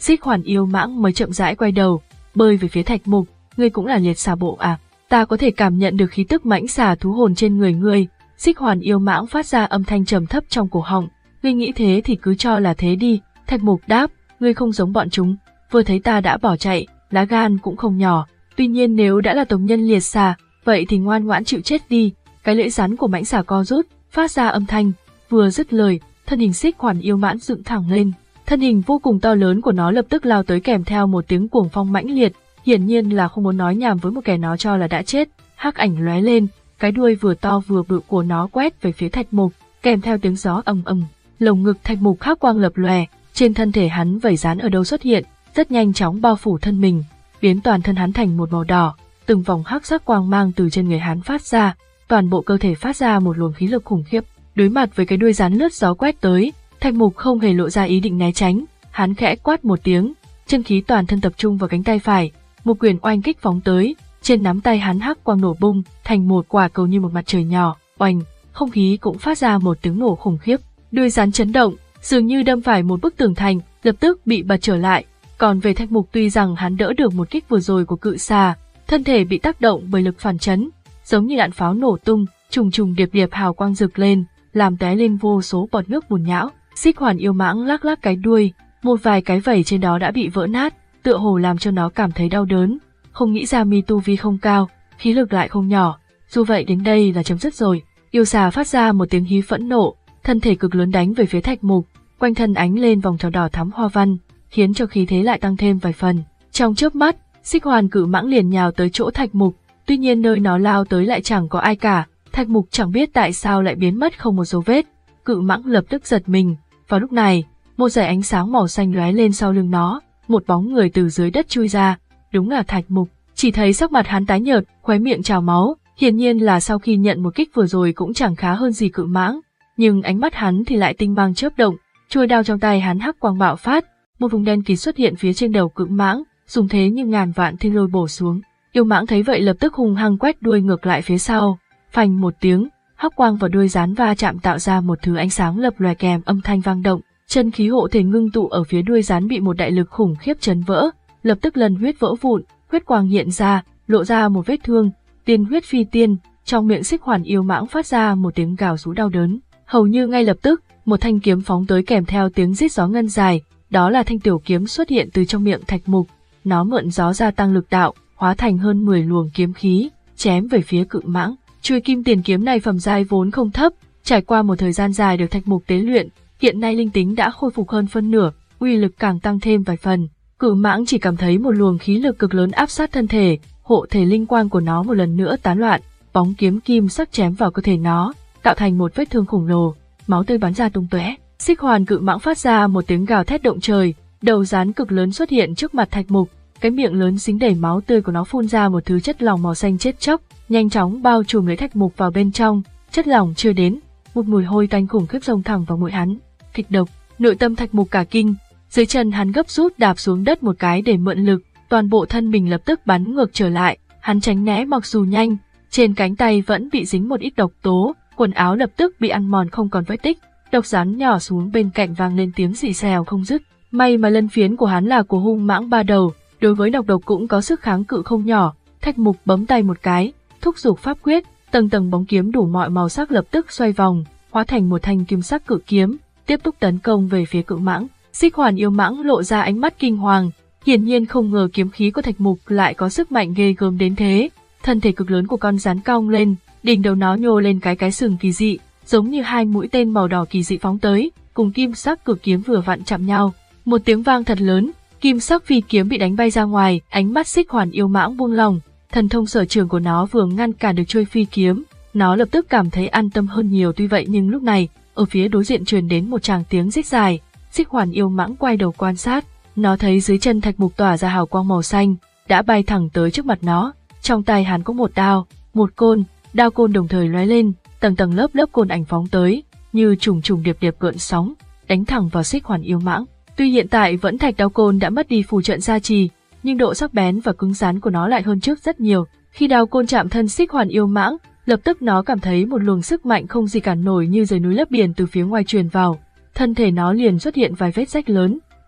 Xích Hoàn yêu mãng mới chậm rãi quay đầu, bơi về phía Thạch Mục. Ngươi cũng là liệt xà bộ à? Ta có thể cảm nhận được khí tức mãnh xà thú hồn trên người ngươi. Xích Hoàn yêu mãng phát ra âm thanh trầm thấp trong cổ họng. Ngươi nghĩ thế thì cứ cho là thế đi. Thạch Mục đáp, ngươi không giống bọn chúng, vừa thấy ta đã bỏ chạy, lá gan cũng không nhỏ. Tuy nhiên nếu đã là tộc nhân liệt xà, vậy thì ngoan ngoãn chịu chết đi. Cái lưỡi rắn của mãnh xà co rút, phát ra âm thanh. Vừa dứt lời, thân hình Xích Hoàn yêu mãng dựng thẳng lên. Thân hình vô cùng to lớn của nó lập tức lao tới kèm theo một tiếng cuồng phong mãnh liệt. Hiển nhiên là không muốn nói nhảm với một kẻ nó cho là đã chết. Hắc ảnh lóe lên, cái đuôi vừa to vừa bự của nó quét về phía Thạch Mục, kèm theo tiếng gió ầm ầm. Lồng ngực Thạch Mục hắc quang lập lòe, trên thân thể hắn vảy rắn ở đâu xuất hiện, rất nhanh chóng bao phủ thân mình, biến toàn thân hắn thành một màu đỏ. Từng vòng hắc sắc quang mang từ trên người hắn phát ra, toàn bộ cơ thể phát ra một luồng khí lực khủng khiếp. Đối mặt với cái đuôi rắn lướt gió quét tới, Thạch Mục không hề lộ ra ý định né tránh, hắn khẽ quát một tiếng, chân khí toàn thân tập trung vào cánh tay phải, một quyền oanh kích phóng tới, trên nắm tay hắn hắc quang nổ bung, thành một quả cầu như một mặt trời nhỏ, oanh, không khí cũng phát ra một tiếng nổ khủng khiếp. Đuôi rắn chấn động, dường như đâm phải một bức tường thành, lập tức bị bật trở lại. Còn về Thạch Mục, tuy rằng hắn đỡ được một kích vừa rồi của cự xà, thân thể bị tác động bởi lực phản chấn, giống như đạn pháo nổ tung, trùng trùng điệp điệp hào quang rực lên, làm tóe lên vô số bọt nước bùn nhão. Xích Hoàn yêu mãng lắc lắc cái đuôi, một vài cái vảy trên đó đã bị vỡ nát, tựa hồ làm cho nó cảm thấy đau đớn. Không nghĩ ra mi tu vi không cao, khí lực lại không nhỏ. Dù vậy đến đây là chấm dứt rồi. Yêu xà phát ra một tiếng hí phẫn nộ, thân thể cực lớn đánh về phía Thạch Mục, quanh thân ánh lên vòng tròn đỏ thắm hoa văn, khiến cho khí thế lại tăng thêm vài phần. Trong chớp mắt, Xích Hoàn cự mãng liền nhào tới chỗ Thạch Mục, tuy nhiên nơi nó lao tới lại chẳng có ai cả. Thạch Mục chẳng biết tại sao lại biến mất không một dấu vết. Cự mãng lập tức giật mình. Vào lúc này, một dải ánh sáng màu xanh lóe lên sau lưng nó, một bóng người từ dưới đất chui ra, đúng là Thạch Mục. Chỉ thấy sắc mặt hắn tái nhợt, khóe miệng trào máu, hiển nhiên là sau khi nhận một kích vừa rồi cũng chẳng khá hơn gì cự mãng, nhưng ánh mắt hắn thì lại tinh băng chớp động, chuôi đao trong tay hắn hắc quang bạo phát, một vùng đen kịt xuất hiện phía trên đầu cự mãng, dùng thế như ngàn vạn thiên lôi bổ xuống. Yêu mãng thấy vậy lập tức hung hăng quét đuôi ngược lại phía sau, phành một tiếng, hắc quang và đuôi rắn va chạm tạo ra một thứ ánh sáng lập lòe kèm âm thanh vang động. Chân khí hộ thể ngưng tụ ở phía đuôi rắn bị một đại lực khủng khiếp chấn vỡ, lập tức lần huyết vỡ vụn, huyết quang hiện ra, lộ ra một vết thương, tiên huyết phi tiên. Trong miệng Xích Hoàn yêu mãng phát ra một tiếng gào rú đau đớn. Hầu như ngay lập tức, một thanh kiếm phóng tới kèm theo tiếng rít gió ngân dài, đó là thanh tiểu kiếm xuất hiện từ trong miệng Thạch Mục. Nó mượn gió gia tăng lực đạo, hóa thành hơn mười luồng kiếm khí, chém về phía cự mãng. Chuôi kim tiền kiếm này phẩm giai vốn không thấp, trải qua một thời gian dài được Thạch Mục tế luyện, hiện nay linh tính đã khôi phục hơn phân nửa, uy lực càng tăng thêm vài phần. Cự mãng chỉ cảm thấy một luồng khí lực cực lớn áp sát thân thể, hộ thể linh quang của nó một lần nữa tán loạn, bóng kiếm kim sắc chém vào cơ thể nó, tạo thành một vết thương khổng lồ, máu tươi bắn ra tung tóe. Xích Hoàn cự mãng phát ra một tiếng gào thét động trời, đầu rắn cực lớn xuất hiện trước mặt Thạch Mục, cái miệng lớn dính đầy máu tươi của nó phun ra một thứ chất lỏng màu xanh chết chóc, nhanh chóng bao trùm lấy Thạch Mục vào bên trong. Chất lỏng chưa đến, một mùi hôi tanh khủng khiếp xông thẳng vào mũi hắn. Kịch độc, nội tâm Thạch Mục cả kinh, dưới chân hắn gấp rút đạp xuống đất một cái để mượn lực, toàn bộ thân mình lập tức bắn ngược trở lại, hắn tránh né mặc dù nhanh, trên cánh tay vẫn bị dính một ít độc tố, quần áo lập tức bị ăn mòn không còn vết tích, độc rắn nhỏ xuống bên cạnh vang lên tiếng xì xèo không dứt. May mà lân phiến của hắn là của hung mãng ba đầu, đối với độc độc cũng có sức kháng cự không nhỏ. Thạch Mục bấm tay một cái, thúc giục pháp quyết, tầng tầng bóng kiếm đủ mọi màu sắc lập tức xoay vòng, hóa thành một thanh kim sắc cự kiếm, tiếp tục tấn công về phía cự mãng. Xích Hoàn yêu mãng lộ ra ánh mắt kinh hoàng, hiển nhiên không ngờ kiếm khí của Thạch Mục lại có sức mạnh ghê gớm đến thế. Thân thể cực lớn của con rắn cong lên, đỉnh đầu nó nhô lên cái cái sừng kỳ dị, giống như hai mũi tên màu đỏ kỳ dị phóng tới, cùng kim sắc cự kiếm vừa vặn chạm nhau. Một tiếng vang thật lớn, kim sắc phi kiếm bị đánh bay ra ngoài, ánh mắt Xích Hoàn yêu mãng buông lỏng, thần thông sở trường của nó vừa ngăn cản được chuôi phi kiếm, nó lập tức cảm thấy an tâm hơn nhiều. Tuy vậy nhưng lúc này, ở phía đối diện truyền đến một tràng tiếng rít dài. Xích Hoàn yêu mãng quay đầu quan sát, nó thấy dưới chân Thạch Mục tỏa ra hào quang màu xanh, đã bay thẳng tới trước mặt nó. Trong tay hắn có một đao, một côn, đao côn đồng thời lóe lên, tầng tầng lớp lớp côn ảnh phóng tới, như trùng trùng điệp điệp gợn sóng, đánh thẳng vào Xích Hoàn yêu mãng. Tuy hiện tại vẫn thạch đao côn đã mất đi phù trận gia trì, nhưng độ sắc bén và cứng rắn của nó lại hơn trước rất nhiều. Khi đao côn chạm thân Xích Hoàn yêu mãng, lập tức nó cảm thấy một luồng sức mạnh không gì cản nổi như rời núi lấp biển từ phía ngoài truyền vào, thân thể nó liền xuất hiện vài vết rách lớn,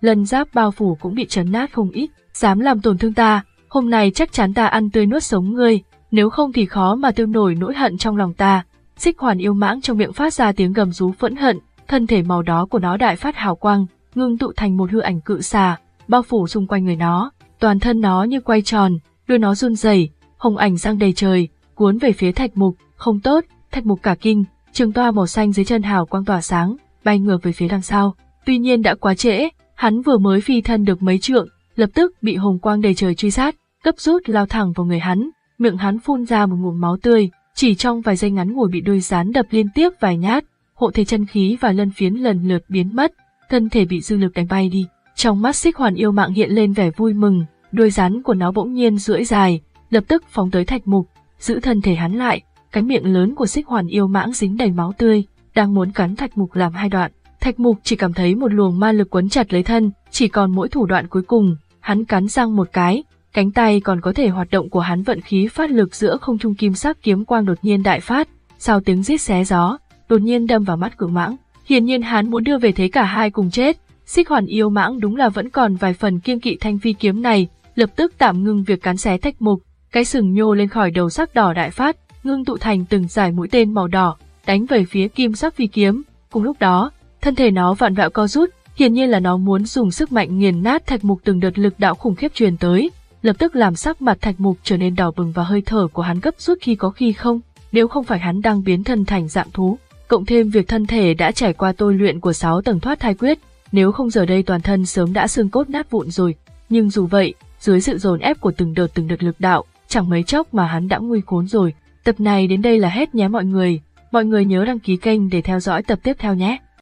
lân giáp bao phủ cũng bị chấn nát không ít. Dám làm tổn thương ta, hôm nay chắc chắn ta ăn tươi nuốt sống ngươi, nếu không thì khó mà tiêu nổi nỗi hận trong lòng ta. Xích Hoàn yêu mãng trong miệng phát ra tiếng gầm rú phẫn hận, thân thể màu đó của nó đại phát hào quang, ngưng tụ thành một hư ảnh cự xà, bao phủ xung quanh người nó. Toàn thân nó như quay tròn, đuôi nó run rẩy, hồng ảnh giăng đầy trời, cuốn về phía Thạch Mục. Không tốt! Thạch Mục cả kinh, trường toa màu xanh dưới chân hào quang tỏa sáng, bay ngược về phía đằng sau. Tuy nhiên đã quá trễ, hắn vừa mới phi thân được mấy trượng, lập tức bị hồng quang đầy trời truy sát, gấp rút lao thẳng vào người hắn. Miệng hắn phun ra một ngụm máu tươi, chỉ trong vài giây ngắn ngủi bị đuôi rắn đập liên tiếp vài nhát, hộ thể chân khí và lân phiến lần lượt biến mất, thân thể bị dư lực đánh bay đi. Trong mắt Xích Hoàn yêu mạng hiện lên vẻ vui mừng, đuôi rắn của nó bỗng nhiên duỗi dài, lập tức phóng tới Thạch Mục, giữ thân thể hắn lại. Cái miệng lớn của Xích Hoàn yêu mãng dính đầy máu tươi, đang muốn cắn Thạch Mục làm hai đoạn. Thạch Mục chỉ cảm thấy một luồng ma lực quấn chặt lấy thân, chỉ còn mỗi thủ đoạn cuối cùng. Hắn cắn răng một cái, cánh tay còn có thể hoạt động của hắn vận khí phát lực giữa không trung, kim sắc kiếm quang đột nhiên đại phát, sau tiếng rít xé gió, đột nhiên đâm vào mắt Cự Mãng. Hiển nhiên hắn muốn đưa về thế cả hai cùng chết. Xích Hoàn yêu mãng đúng là vẫn còn vài phần kiêng kỵ thanh phi kiếm này, lập tức tạm ngưng việc cắn xé Thạch Mục, cái sừng nhô lên khỏi đầu sắc đỏ đại phát, ngưng tụ thành từng dải mũi tên màu đỏ, đánh về phía kim sắc phi kiếm. Cùng lúc đó, thân thể nó vặn vẹo co rút, hiển nhiên là nó muốn dùng sức mạnh nghiền nát Thạch Mục. Từng đợt lực đạo khủng khiếp truyền tới, lập tức làm sắc mặt Thạch Mục trở nên đỏ bừng và hơi thở của hắn gấp rút khi có khi không. Nếu không phải hắn đang biến thân thành dạng thú, cộng thêm việc thân thể đã trải qua tôi luyện của sáu tầng thoát thai quyết, nếu không giờ đây toàn thân sớm đã xương cốt nát vụn rồi. Nhưng dù vậy, dưới sự dồn ép của từng đợt từng đợt lực đạo, chẳng mấy chốc mà hắn đã nguy khốn rồi. Tập này đến đây là hết nhé mọi người. Mọi người nhớ đăng ký kênh để theo dõi tập tiếp theo nhé.